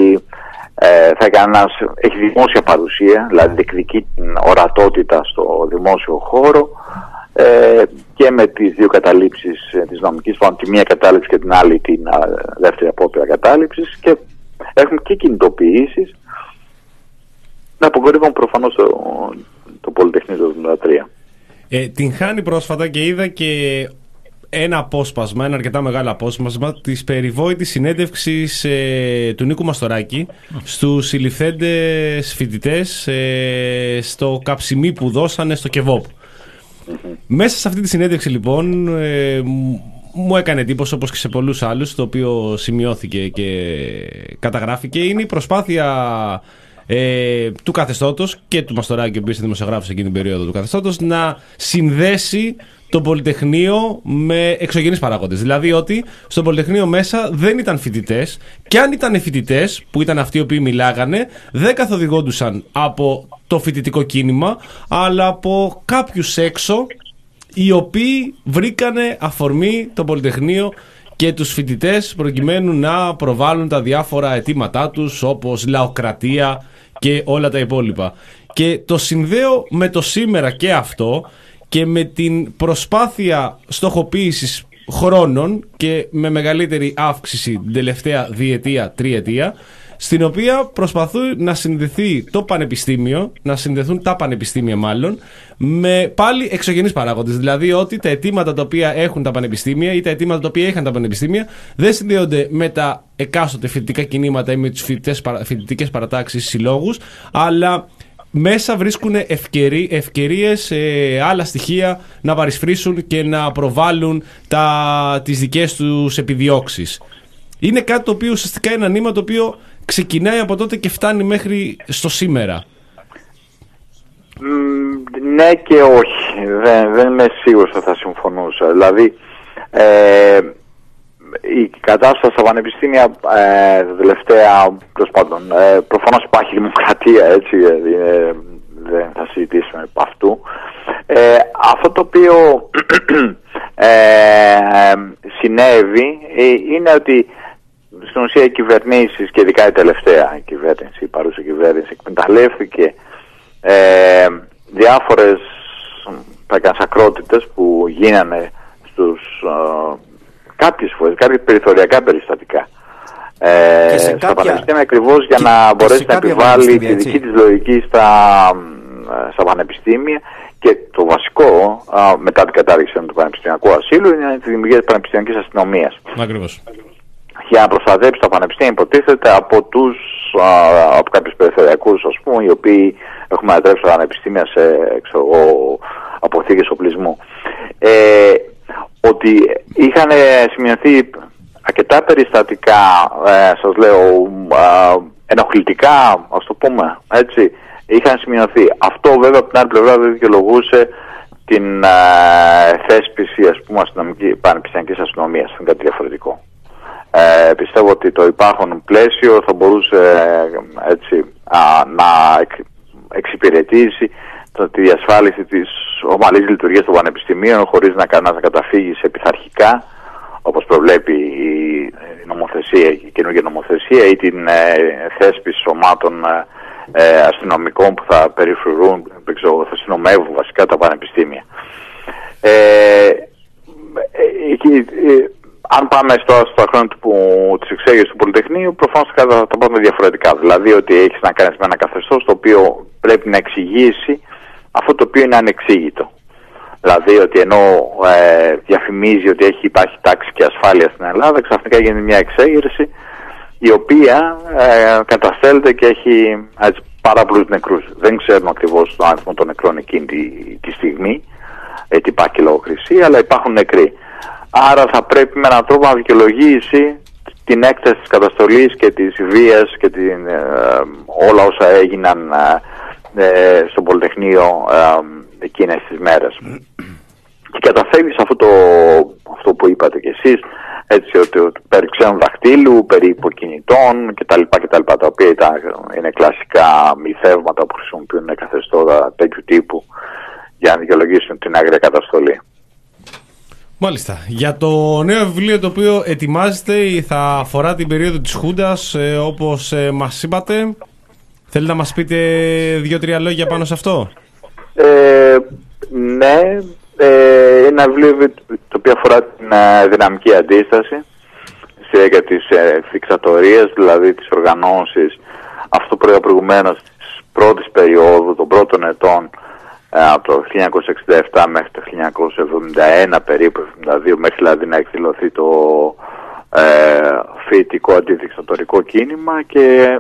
ε, θα κανένας, έχει δημόσια παρουσία, δηλαδή διεκδικεί την ορατότητα στο δημόσιο χώρο, ε, και με τις δύο καταλήψεις ε, της νομικής, πάνω τη μία κατάληψη και την άλλη την α, δεύτερη απόπειρα κατάληψης, και έχουμε και κινητοποιήσεις να αποκορύβουν προφανώς το, το Πολυτεχνείο του εβδομήντα τρία. Ε, την χάνει πρόσφατα και είδα και ένα απόσπασμα, ένα αρκετά μεγάλο απόσπασμα της περιβόητης συνέντευξης ε, του Νίκου Μαστοράκη στους συλληφθέντες φοιτητές ε, στο καψιμί που δώσανε στο ΚΕΒΟΠ. Mm-hmm. Μέσα σε αυτή τη συνέντευξη λοιπόν ε, μου έκανε εντύπωση, όπως και σε πολλούς άλλους, το οποίο σημειώθηκε και καταγράφηκε, είναι η προσπάθεια ε, του καθεστώτος και του Μαστοράκη, ο οποίος είναι δημοσιογράφος εκείνη την περίοδο του καθεστώτος, να συνδέσει το Πολυτεχνείο με εξωγενείς παράγοντες. Δηλαδή ότι στο Πολυτεχνείο μέσα δεν ήταν φοιτητές, και αν ήταν φοιτητές, που ήταν αυτοί οι οποίοι μιλάγανε, δεν καθοδηγόντουσαν από το φοιτητικό κίνημα, αλλά από κάποιους έξω, οι οποίοι βρήκανε αφορμή το Πολυτεχνείο και τους φοιτητές προκειμένου να προβάλλουν τα διάφορα αιτήματά τους, όπως λαοκρατία και όλα τα υπόλοιπα. Και το συνδέω με το σήμερα και αυτό και με την προσπάθεια στοχοποίησης χρόνων και με μεγαλύτερη αύξηση την τελευταία διετία, τριετία, στην οποία προσπαθούν να συνδεθεί το πανεπιστήμιο, να συνδεθούν τα πανεπιστήμια μάλλον, με πάλι εξωγενείς παράγοντες. Δηλαδή ότι τα αιτήματα τα οποία έχουν τα πανεπιστήμια ή τα αιτήματα τα οποία είχαν τα πανεπιστήμια δεν συνδέονται με τα εκάστοτε φοιτητικά κινήματα ή με τις φοιτητικές παρατάξεις, συλλόγους, αλλά μέσα βρίσκουν ευκαιρί, ευκαιρίες, ε, άλλα στοιχεία να παρισφρήσουν και να προβάλλουν τα, τις δικές τους επιδιώξεις. Είναι κάτι το οποίο ουσιαστικά είναι ένα νήμα το οποίο ξεκινάει από τότε και φτάνει μέχρι στο σήμερα. Mm, ναι και όχι. Δεν, δεν είμαι σίγουρος ότι θα συμφωνούσα. Δηλαδή, ε, η κατάσταση στα πανεπιστήμια ε, τα τελευταία, τέλος πάντων, ε, προφανώς υπάρχει δημοκρατία, έτσι, ε, δεν θα συζητήσουμε από αυτού. Ε, αυτό το οποίο ε, συνέβη ε, είναι ότι στην ουσία οι κυβερνήσεις, και ειδικά η τελευταία κυβέρνηση, η παρούσα κυβέρνηση, εκμεταλλεύτηκε ε, διάφορες ακρότητες που γίνανε στους ε, κάποιες φορές, κάποια περιθωριακά περιστατικά ε, στα κάποια... πανεπιστήμια, ακριβώς για και, να μπορέσει να επιβάλλει τη δική της λογική στα, στα πανεπιστήμια. Και το βασικό, α, μετά την κατάργηση του πανεπιστημιακού ασύλου, είναι τη δημιουργία της πανεπιστημιακής αστυνομίας. Ακριβώς. Για να προστατέψει τα πανεπιστήμια, υποτίθεται, από τους α, από κάποιους περιφερειακούς, ας πούμε, οι οποίοι έχουν μετατρέψει τα πανεπιστήμια σε ξέρω, αποθήκες οπλισμού. Ε, ότι είχαν σημειωθεί αρκετά περιστατικά, ε, σας λέω, ε, ενοχλητικά, ας το πούμε, έτσι, είχαν σημειωθεί. Αυτό βέβαια από την άλλη πλευρά δεν δικαιολογούσε την ε, θέσπιση, ας πούμε, αστυνομική, πανεπιστημιακής αστυνομίας. Είναι κάτι διαφορετικό. Ε, πιστεύω ότι το υπάρχον πλαίσιο θα μπορούσε ε, έτσι, α, να εξ, εξυπηρετήσει το, τη διασφάλιση της ομαλής λειτουργίας των πανεπιστημίων χωρίς να, να καταφύγει σε πειθαρχικά, όπως προβλέπει η, η νομοθεσία, η καινούργια νομοθεσία, ή την ε, θέσπιση σωμάτων ε, αστυνομικών που θα περιφρουρούν, θα συνομεύουν βασικά τα πανεπιστήμια. Ε, ε, ε, ε, αν πάμε στο, στα χρόνια του, της εξέγερσης του Πολυτεχνείου, προφανώς θα τα πάμε διαφορετικά. Δηλαδή ότι έχεις να κάνεις με ένα καθεστώς το οποίο πρέπει να εξηγήσει αυτό το οποίο είναι ανεξήγητο. Δηλαδή ότι ενώ ε, διαφημίζει ότι έχει υπάρχει τάξη και ασφάλεια στην Ελλάδα, ξαφνικά γίνεται μια εξέγερση η οποία ε, καταστέλλεται και έχει έτσι, πάρα πολλούς νεκρούς. Δεν ξέρουμε ακριβώς τον αριθμό των νεκρών εκείνη τη, τη στιγμή, γιατί υπάρχει λογοκρισία, αλλά υπάρχουν νεκροί. Άρα θα πρέπει με έναν τρόπο να δικαιολογήσει την έκταση της καταστολής και της βίας και την, ε, όλα όσα έγιναν ε, ε, στο Πολυτεχνείο ε, εκείνες τις μέρες. Και καταφεύγει σε αυτό, το, αυτό που είπατε κι εσείς, έτσι, ότι, ότι περί ξένου δαχτύλου, περί υποκινητών κτλ. κτλ τα οποία ήταν, είναι κλασικά μυθεύματα που χρησιμοποιούν καθεστώτα τέτοιου τύπου για να δικαιολογήσουν την άγρια καταστολή. Μάλιστα. Για το νέο βιβλίο το οποίο ετοιμάζεται θα αφορά την περίοδο της Χούντας, ε, όπως ε, μας είπατε. Θέλετε να μας πείτε δύο-τρία λόγια πάνω σε αυτό? Ε, ναι, ε, ένα βιβλίο το οποίο αφορά την ε, δυναμική αντίσταση στη διάρκεια της ε, δικτατορίας, δηλαδή τις οργανώσεις, αυτό που προηγουμένως της πρώτης περίοδου, των πρώτων ετών, από το χίλια εννιακόσια εξήντα επτά μέχρι το χίλια εννιακόσια εβδομήντα ένα περίπου, εβδομήντα δύο, μέχρι δηλαδή να εκδηλωθεί το ε, φοιτητικό αντιδικτατορικό κίνημα, και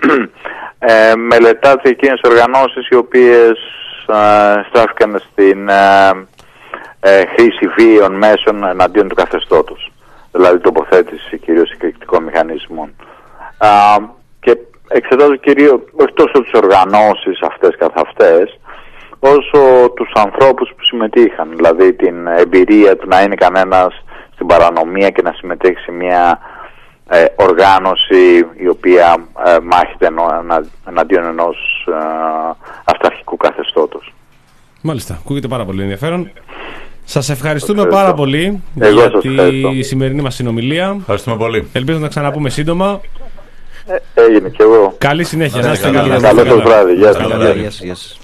ε, μελετάται εκείνες οργανώσεις οι οποίες ε, στράφηκαν στην ε, ε, χρήση βίαιων μέσων εναντίον του καθεστώτος, δηλαδή τοποθέτηση κυρίως εκρηκτικών μηχανισμών. Ε, και εξετάζω κυρίως όχι τόσο τις οργανώσεις αυτές καθ' αυτές, όσο τους ανθρώπους που συμμετείχαν, δηλαδή την εμπειρία του να είναι κανένας στην παρανομία και να συμμετέχει σε μια ε, οργάνωση η οποία ε, μάχεται ενω, ενα, εναντίον ενός ε, αυταρχικού καθεστώτος. Μάλιστα, ακούγεται πάρα πολύ ενδιαφέρον. Σας ευχαριστούμε Ευχαριστώ. πάρα πολύ Εγώ για σας τη ευχαριστώ. σημερινή μας συνομιλία. Ευχαριστούμε πολύ. Ελπίζω να ξαναπούμε σύντομα. Ε, έγινε και εγώ. Καλή συνέχεια. Να Να είστε είστε καλά. καλά. να Καλό είστε σας καλά. βράδυ. Γεια Καλά, σας. βράδυ. Γεια σας, γεια σας.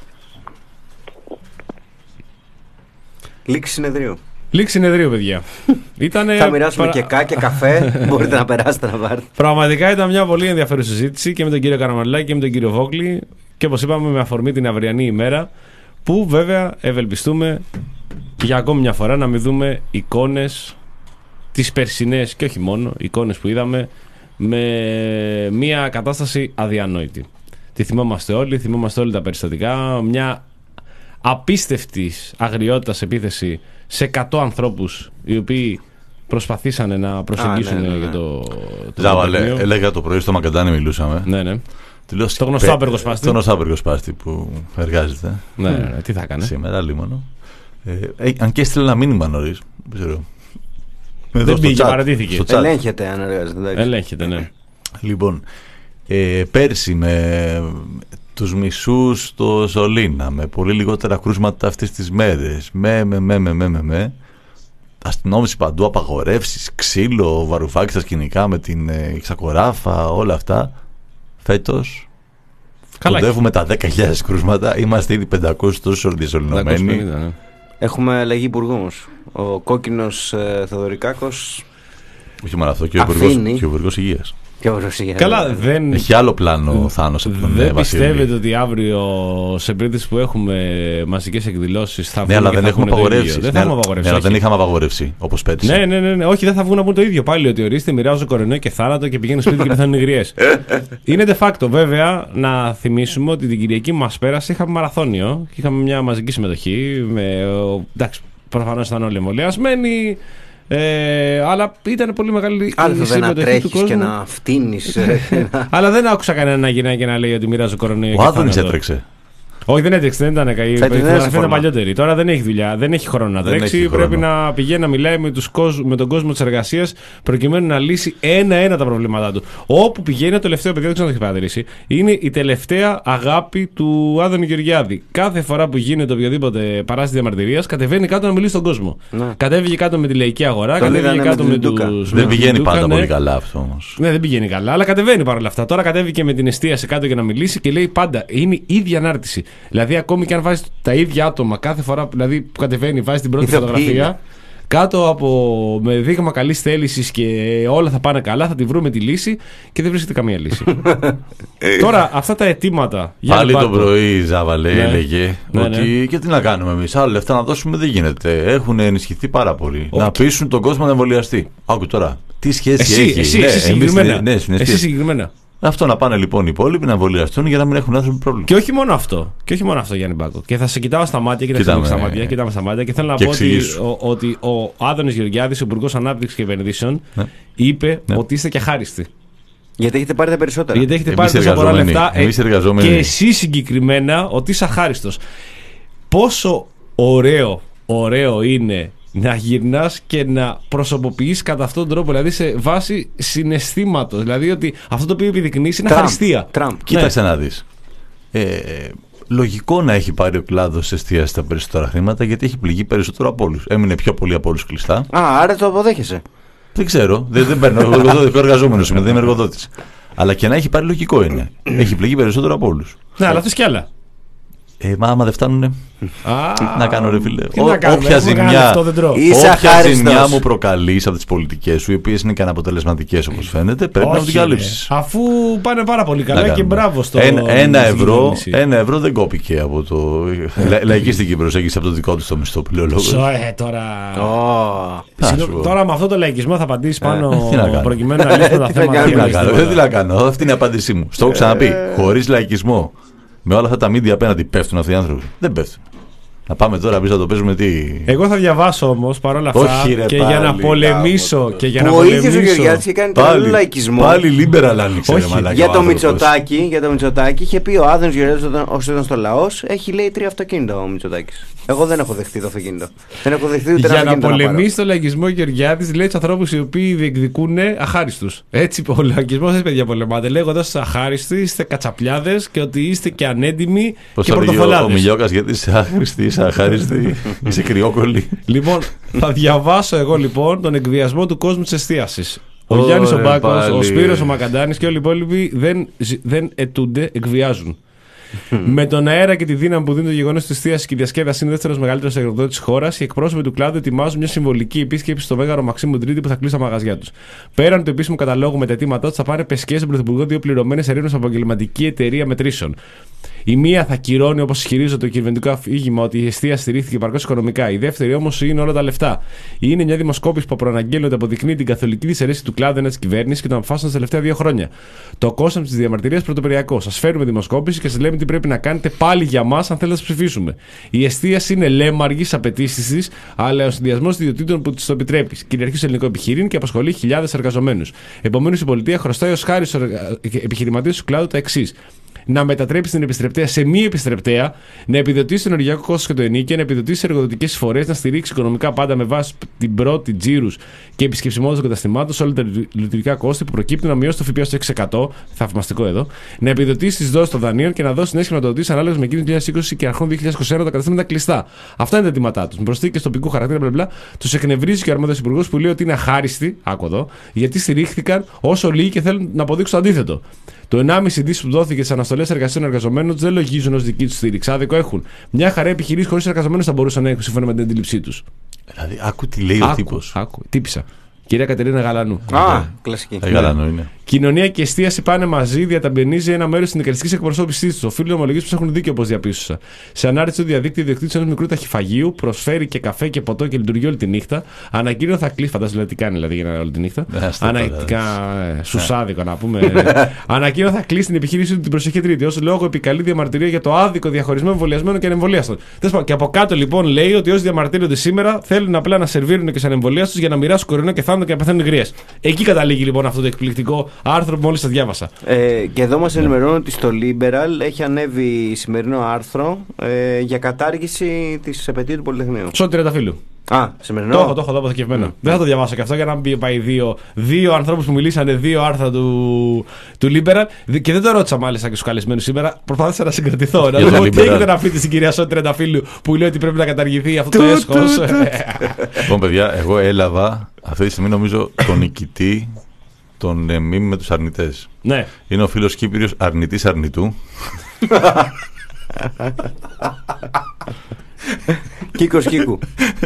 Λήξη συνεδρίου. Λήξη συνεδρίου, παιδιά. Ήτανε Θα μοιράσουμε πρα- και κά και καφέ. Μπορείτε να περάσετε να πάρετε. Πραγματικά ήταν μια πολύ ενδιαφέρουσα συζήτηση και με τον κύριο Καραμανλάκη και με τον κύριο Βόγκλη. Και όπως είπαμε, με αφορμή την αυριανή ημέρα. Που βέβαια ευελπιστούμε για ακόμη μια φορά να μην δούμε εικόνες τις περσινές και όχι μόνο, εικόνες που είδαμε με μια κατάσταση αδιανόητη. Τη θυμόμαστε όλοι, θυμόμαστε όλοι τα περιστατικά. Μια απίστευτης αγριότητας επίθεση σε εκατό ανθρώπους οι οποίοι προσπαθήσανε να προσεγγίσουν Α, ναι, ναι, ναι. για το, το Ζάβαλε, Πανεπιστήμιο. έλεγα το πρωί στο Μακαντάνι μιλούσαμε. Ναι, ναι. Του λέω, Το γνωστό πε- απεργοσπάστη. Το γνωστό απεργοσπάστη που εργάζεται Ναι, ναι, ναι, τι θα έκανε. σήμερα, λίμωνο. Ε, ε, αν και έστειλε ένα μήνυμα νωρίς. Δεν ξέρω. Εδώ Δεν στο πήγε, chat, παρατήθηκε. στο chat. Ελέγχεται αν εργάζεται. εντάξει. Ελέγχεται, ναι. Λοιπόν, ε, πέρσι με τους μισούς στο Ζολίνα, με πολύ λιγότερα κρούσματα αυτές τις μέρες, με, με, με, με, με, με, με αστυνόμευση παντού, απαγορεύσεις, ξύλο, βαρουφάκι στα σκηνικά με την ε, εξακοράφα, όλα αυτά. Φέτος Καλά. κοντεύουμε τα δέκα χιλιάδες κρούσματα, είμαστε ήδη πεντακόσιοι τόσο διασωληνωμένοι. διακόσια πενήντα, ναι. Έχουμε αλλαγή υπουργού όμως. Ο κόκκινος ε, Θεοδωρικάκος Όχι μόνο αυτό, και ο Αφήνει. Υπουργός, και ο Υπουργός Υγείας. και ο Ρωσία. Καλά, δεν, Έχει άλλο πλάνο ο Θάνος από τον ε, δεν Βασίλη. πιστεύετε ότι αύριο σε περίπτωση που έχουμε μαζικές εκδηλώσεις θα βγουν Ναι, αλλά και δεν θα έχουμε πούνε το ίδιο. απαγορεύσει. Δεν Ναι, θα έχουμε αλλά- απαγορεύσει. ναι, αλλά δεν όχι. είχαμε απαγορεύσει όπως πέρσι. Ναι, ναι, ναι, ναι. Όχι, δεν θα βγουν να πούν το ίδιο πάλι. Ότι ορίστε, μοιράζω κορονοϊό και θάνατο και πηγαίνουν σπίτι και πεθαίνουν οι γριές. Είναι de facto, βέβαια, να θυμίσουμε ότι την Κυριακή μας πέρασε είχαμε μαραθώνιο και είχαμε μια μαζική συμμετοχή. Με, ο- εντάξει, προφανώς ήταν όλοι εμβολιασμένοι. Ε, αλλά ήταν πολύ μεγάλη η Άλλο δεν να συμμετοχή του τρέχεις κόσμου. και να φτύνεις. ε, να- Αλλά δεν άκουσα κανένα να γυρνάει και να λέει ότι μοιράζω κορονοϊό. Ο και Άδωνης θάνατο. έτρεξε. Όχι, δεν έτρεξε, δεν ήταν καλή. Η Θα την φωτογραφία έδωσε ήταν φόρμα. παλιότερη. Τώρα δεν έχει δουλειά, δεν έχει χρόνο να Δεν τρέξει. έχει Πρέπει χρόνο. να πηγαίνει να μιλάει με, τους κόσμ- με τον κόσμο τη εργασία προκειμένου να λύσει ένα-ένα τα προβλήματά του. Όπου πηγαίνει, το τελευταίο παιδί, δεν ξέρω αν το έχει παρατηρήσει, είναι η τελευταία αγάπη του Άδωνη Γεωργιάδη. Κάθε φορά που γίνεται οποιοδήποτε παράσταση διαμαρτυρία, κατεβαίνει κάτω να μιλήσει στον κόσμο. Ναι. Κατέβηκε κάτω με τη λαϊκή αγορά, Τον κατέβηκε είδανε με κάτω την με Ντούκα. του. Δεν πηγαίνει πάντα πολύ καλά αυτό όμως. Ναι, δεν πηγαίνει καλά, αλλά κατεβαίνει παρόλα αυτά. Τώρα κατέβηκε με την εστίαση κάτω για να μιλήσει και λέει πάντα είναι η ίδια ανάρτηση. Δηλαδή, ακόμη και αν βάζει τα ίδια άτομα κάθε φορά δηλαδή, που κατεβαίνει, βάζει την πρώτη Ηθοποιοί φωτογραφία. είναι. Κάτω από με δείγμα καλή θέληση και όλα θα πάνε καλά, θα τη βρούμε τη λύση και δεν βρίσκεται καμία λύση. Τώρα, αυτά τα αιτήματα. Πάλι Γιάννη το Μπάκο, πρωί, Ζάβαλε, Ναι. έλεγε Ναι, ότι ναι. και τι να κάνουμε εμείς, άλλα λεφτά να δώσουμε δεν γίνεται. Έχουν ενισχυθεί πάρα πολύ. Όχι. Να πείσουν τον κόσμο να εμβολιαστεί. Άκου τώρα, τι σχέση Εσύ, έχει. εσύ, Ναι, εσύ εμείς συγκεκριμένα. στην- ναι, στην εσύ εστίαση. συγκεκριμένα. Αυτό να πάνε λοιπόν οι υπόλοιποι να εμβολιαστούν για να μην έχουν άνθρωποι πρόβλημα. Και όχι μόνο αυτό. Και όχι μόνο αυτό, Γιάννη Μπάκο. Και θα σε κοιτάω στα μάτια και θα Κοίταμε, σε κοιτάω στα μάτια, κοιτάμε στα μάτια και θέλω να και πω ότι εξηγήσου. ο, ότι ο Άδωνης Γεωργιάδης, ο Υπουργός Ανάπτυξης και Επενδύσεων, Ναι. είπε Ναι. ότι είστε και χάριστοι. Γιατί έχετε πάρει τα περισσότερα. Γιατί έχετε Εμείς πάρει τόσα πολλά εργαζόμενοι, λεφτά. ε, εμείς εργαζόμενοι. Και εσύ συγκεκριμένα ότι είσαι αχάριστος. Πόσο ωραίο, ωραίο είναι να γυρνάς και να προσωποποιείς κατά αυτόν τον τρόπο, δηλαδή σε βάση συναισθήματος. Δηλαδή ότι αυτό το οποίο επιδεικνύεις είναι Τραμπ. αχαριστία. Τραμπ. Κοίταξε να δεις. Ε, λογικό να έχει πάρει ο κλάδος εστίαση τα περισσότερα χρήματα γιατί έχει πληγεί περισσότερο από όλους. Έμεινε πιο πολύ από όλους κλειστά. Α, άρα το αποδέχεσαι. Δεν ξέρω. Δεν, δεν παίρνω. Εγώ εργοδότη- εργαζόμενος είμαι, δεν είμαι εργοδότης. Αλλά και να έχει πάρει λογικό είναι. Έχει πληγεί περισσότερο από όλους. Ναι, αλλά θες κι άλλα. Ε, μα άμα δεν φτάνουνε. Α, Τι να κάνω, ρε φίλε. Τι να κάνουμε, Όποια έχουμε κανένα ζημιά, λεφτό, δεν τρώω. Είσαι όποια αχάριστος. ζημιά μου προκαλείς από τις πολιτικές σου, οι οποίες είναι και αναποτελεσματικές όπως φαίνεται, πρέπει να μου την Όχι, καλύψεις. ρε. Αφού πάνε πάρα πολύ Να καλά και κάνουμε. μπράβο στο. Ένα, ένα, στην ευρώ, κυβέρνηση. ένα ευρώ δεν κόπηκε από το. λα- λαϊκίστικη προσέγγιση από το δικό του το μισθό που λέει ο λόγος. Σω, ε, τώρα. Ω, Συγγνώμη, σου πω. τώρα με αυτό το λαϊκισμό θα απαντήσει πάνω τι να κάνω. προκειμένου να λύσουμε τα Τι να θέματα. κάνουμε, Τι να διαχείρισης. κάνω, δεν τι να κάνω. Αυτή είναι η απάντησή μου. Στο έχω ξαναπεί. Χωρίς λαϊκισμό, με όλα αυτά τα μίντια απέναντι πέφτουν αυτοί οι άνθρωποι. Δεν πέφτουν. Να πάμε τώρα εμείς να το παίζουμε τι. Εγώ θα διαβάσω όμως παρόλα αυτά Όχι, ρε, και για να πάλι, πολεμήσω. γάμο το. Και για να που ο ίδιος ο πολεμήσω. Γεωργιάδης είχε κάνει τον άλλο λαϊκισμό. Πάλι liberal άνοιξε. Όχι, ρε μαλάκα, Για ο το άνθρωπος. Μητσοτάκη, για το Μητσοτάκη είχε πει ο Άδωνης Γεωργιάδης όταν- όσο ήταν στο λαός, έχει λέει τρία αυτοκίνητα ο Μητσοτάκης. Εγώ δεν έχω δεχτεί το αυτοκίνητο. Δεν έχω δεχτεί ούτε ένα Για να αυτοκίνητο να πάρω. πολεμήσει το λαϊκισμό, ο Γεωργιάδης λέει του ανθρώπου οι οποίοι διεκδικούν αχάριστους. Έτσι, ο λαϊκισμός έτσι, παιδιά, πολεμάται. Λέγοντας στους αχάριστοι, είστε κατσαπλιάδες και ότι είστε και ανέντιμοι Πώς και θα λέγει ο, ο πρωτοφολάδες. Μιλιόκας γιατί είσαι άχρηστη, είσαι είσαι αχάριστη, είσαι κρυόκολλη. Λοιπόν, θα διαβάσω εγώ λοιπόν τον εκβιασμό του κόσμου της εστίασης. Ο Ωρε, Γιάννης ο Μπάκος, πάλι. ο Σπύρος ο Μακαντάνης και όλοι οι υπόλοιποι δεν, δεν αιτούνται, εκβιάζουν. Με τον αέρα και τη δύναμη που δίνει το γεγονός της εστίασης και η διασκέδαση είναι δεύτερος μεγαλύτερος εκδότης της χώρας, οι εκπρόσωποι του κλάδου ετοιμάζουν μια συμβολική επίσκεψη στο Μέγαρο Μαξίμου Τρίτη που θα κλείσει τα μαγαζιά τους. Πέραν του επίσημου καταλόγου με τα αιτήματά τους, θα πάνε πεσκές στον Πρωθυπουργό δύο πληρωμένες ερεύνες από επαγγελματική εταιρεία μετρήσεων. Η μία θα κυρώνει, όπως ισχυρίζεται το κυβερνητικό αφήγημα, ότι η εστίαση στηρίχθηκε παρκώς οικονομικά. Η δεύτερη όμως είναι όλα τα λεφτά. Είναι μια δημοσκόπηση που προαναγγέλλει ότι αποδεικνύει την καθολική δυσαρέσκεια του κλάδου εναντί της κυβέρνησης και των αποφάσεων τα τελευταία δύο χρόνια. Το κόστος της διαμαρτυρίας πρωτοποριακό. Σας φέρουμε δημοσκόπηση και σας λέμε τι πρέπει να κάνετε πάλι για μας αν θέλετε να σας ψηφίσουμε. Η εστίαση είναι λέμαργη στις απαιτήσεις της, αλλά ο συνδυασμός ιδιωτήτων που της το επιτρέπει. Κυριαρχεί στο ελληνικό επιχειρήν και απασχολεί χιλιάδες εργαζομένους. Επομένως η πολιτεία χρωστάει ως χάρη στους επιχειρηματίες του κλάδου τα εξής. Να μετατρέψει την επιστρεπτέα σε μη επιστρεπτέα, να επιδοτήσει το ενεργειακό κόστος και το ενίκιο, να επιδοτήσει εργοδοτικές εισφορές, να στηρίξει οικονομικά πάντα με βάση την πρώτη τζίρους και επισκεψιμότητα των καταστημάτων σε όλα τα λειτουργικά κόστη που προκύπτουν, να μειώσει το ΦΠΑ στο έξι τοις εκατό, θαυμαστικό εδώ, να επιδοτήσει τις δόσεις των δανείων και να δώσει νέες χρηματοδοτήσεις ανάλογα με εκείνες του δύο χιλιάδες είκοσι και αρχών δύο χιλιάδες είκοσι ένα τα καταστήματα κλειστά. Αυτά είναι τα αιτήματά του. Με προσθήκες τοπικού χαρακτήρα, μπλα μπλα, του εκνευρίζει και ο αρμόδιος υπουργός που λέει ότι είναι αχάριστοι, άκου εδώ, γιατί στηρίχθηκαν όσο λίγοι και θέλουν να αποδείξουν το αντίθετο. Το ενάμιση δις που δόθηκε στις αναστολές εργασίων εργαζομένων δεν λογίζουν ως δική του στήριξη. Άδικο έχουν. Μια χαρά επιχειρήσεις χωρίς εργαζομένους θα μπορούσαν να έχουν σύμφωνα με την αντίληψή τους. Δηλαδή, άκου τι λέει άκου, ο τύπος. Άκου, τύπησα. Κυρία Κατερίνα Γαλανού. Α, κλασική. Ε, Γαλανού είναι. Κοινωνία και εστίαση πάνε μαζί, διαταμπενίζει ένα μέρο τη συνδικαλιστική εκπροσώπησή του. Οφείλω να ομολογήσω πως έχουν δίκιο, όπως διαπίστωσα. Σε ανάρτηση του διαδίκτυου, ιδιοκτήτης ενός μικρού ταχυφαγείου προσφέρει και καφέ και ποτό και λειτουργεί όλη τη νύχτα. Ανακοίνω θα κλείσει, φαντάζομαι τι κάνει δηλαδή για όλη τη νύχτα. Ανακοίνω. Σουσάδικο να πούμε. Ανακοίνω θα κλείσει την επιχείρησή του την προσεχή Τρίτη. Ω λόγο επικαλεί διαμαρτυρία για το άδικο διαχωρισμό εμβολιασμένων και ανεμβολίαστων. Και από κάτω λοιπόν λέει ότι όσοι διαμαρτύρονται σήμερα θέλουν απλά να σερβίρουν και σαν εμβολίαστου για να μοιράσουν κορονοϊό και θάνατο και να πεθαίνουν γριές. Εκεί καταλήγει λοιπόν αυτό το εκπληκτικό άρθρο που μόλις σας διάβασα. Ε, και εδώ μας ενημερώνουν ότι στο Liberal έχει ανέβει σημερινό άρθρο ε, για κατάργηση της επετείου του Πολυτεχνείου. Σώτη Τριανταφύλλου. Α, σημερινό. Το έχω, το έχω εδώ αποθηκευμένο. Mm. Δεν θα το διαβάσω και αυτό για να μην πάει δύο, δύο ανθρώπους που μιλήσανε, δύο άρθρα του, του Liberal. Και δεν το ρώτησα μάλιστα και στους καλεσμένους σήμερα. Προσπάθησα να συγκρατηθώ. Να δω τι έχετε να πείτε στην κυρία Σώτη Τριανταφύλλου που λέει ότι πρέπει να καταργηθεί αυτό το έσχος. Λοιπόν, παιδιά, εγώ έλαβα αυτή τη στιγμή νομίζω τον νικητή των ε, μήμ με τους αρνητές. Ναι. Είναι ο φίλος Κύπριος αρνητής αρνητού. Κίκος Κίκου.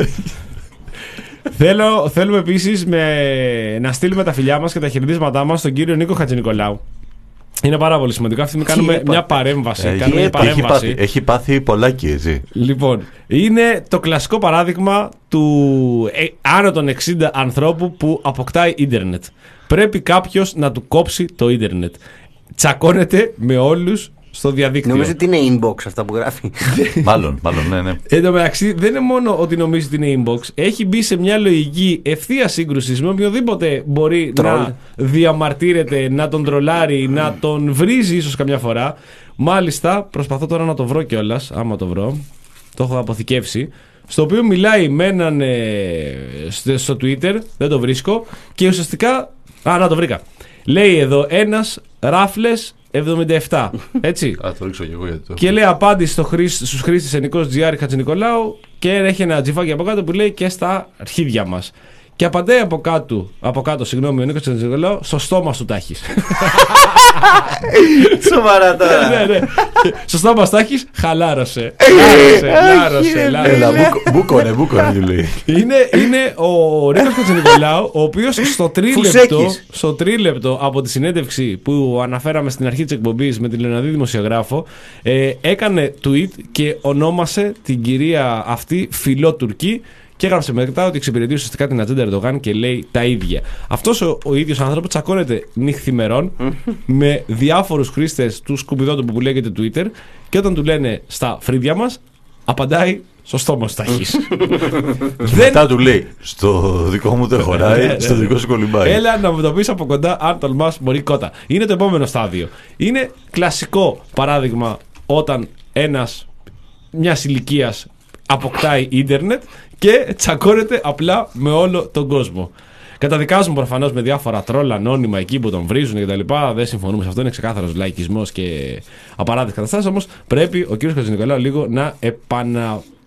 Θέλω, θέλουμε επίσης με, να στείλουμε τα φιλιά μας και τα χαιρετίσματά μας στον κύριο Νίκο Χατζηνικολάου. Είναι πάρα πολύ σημαντικό. Αυτή να κάνουμε μια παρέμβαση. Ε, κάνουμε μια έχει, παρέμβαση. πάθει, έχει πάθει πολλάκι, έτσι. Λοιπόν, είναι το κλασικό παράδειγμα του ε, άνω των εξήντα ανθρώπου που αποκτάει ίντερνετ. Πρέπει κάποιος να του κόψει το ίντερνετ. Τσακώνεται με όλους στο διαδίκτυο. Νομίζω ότι είναι inbox αυτά που γράφει. Μάλλον, μάλλον, ναι, ναι. Εν τω μεταξύ, δεν είναι μόνο ότι νομίζει ότι είναι inbox. Έχει μπει σε μια λογική ευθεία σύγκρουση με οποιοδήποτε μπορεί Τρολ. να διαμαρτύρεται, να τον τρολάρει, να τον βρίζει ίσως καμιά φορά. Μάλιστα, προσπαθώ τώρα να το βρω κιόλας, άμα το βρω. Το έχω αποθηκεύσει. Στο οποίο μιλάει με έναν ε, στο Twitter, δεν το βρίσκω, και ουσιαστικά. Α, να το βρήκα. Λέει εδώ ένας Ράφλες εβδομήντα επτά. Έτσι. Α, το ρίξω και εγώ γιατί το. Και λέει απάντηση στο χρήστη, στους χρήστες Ενικός Τζιάρη Χατζηνικολάου και έχει ένα τζιφάκι από κάτω που λέει και στα αρχίδια μας. Και απαντάει από κάτω, από κάτω συγγνώμη, ο Νίκος Χατζηνικολάου, στο στόμα σου τα έχεις. Σοβαρά τώρα. Ναι, ναι. Στο στόμα σου τα έχεις, χαλάρωσε. Λάρωσε, λάρωσε, λάρωσε. Έλα, μπούκονε, μπούκονε, του λέει. Είναι, είναι ο Νίκος Χατζηνικολάου, ο οποίος στο τρίλεπτο, στο τρίλεπτο από τη συνέντευξη που αναφέραμε στην αρχή της εκπομπής με την Λεωναδή δημοσιογράφο, ε, έκανε tweet και ονόμασε την κυρία αυτή φιλότουρκη. Και έγραψε μετά ότι εξυπηρετεί ουσιαστικά την ατζέντα Ερντογάν και λέει τα ίδια. Αυτός ο, ο ίδιος άνθρωπος τσακώνεται νυχθημερών με διάφορους χρήστες του σκουπιδότοπου που λέγεται Twitter και όταν του λένε στα φρύδια μας, απαντάει στο στόμα σου τα έχεις. Μετά του λέει στο δικό μου δεν χωράει, στο δικό σου κολυμπάει. Έλα να μου το πεις από κοντά, αν τολμάς μπορεί κότα. Είναι το επόμενο στάδιο. Είναι κλασικό παράδειγμα όταν ένας μιας ηλικίας αποκτάει ίντερνετ και τσακώνεται απλά με όλο τον κόσμο. Καταδικάζουμε προφανώς με διάφορα τρόλ ανώνυμα εκεί που τον βρίζουν κτλ. Δεν συμφωνούμε σε αυτό. Είναι ξεκάθαρος λαϊκισμός και απαράδεκτες καταστάσεις. Όμως πρέπει ο κύριος Χατζηνικολάου λίγο να επανα.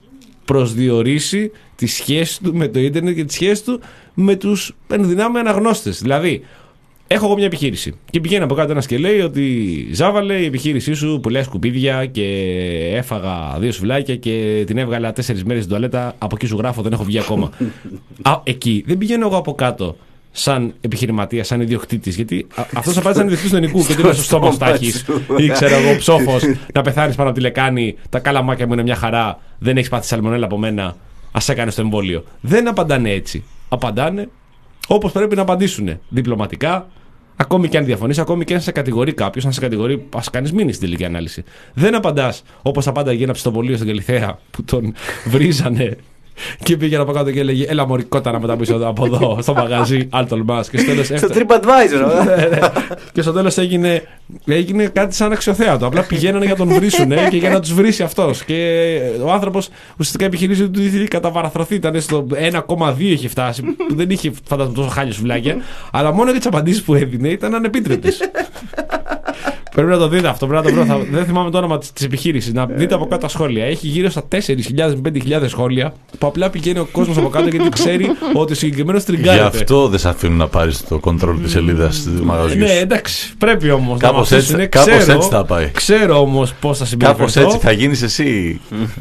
προσδιορίσει τη σχέση του με το ίντερνετ και τη σχέση του με τους ενδυνάμει αναγνώστες. Δηλαδή, έχω εγώ μια επιχείρηση και πηγαίνει από κάτω ένας και λέει ότι Ζάβαλε, η επιχείρησή σου πουλάει σκουπίδια και έφαγα δύο σουβλάκια και την έβγαλα τέσσερις μέρες στην τουαλέτα. Από εκεί σου γράφω, δεν έχω βγει ακόμα. Α, εκεί δεν πηγαίνω εγώ από κάτω σαν επιχειρηματία, σαν ιδιοκτήτης. Γιατί αυτό θα πάει σαν ιδιοκτήτης του νοικού και τι είναι στο στόμα σου τάχει. Ή ξέρω εγώ, ψόφος, να πεθάνει πάνω από τη λεκάνη, τα καλαμάκια μου είναι μια χαρά, δεν έχει πάθει σαλμονέλα από μένα, α έκανε το εμβόλιο. Δεν απαντάνε έτσι. Απαντάνε όπως πρέπει να απαντήσουν. Διπλωματικά, ακόμη και αν διαφωνείς, ακόμη και αν σε κατηγορεί κάποιος, αν σε κατηγορεί, ας κάνεις μήνυση στην τελική ανάλυση. Δεν απαντάς όπως απάνταγε ένα ψητοβολείο στην Καλιθέα που τον βρίζανε και πήγαινε από κάτω και έλεγε έλα μωρικότα να μετά πίσω από εδώ στο μαγαζί, αν τολμάς. Και στο τέλος στο TripAdvisor. Και στο τέλος έγινε, έγινε κάτι σαν αξιοθέατο. Απλά πηγαίνανε για να τον βρίσουνε και για να τους βρίσει αυτός. Και ο άνθρωπος ουσιαστικά επιχειρήσει ότι του είχε καταβαραθρωθεί. Ήταν στο ένα κόμμα δύο είχε φτάσει. Που δεν είχε φαντάζομαι τόσο χάλια σουβλάκια. Αλλά μόνο για τις απαντήσεις που έδινε ήταν ανεπίτρεπτες. Πρέπει να το δείτε αυτό. Πρέπει να το βρω. Θα, δεν θυμάμαι το όνομα της επιχείρησης. Να δείτε από κάτω τα σχόλια. Έχει γύρω στα τέσσερις χιλιάδες με πέντε χιλιάδες σχόλια που απλά πηγαίνει ο κόσμος από κάτω γιατί ξέρει ότι ο συγκεκριμένος τριγκάρεται. Γι' αυτό δεν σε αφήνουν να πάρεις το control της σελίδας του μαγαζιού. Ναι, εντάξει. Πρέπει όμως. Κάπως έτσι, είναι, κάπως ξέρω, έτσι θα πάει. Ξέρω όμως πώς θα συμπεριφερθώ. Κάπως έτσι θα γίνεις εσύ.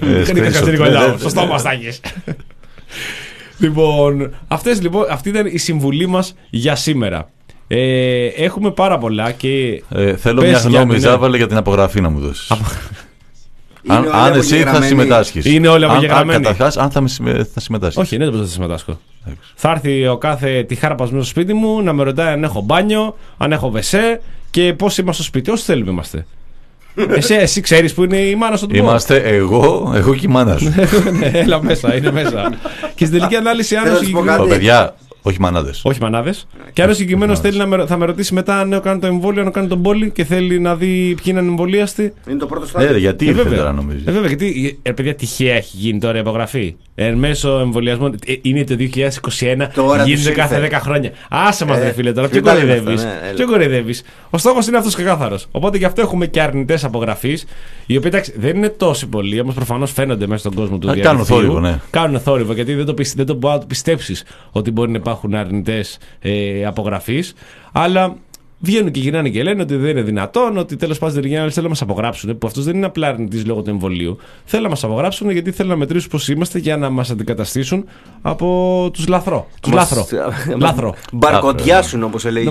Στο στόμα θα έχεις. Λοιπόν, αυτές, λοιπόν, αυτή ήταν η συμβουλή μας για σήμερα. Ε, έχουμε πάρα πολλά και. Ε, θέλω μια γνώμη, Ζάβαλε, για την απογραφή να μου δώσεις. αν αν εσύ θα συμμετάσχεις. Είναι όλοι απογεγραμμένοι. Καταρχάς, αν θα, θα συμμετάσχεις. Όχι, δεν θα συμμετάσχω. Θα έρθει ο κάθε τυχάραπας μέσα στο σπίτι μου να με ρωτάει αν έχω μπάνιο, αν έχω βεσέ και πώς είμαστε στο σπίτι. Όσοι θέλουμε είμαστε. Εσύ, εσύ ξέρεις που είναι η μάνα σου του Είμαστε εγώ, εγώ και η μάνα σου. Ναι, έλα μέσα, είναι μέσα. Και στην τελική ανάλυση, αν ο συγκεκριμένος. Παιδιά, όχι μανάδες. Όχι μανάδες. Και αν ο συγκεκριμένος θέλει να με, θα με ρωτήσει μετά αν έχω κάνει το εμβόλιο, αν έχω κάνει τον πόλη και θέλει να δει ποιοι είναι εμβολίαστοι. Είναι το πρώτο στάδιο. Ναι, γιατί ε, ήρθε βέβαια. τώρα, νομίζω. Ε, βέβαια, γιατί ε, παιδιά, τυχαία έχει γίνει τώρα η απογραφή. Εν μέσω εμβολιασμών. Ε, είναι το δύο χιλιάδες είκοσι ένα. Τώρα γίνεται κάθε δέκα χρόνια. Άσε μας, ε, ρε φίλε τώρα. Ποιο κοροϊδεύεις. Ποιο κοροϊδεύεις. Ο στόχος είναι αυτός ξεκάθαρος. Οπότε γι' αυτό έχουμε και αρνητές απογραφής. Οι οποίοι εντάξει, δεν είναι τόσοι πολλοί, όμως προφανώς φαίνονται μέσα στον κόσμο του διαδικτύου. Κάνουν θόρυβο, ναι. Κάνουν θόρυβο γιατί δεν το, πισ, δεν το μπορεί να το πιστέψεις ότι μπορεί να υπάρχουν αρνητές ε, απογραφής. Αλλά βγαίνουν και γυρνάνε και λένε ότι δεν είναι δυνατόν, ότι τέλος πάντων δεν θέλουν να μας απογράψουν. Που αυτός δεν είναι απλά αρνητής λόγω του εμβολίου. Θέλουν να μας απογράψουν γιατί θέλουν να μετρήσουν πώς είμαστε για να μας αντικαταστήσουν από τους λαθρό. Τους λάθρο. Λάθρο. Μπαρκοντιάσουν, όπως έλεγε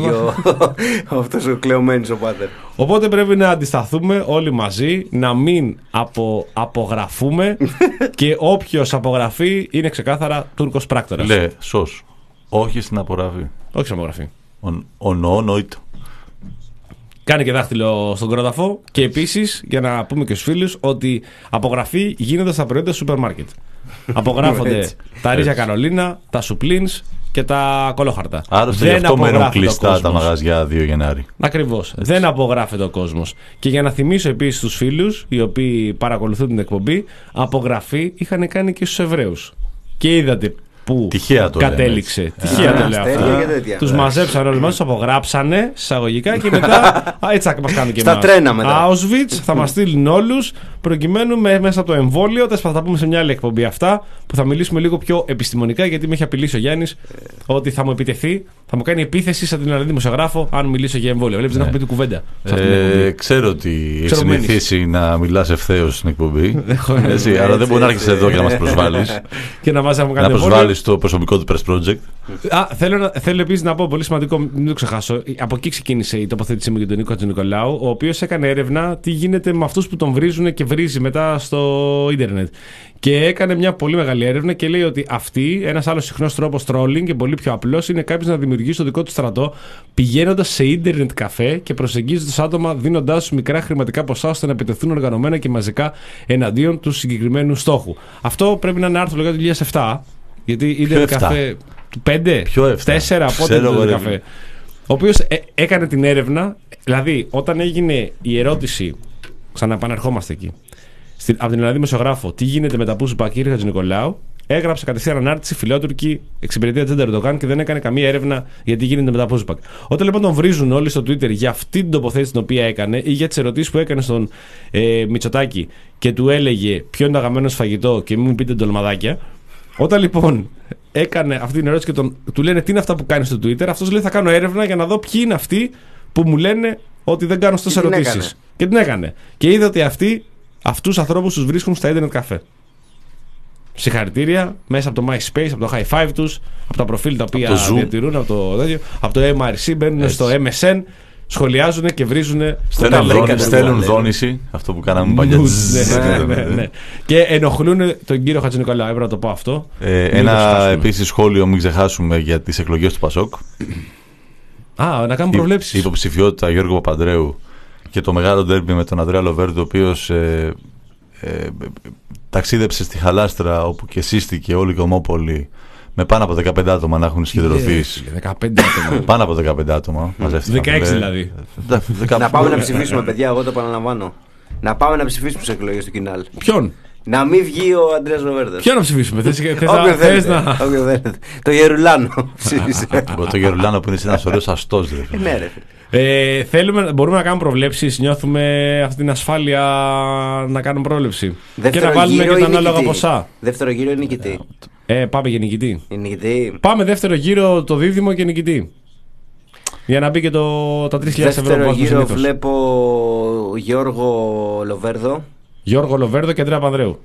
αυτός ο κλεωμένος ο πάτερ. Οπότε πρέπει να αντισταθούμε όλοι μαζί, να μην απο, απογραφούμε και όποιος απογραφεί είναι ξεκάθαρα Τούρκος πράκτορας. Λε, σως. Όχι στην απογραφή. Όχι στην απογραφή. Ονόητο. Κάνει και δάχτυλο στον κρόταφο. Και επίσης, για να πούμε και στους φίλους, ότι απογραφή γίνεται στα προϊόντα του σούπερ μάρκετ. Απογράφονται τα ρύζια Καρολίνα, τα σουπλίνς και τα κολόχαρτα. Άρρωστα, γι' αυτό μένουν κλειστά τα μαγαζιά δύο Γενάρη. Ακριβώς. Δεν απογράφεται ο κόσμος. Και για να θυμίσω επίσης τους φίλους, οι οποίοι παρακολουθούν την εκπομπή, απογραφή είχαν κάνει και στους Εβραίους. Και είδατε που τυχαία το κατέληξε. Λέμε, τυχαία το λέω αυτό. Τους μαζέψαν όλοι μας, τους απογράψανε εισαγωγικά και μετά. Έτσι θα μας κάνουν και εμάς. Στα τρένα μετά. Auschwitz θα μας στείλουν όλους προκειμένου μέσα από το εμβόλιο. Θα τα πούμε σε μια άλλη εκπομπή αυτά που θα μιλήσουμε λίγο πιο επιστημονικά γιατί με έχει απειλήσει ο Γιάννης ότι θα μου επιτεθεί, θα μου κάνει επίθεση σαν την Ελληνική δημοσιογράφο αν μιλήσω για εμβόλιο. Βλέπεις, δεν έχω πει την κουβέντα. Ε, ξέρω ότι έχει συνηθίσει να μιλάς ευθέως στην εκπομπή. Αλλά δεν μπορεί να έρχεσαι εδώ και να μας προσβάλλεις. Και να μας να προσβάλλεις το προσωπικό του Press Project. Α, θέλω, θέλω επίσης να πω πολύ σημαντικό, μην το ξεχάσω. Από εκεί ξεκίνησε η τοποθέτησή μου για τον Νίκο Χατζηνικολάου, ο οποίος έκανε έρευνα τι γίνεται με αυτούς που τον βρίζουν και βρίζει μετά στο ίντερνετ. Και έκανε μια πολύ μεγάλη έρευνα και λέει ότι αυτή, ένας άλλος συχνός τρόπος trolling και πολύ πιο απλός, είναι κάποιος να δημιουργήσει το δικό του στρατό πηγαίνοντας σε ίντερνετ καφέ και προσεγγίζοντας άτομα δίνοντάς τους μικρά χρηματικά ποσά ώστε να επιτεθούν οργανωμένα και μαζικά εναντίον του συγκεκριμένου στόχου. Αυτό πρέπει να είναι άρθρο του δύο χιλιάδες επτά. Γιατί ίντερνετ καφέ. Πέντε, τέσσερα, πότε ίντερνετ καφέ. Ο οποίος ε, έκανε την έρευνα, δηλαδή όταν έγινε η ερώτηση, ξαναπαναρχόμαστε εκεί, στην, από την Ελλαδή δημοσιογράφο, τι γίνεται με τα pushback, κύριε Χατζηνικολάου, έγραψε κατευθείαν ανάρτηση φιλότουρκη εξυπηρετεία Τζέντερ Ερντογάν και δεν έκανε καμία έρευνα για τι γίνεται με τα pushback. Όταν λοιπόν τον βρίζουν όλοι στο Twitter για αυτή την τοποθέτηση την οποία έκανε ή για τις ερωτήσεις που έκανε στον ε, Μητσοτάκη και του έλεγε ποιο είναι το αγαπημένο φαγητό και μην μου πείτε ντολμαδάκια. Όταν λοιπόν έκανε αυτή την ερώτηση και τον, του λένε τι είναι αυτά που κάνει στο Twitter, αυτός λέει θα κάνω έρευνα για να δω ποιοι είναι αυτοί που μου λένε ότι δεν κάνω στόσες ερωτήσεις. Και την έκανε. Και είδε ότι αυτοί, αυτούς τους ανθρώπους τους βρίσκουν στα internet καφέ. Συγχαρητήρια μέσα από το MySpace, από το High Five τους, από τα προφίλ τα οποία διατηρούν, από το, από το εμ αρ σι, μπαίνουν έτσι στο εμ ες εν, σχολιάζουν και βρίζουν στο τέλος. Στέλνουν δόνηση, αυτό που κάναμε παλιά. Ναι, ναι, ναι. Και ενοχλούν τον κύριο Χατζηνικολάου. Έπρεπε να το πω αυτό. Ε, ένα επίσης σχόλιο, μην ξεχάσουμε για τις εκλογές του Πασόκ. Α, να κάνουμε προβλέψεις. Η υποψηφιότητα Γιώργου Παπανδρέου και το μεγάλο ντέρμπι με τον Ανδρέα Λοβέρντο, ο οποίος ε, ε, ταξίδεψε στη Χαλάστρα όπου και σύστηκε όλη η Κομόπολη με πάνω από δεκαπέντε άτομα να έχουν συγκεντρωθεί. δεκαπέντε άτομα. Πάνω από δεκαπέντε άτομα μαζεύτηκαν. δεκαέξι δηλαδή. Να πάμε να ψηφίσουμε, παιδιά, εγώ το επαναλαμβάνω. Να πάμε να ψηφίσουμε στις εκλογές του Κινάλ. Ποιον? Να μην βγει ο Αντρέας Λοβέρντος. Ποιο να ψηφίσουμε, θες, όποιο θες να... Όποιο θέλετε. Το Γερουλάνο ψήφισε. Το Γερουλάνο που είναι ένας ωραίος αστός. Ναι ρε. Ε, θέλουμε, μπορούμε να κάνουμε προβλέψεις, νιώθουμε αυτή την ασφάλεια να κάνουμε πρόβλεψη. Δεύτερο και να βάλουμε και τα ανάλογα νικητή. ποσά. Δεύτερο γύρο είναι νικητή. Ε, πάμε για νικητή. νικητή. Πάμε δεύτερο γύρο το δίδυμο και νικητή. Για να μπει και το, τα τρεις χιλιάδες ευρώ. Δεύτερο γύρο βλέπω Γιώργο Λοβέρδο. Γιώργο Λοβέρδο και Αντρέα Παπανδρέου.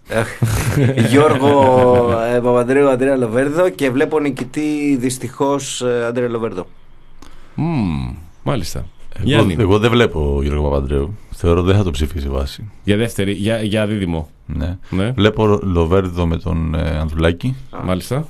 Γιώργο ε, Παπανδρέου, Αντρέα Λοβέρδο και βλέπω νικητή δυστυχώς ε, Αντρέα Λοβέρδο. Mm, μάλιστα. Εγώ, εγώ δεν βλέπω Γιώργο Παπανδρέου. Θεωρώ δεν θα το ψηφίσει βάση. Για δεύτερη, για, για δίδυμο. Ναι. Ναι. Βλέπω Λοβέρδο με τον ε, Ανδρουλάκη. Α. Μάλιστα.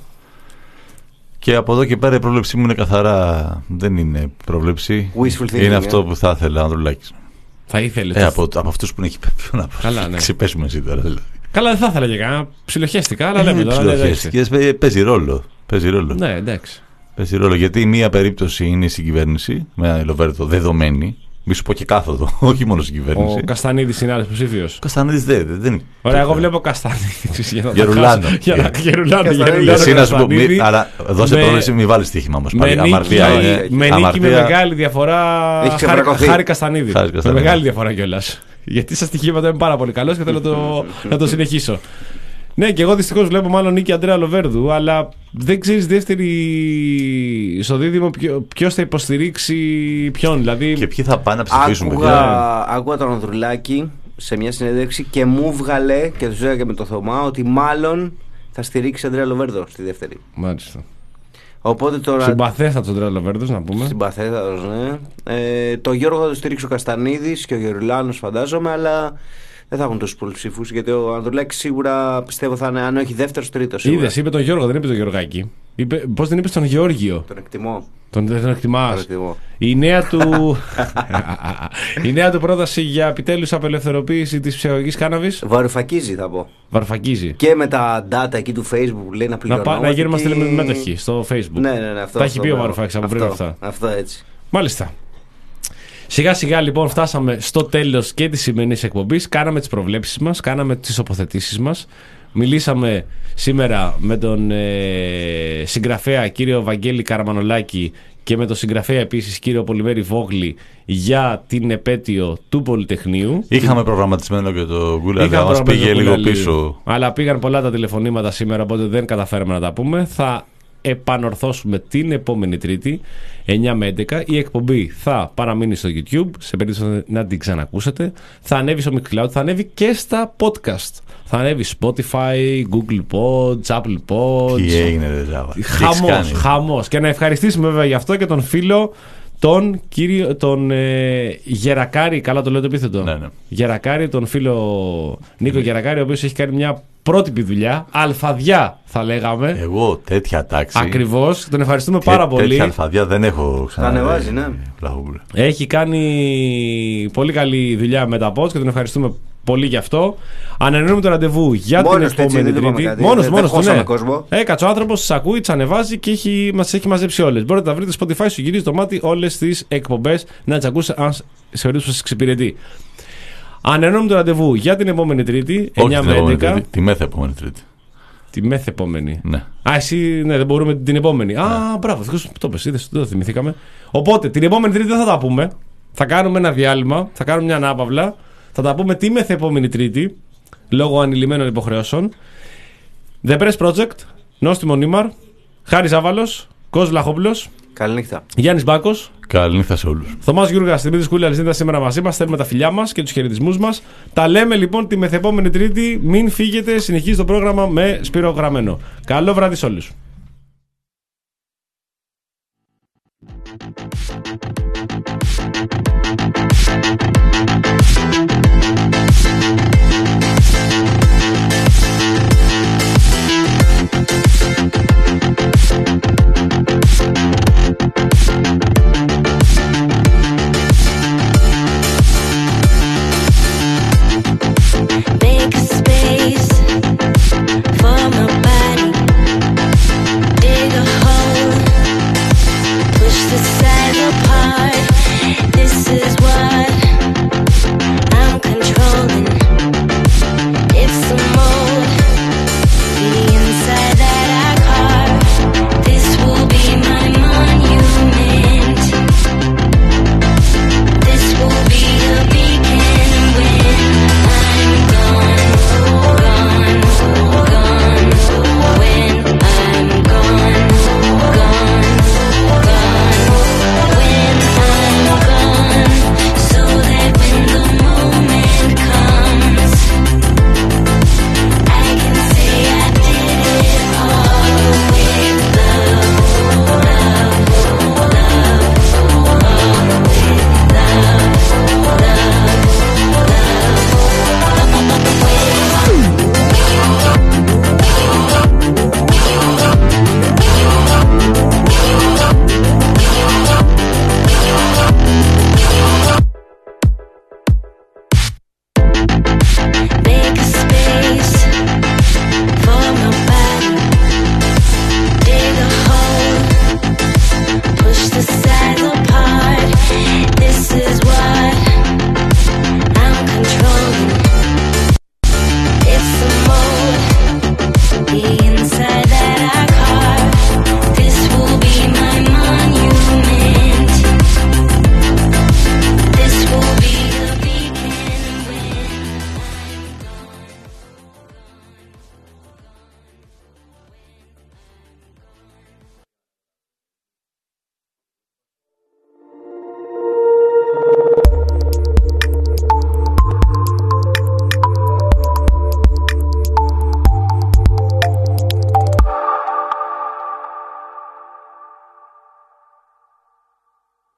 Και από εδώ και πέρα η πρόβλεψή μου είναι καθαρά. Δεν είναι πρόβλεψη. Είναι αυτό που θα ήθελε ο Ανδρουλάκης. Θα ήθελε. Ε, από, από αυτούς που είναι εκεί πέρα. Καλά, ναι. Ξεπέσουμε εσύ τώρα. Δηλαδή. Καλά, δεν θα ήθελα και κανένα. Ψιλοχέστηκα, αλλά ε, λέμε τώρα. Ψιλοχέστηκες, παίζει ρόλο. Παίζει ρόλο. Ναι, εντάξει. Παίζει ρόλο. Γιατί μία περίπτωση είναι η συγκυβέρνηση με ένα Λοβέρδο δεδομένη. Μη σου πω και κάθοδο, όχι μόνο στην κυβέρνηση. Ο Καστανίδης είναι άλλος υποψήφιος. Ο Καστανίδης δεν είναι. Ωραία, εγώ βλέπω Καστανίδη. Γερουλάνο. Γερουλάνο. Εσύ να σου πω, αλλά δώσε πρόβληση, μην βάλεις στοίχημα όμως. Με νίκη με μεγάλη διαφορά. Χάρη Καστανίδη. Με μεγάλη διαφορά κιόλας. Γιατί στα στοιχήματα είμαι πάρα πολύ καλός και θέλω να το συνεχίσω. Ναι, και εγώ δυστυχώς βλέπω μάλλον νίκη Αντρέα Λοβέρδου, αλλά δεν ξέρεις δεύτερη στο δίδυμο ποιος θα υποστηρίξει ποιον. Δηλαδή... Και ποιοι θα πάνε να ψηφίσουν. Άκουγα, άκουγα τον Ανδρουλάκη σε μια συνέντευξη και μου βγάλε και του έλεγα και με το Θωμά ότι μάλλον θα στηρίξει Αντρέα Λοβέρδο στη δεύτερη. Μάλιστα. Οπότε τώρα... Συμπαθέστατος Αντρέα Λοβέρδος, να πούμε. Συμπαθέστατος, ναι. Ε, το Γιώργο θα το στηρίξει ο Καστανίδης και ο Γερουλάνος, φαντάζομαι, αλλά δεν θα έχουν τόσους πολλούς ψήφους γιατί ο Ανδρουλάκης σίγουρα πιστεύω θα είναι, αν όχι δεύτερος, τρίτος. Είδες, είπε τον Γιώργο, δεν είπε τον Γιωργάκη. Πώς δεν είπε τον Γεώργιο. Τον εκτιμώ. Τον, δεν τον εκτιμάς. Η νέα του η νέα του πρόταση για επιτέλους απελευθεροποίηση της ψυχαγωγικής κάναβης. Βαρουφακίζει θα πω. Βαρουφακίζει. Και με τα data εκεί του Facebook που λέει να πληρώνουμε. Να, να γίνουμε και... μέτοχοι στο Facebook. Ναι, ναι, ναι, αυτό, τα αυτό, έχει πει ο αυτό, Βαρουφάκης από πριν αυτά. Αυτό έτσι. Μάλιστα. Σιγά σιγά λοιπόν φτάσαμε στο τέλος και της σημερινής εκπομπής. Κάναμε τις προβλέψεις μας, κάναμε τις τοποθετήσεις μας. Μιλήσαμε σήμερα με τον ε, συγγραφέα κύριο Βαγγέλη Καραμανολάκη και με τον συγγραφέα επίσης κύριο Πολυμέρη Βόγλη για την επέτειο του Πολυτεχνείου. Είχαμε προγραμματισμένο και το Google, αλλά μας πήγε λίγο πίσω. Αλλά πήγαν πολλά τα τηλεφωνήματα σήμερα, οπότε δεν καταφέραμε να τα πούμε. Θα επανορθώσουμε την επόμενη Τρίτη εννιά με έντεκα. Η εκπομπή θα παραμείνει στο YouTube σε περίπτωση να την ξανακούσετε. Θα ανέβει στο Mixcloud, θα ανέβει και στα podcast. Θα ανέβει Spotify, Google Pods, Apple Pods. Τι έγινε ρε Ζάβα. Χαμός, χαμός. Και να ευχαριστήσουμε βέβαια γι' αυτό και τον φίλο τον κύριο, τον ε, Γερακάρη, καλά το λέω το επίθετο. Ναι, ναι. Γερακάρη, τον φίλο Νίκο ναι. Γερακάρη, ο οποίος έχει κάνει μια πρότυπη δουλειά, αλφαδιά θα λέγαμε. Εγώ τέτοια τάξη. Ακριβώς, τον ευχαριστούμε πάρα πολύ. Τέτοια αλφαδιά δεν έχω ξανά. Θα ανεβάζει, ναι. Έχει κάνει πολύ καλή δουλειά με τα pods και τον ευχαριστούμε πολύ γι' αυτό. Ανανεώνουμε το ραντεβού για μόνος την επόμενη Τρίτη. Μόνος, μόνος του, ναι. Έκατσε ο άνθρωπος, σας ακούει, τις ανεβάζει και έχει, μας έχει μαζέψει όλες. Μπορείτε να βρείτε στο Spotify, σου γυρίζει το μάτι όλες τις εκπομπές να τις ακούσετε αν σε περίπτωση σας εξυπηρετεί. Ανανεώνουμε το ραντεβού για την επόμενη Τρίτη, εννιά με έντεκα. Τη μέθα επόμενη Τρίτη. Τη μεθεπόμενη. Ναι. Α, εσύ, ναι, δεν μπορούμε την επόμενη. Ναι. Α, μπράβο, το πες, είδες, δεν το θυμηθήκαμε. Οπότε, την επόμενη Τρίτη δεν θα τα πούμε. Θα κάνουμε ένα διάλειμμα, θα κάνουμε μια ανάπαυλα. Θα τα πούμε τη μεθεπόμενη Τρίτη, λόγω ανηλυμένων υποχρεώσεων. The Press Project, Νόστιμο Νίμαρ, Χάρης Άβαλος, Κώστας Βλαχόπουλος. Καληνύχτα. Γιάννης Μπάκος. Καληνύχτα σε όλους. Θωμάς Γιούργας, Δημήτρης Κούλιαλης ήταν σήμερα μαζί μας. Θέλουμε τα φιλιά μας και τους χαιρετισμούς μας. Τα λέμε λοιπόν τη μεθεπόμενη Τρίτη. Μην φύγετε, συνεχίζει το πρόγραμμα με Σπύρο Γραμμένο. Καλό βράδυ σε όλους.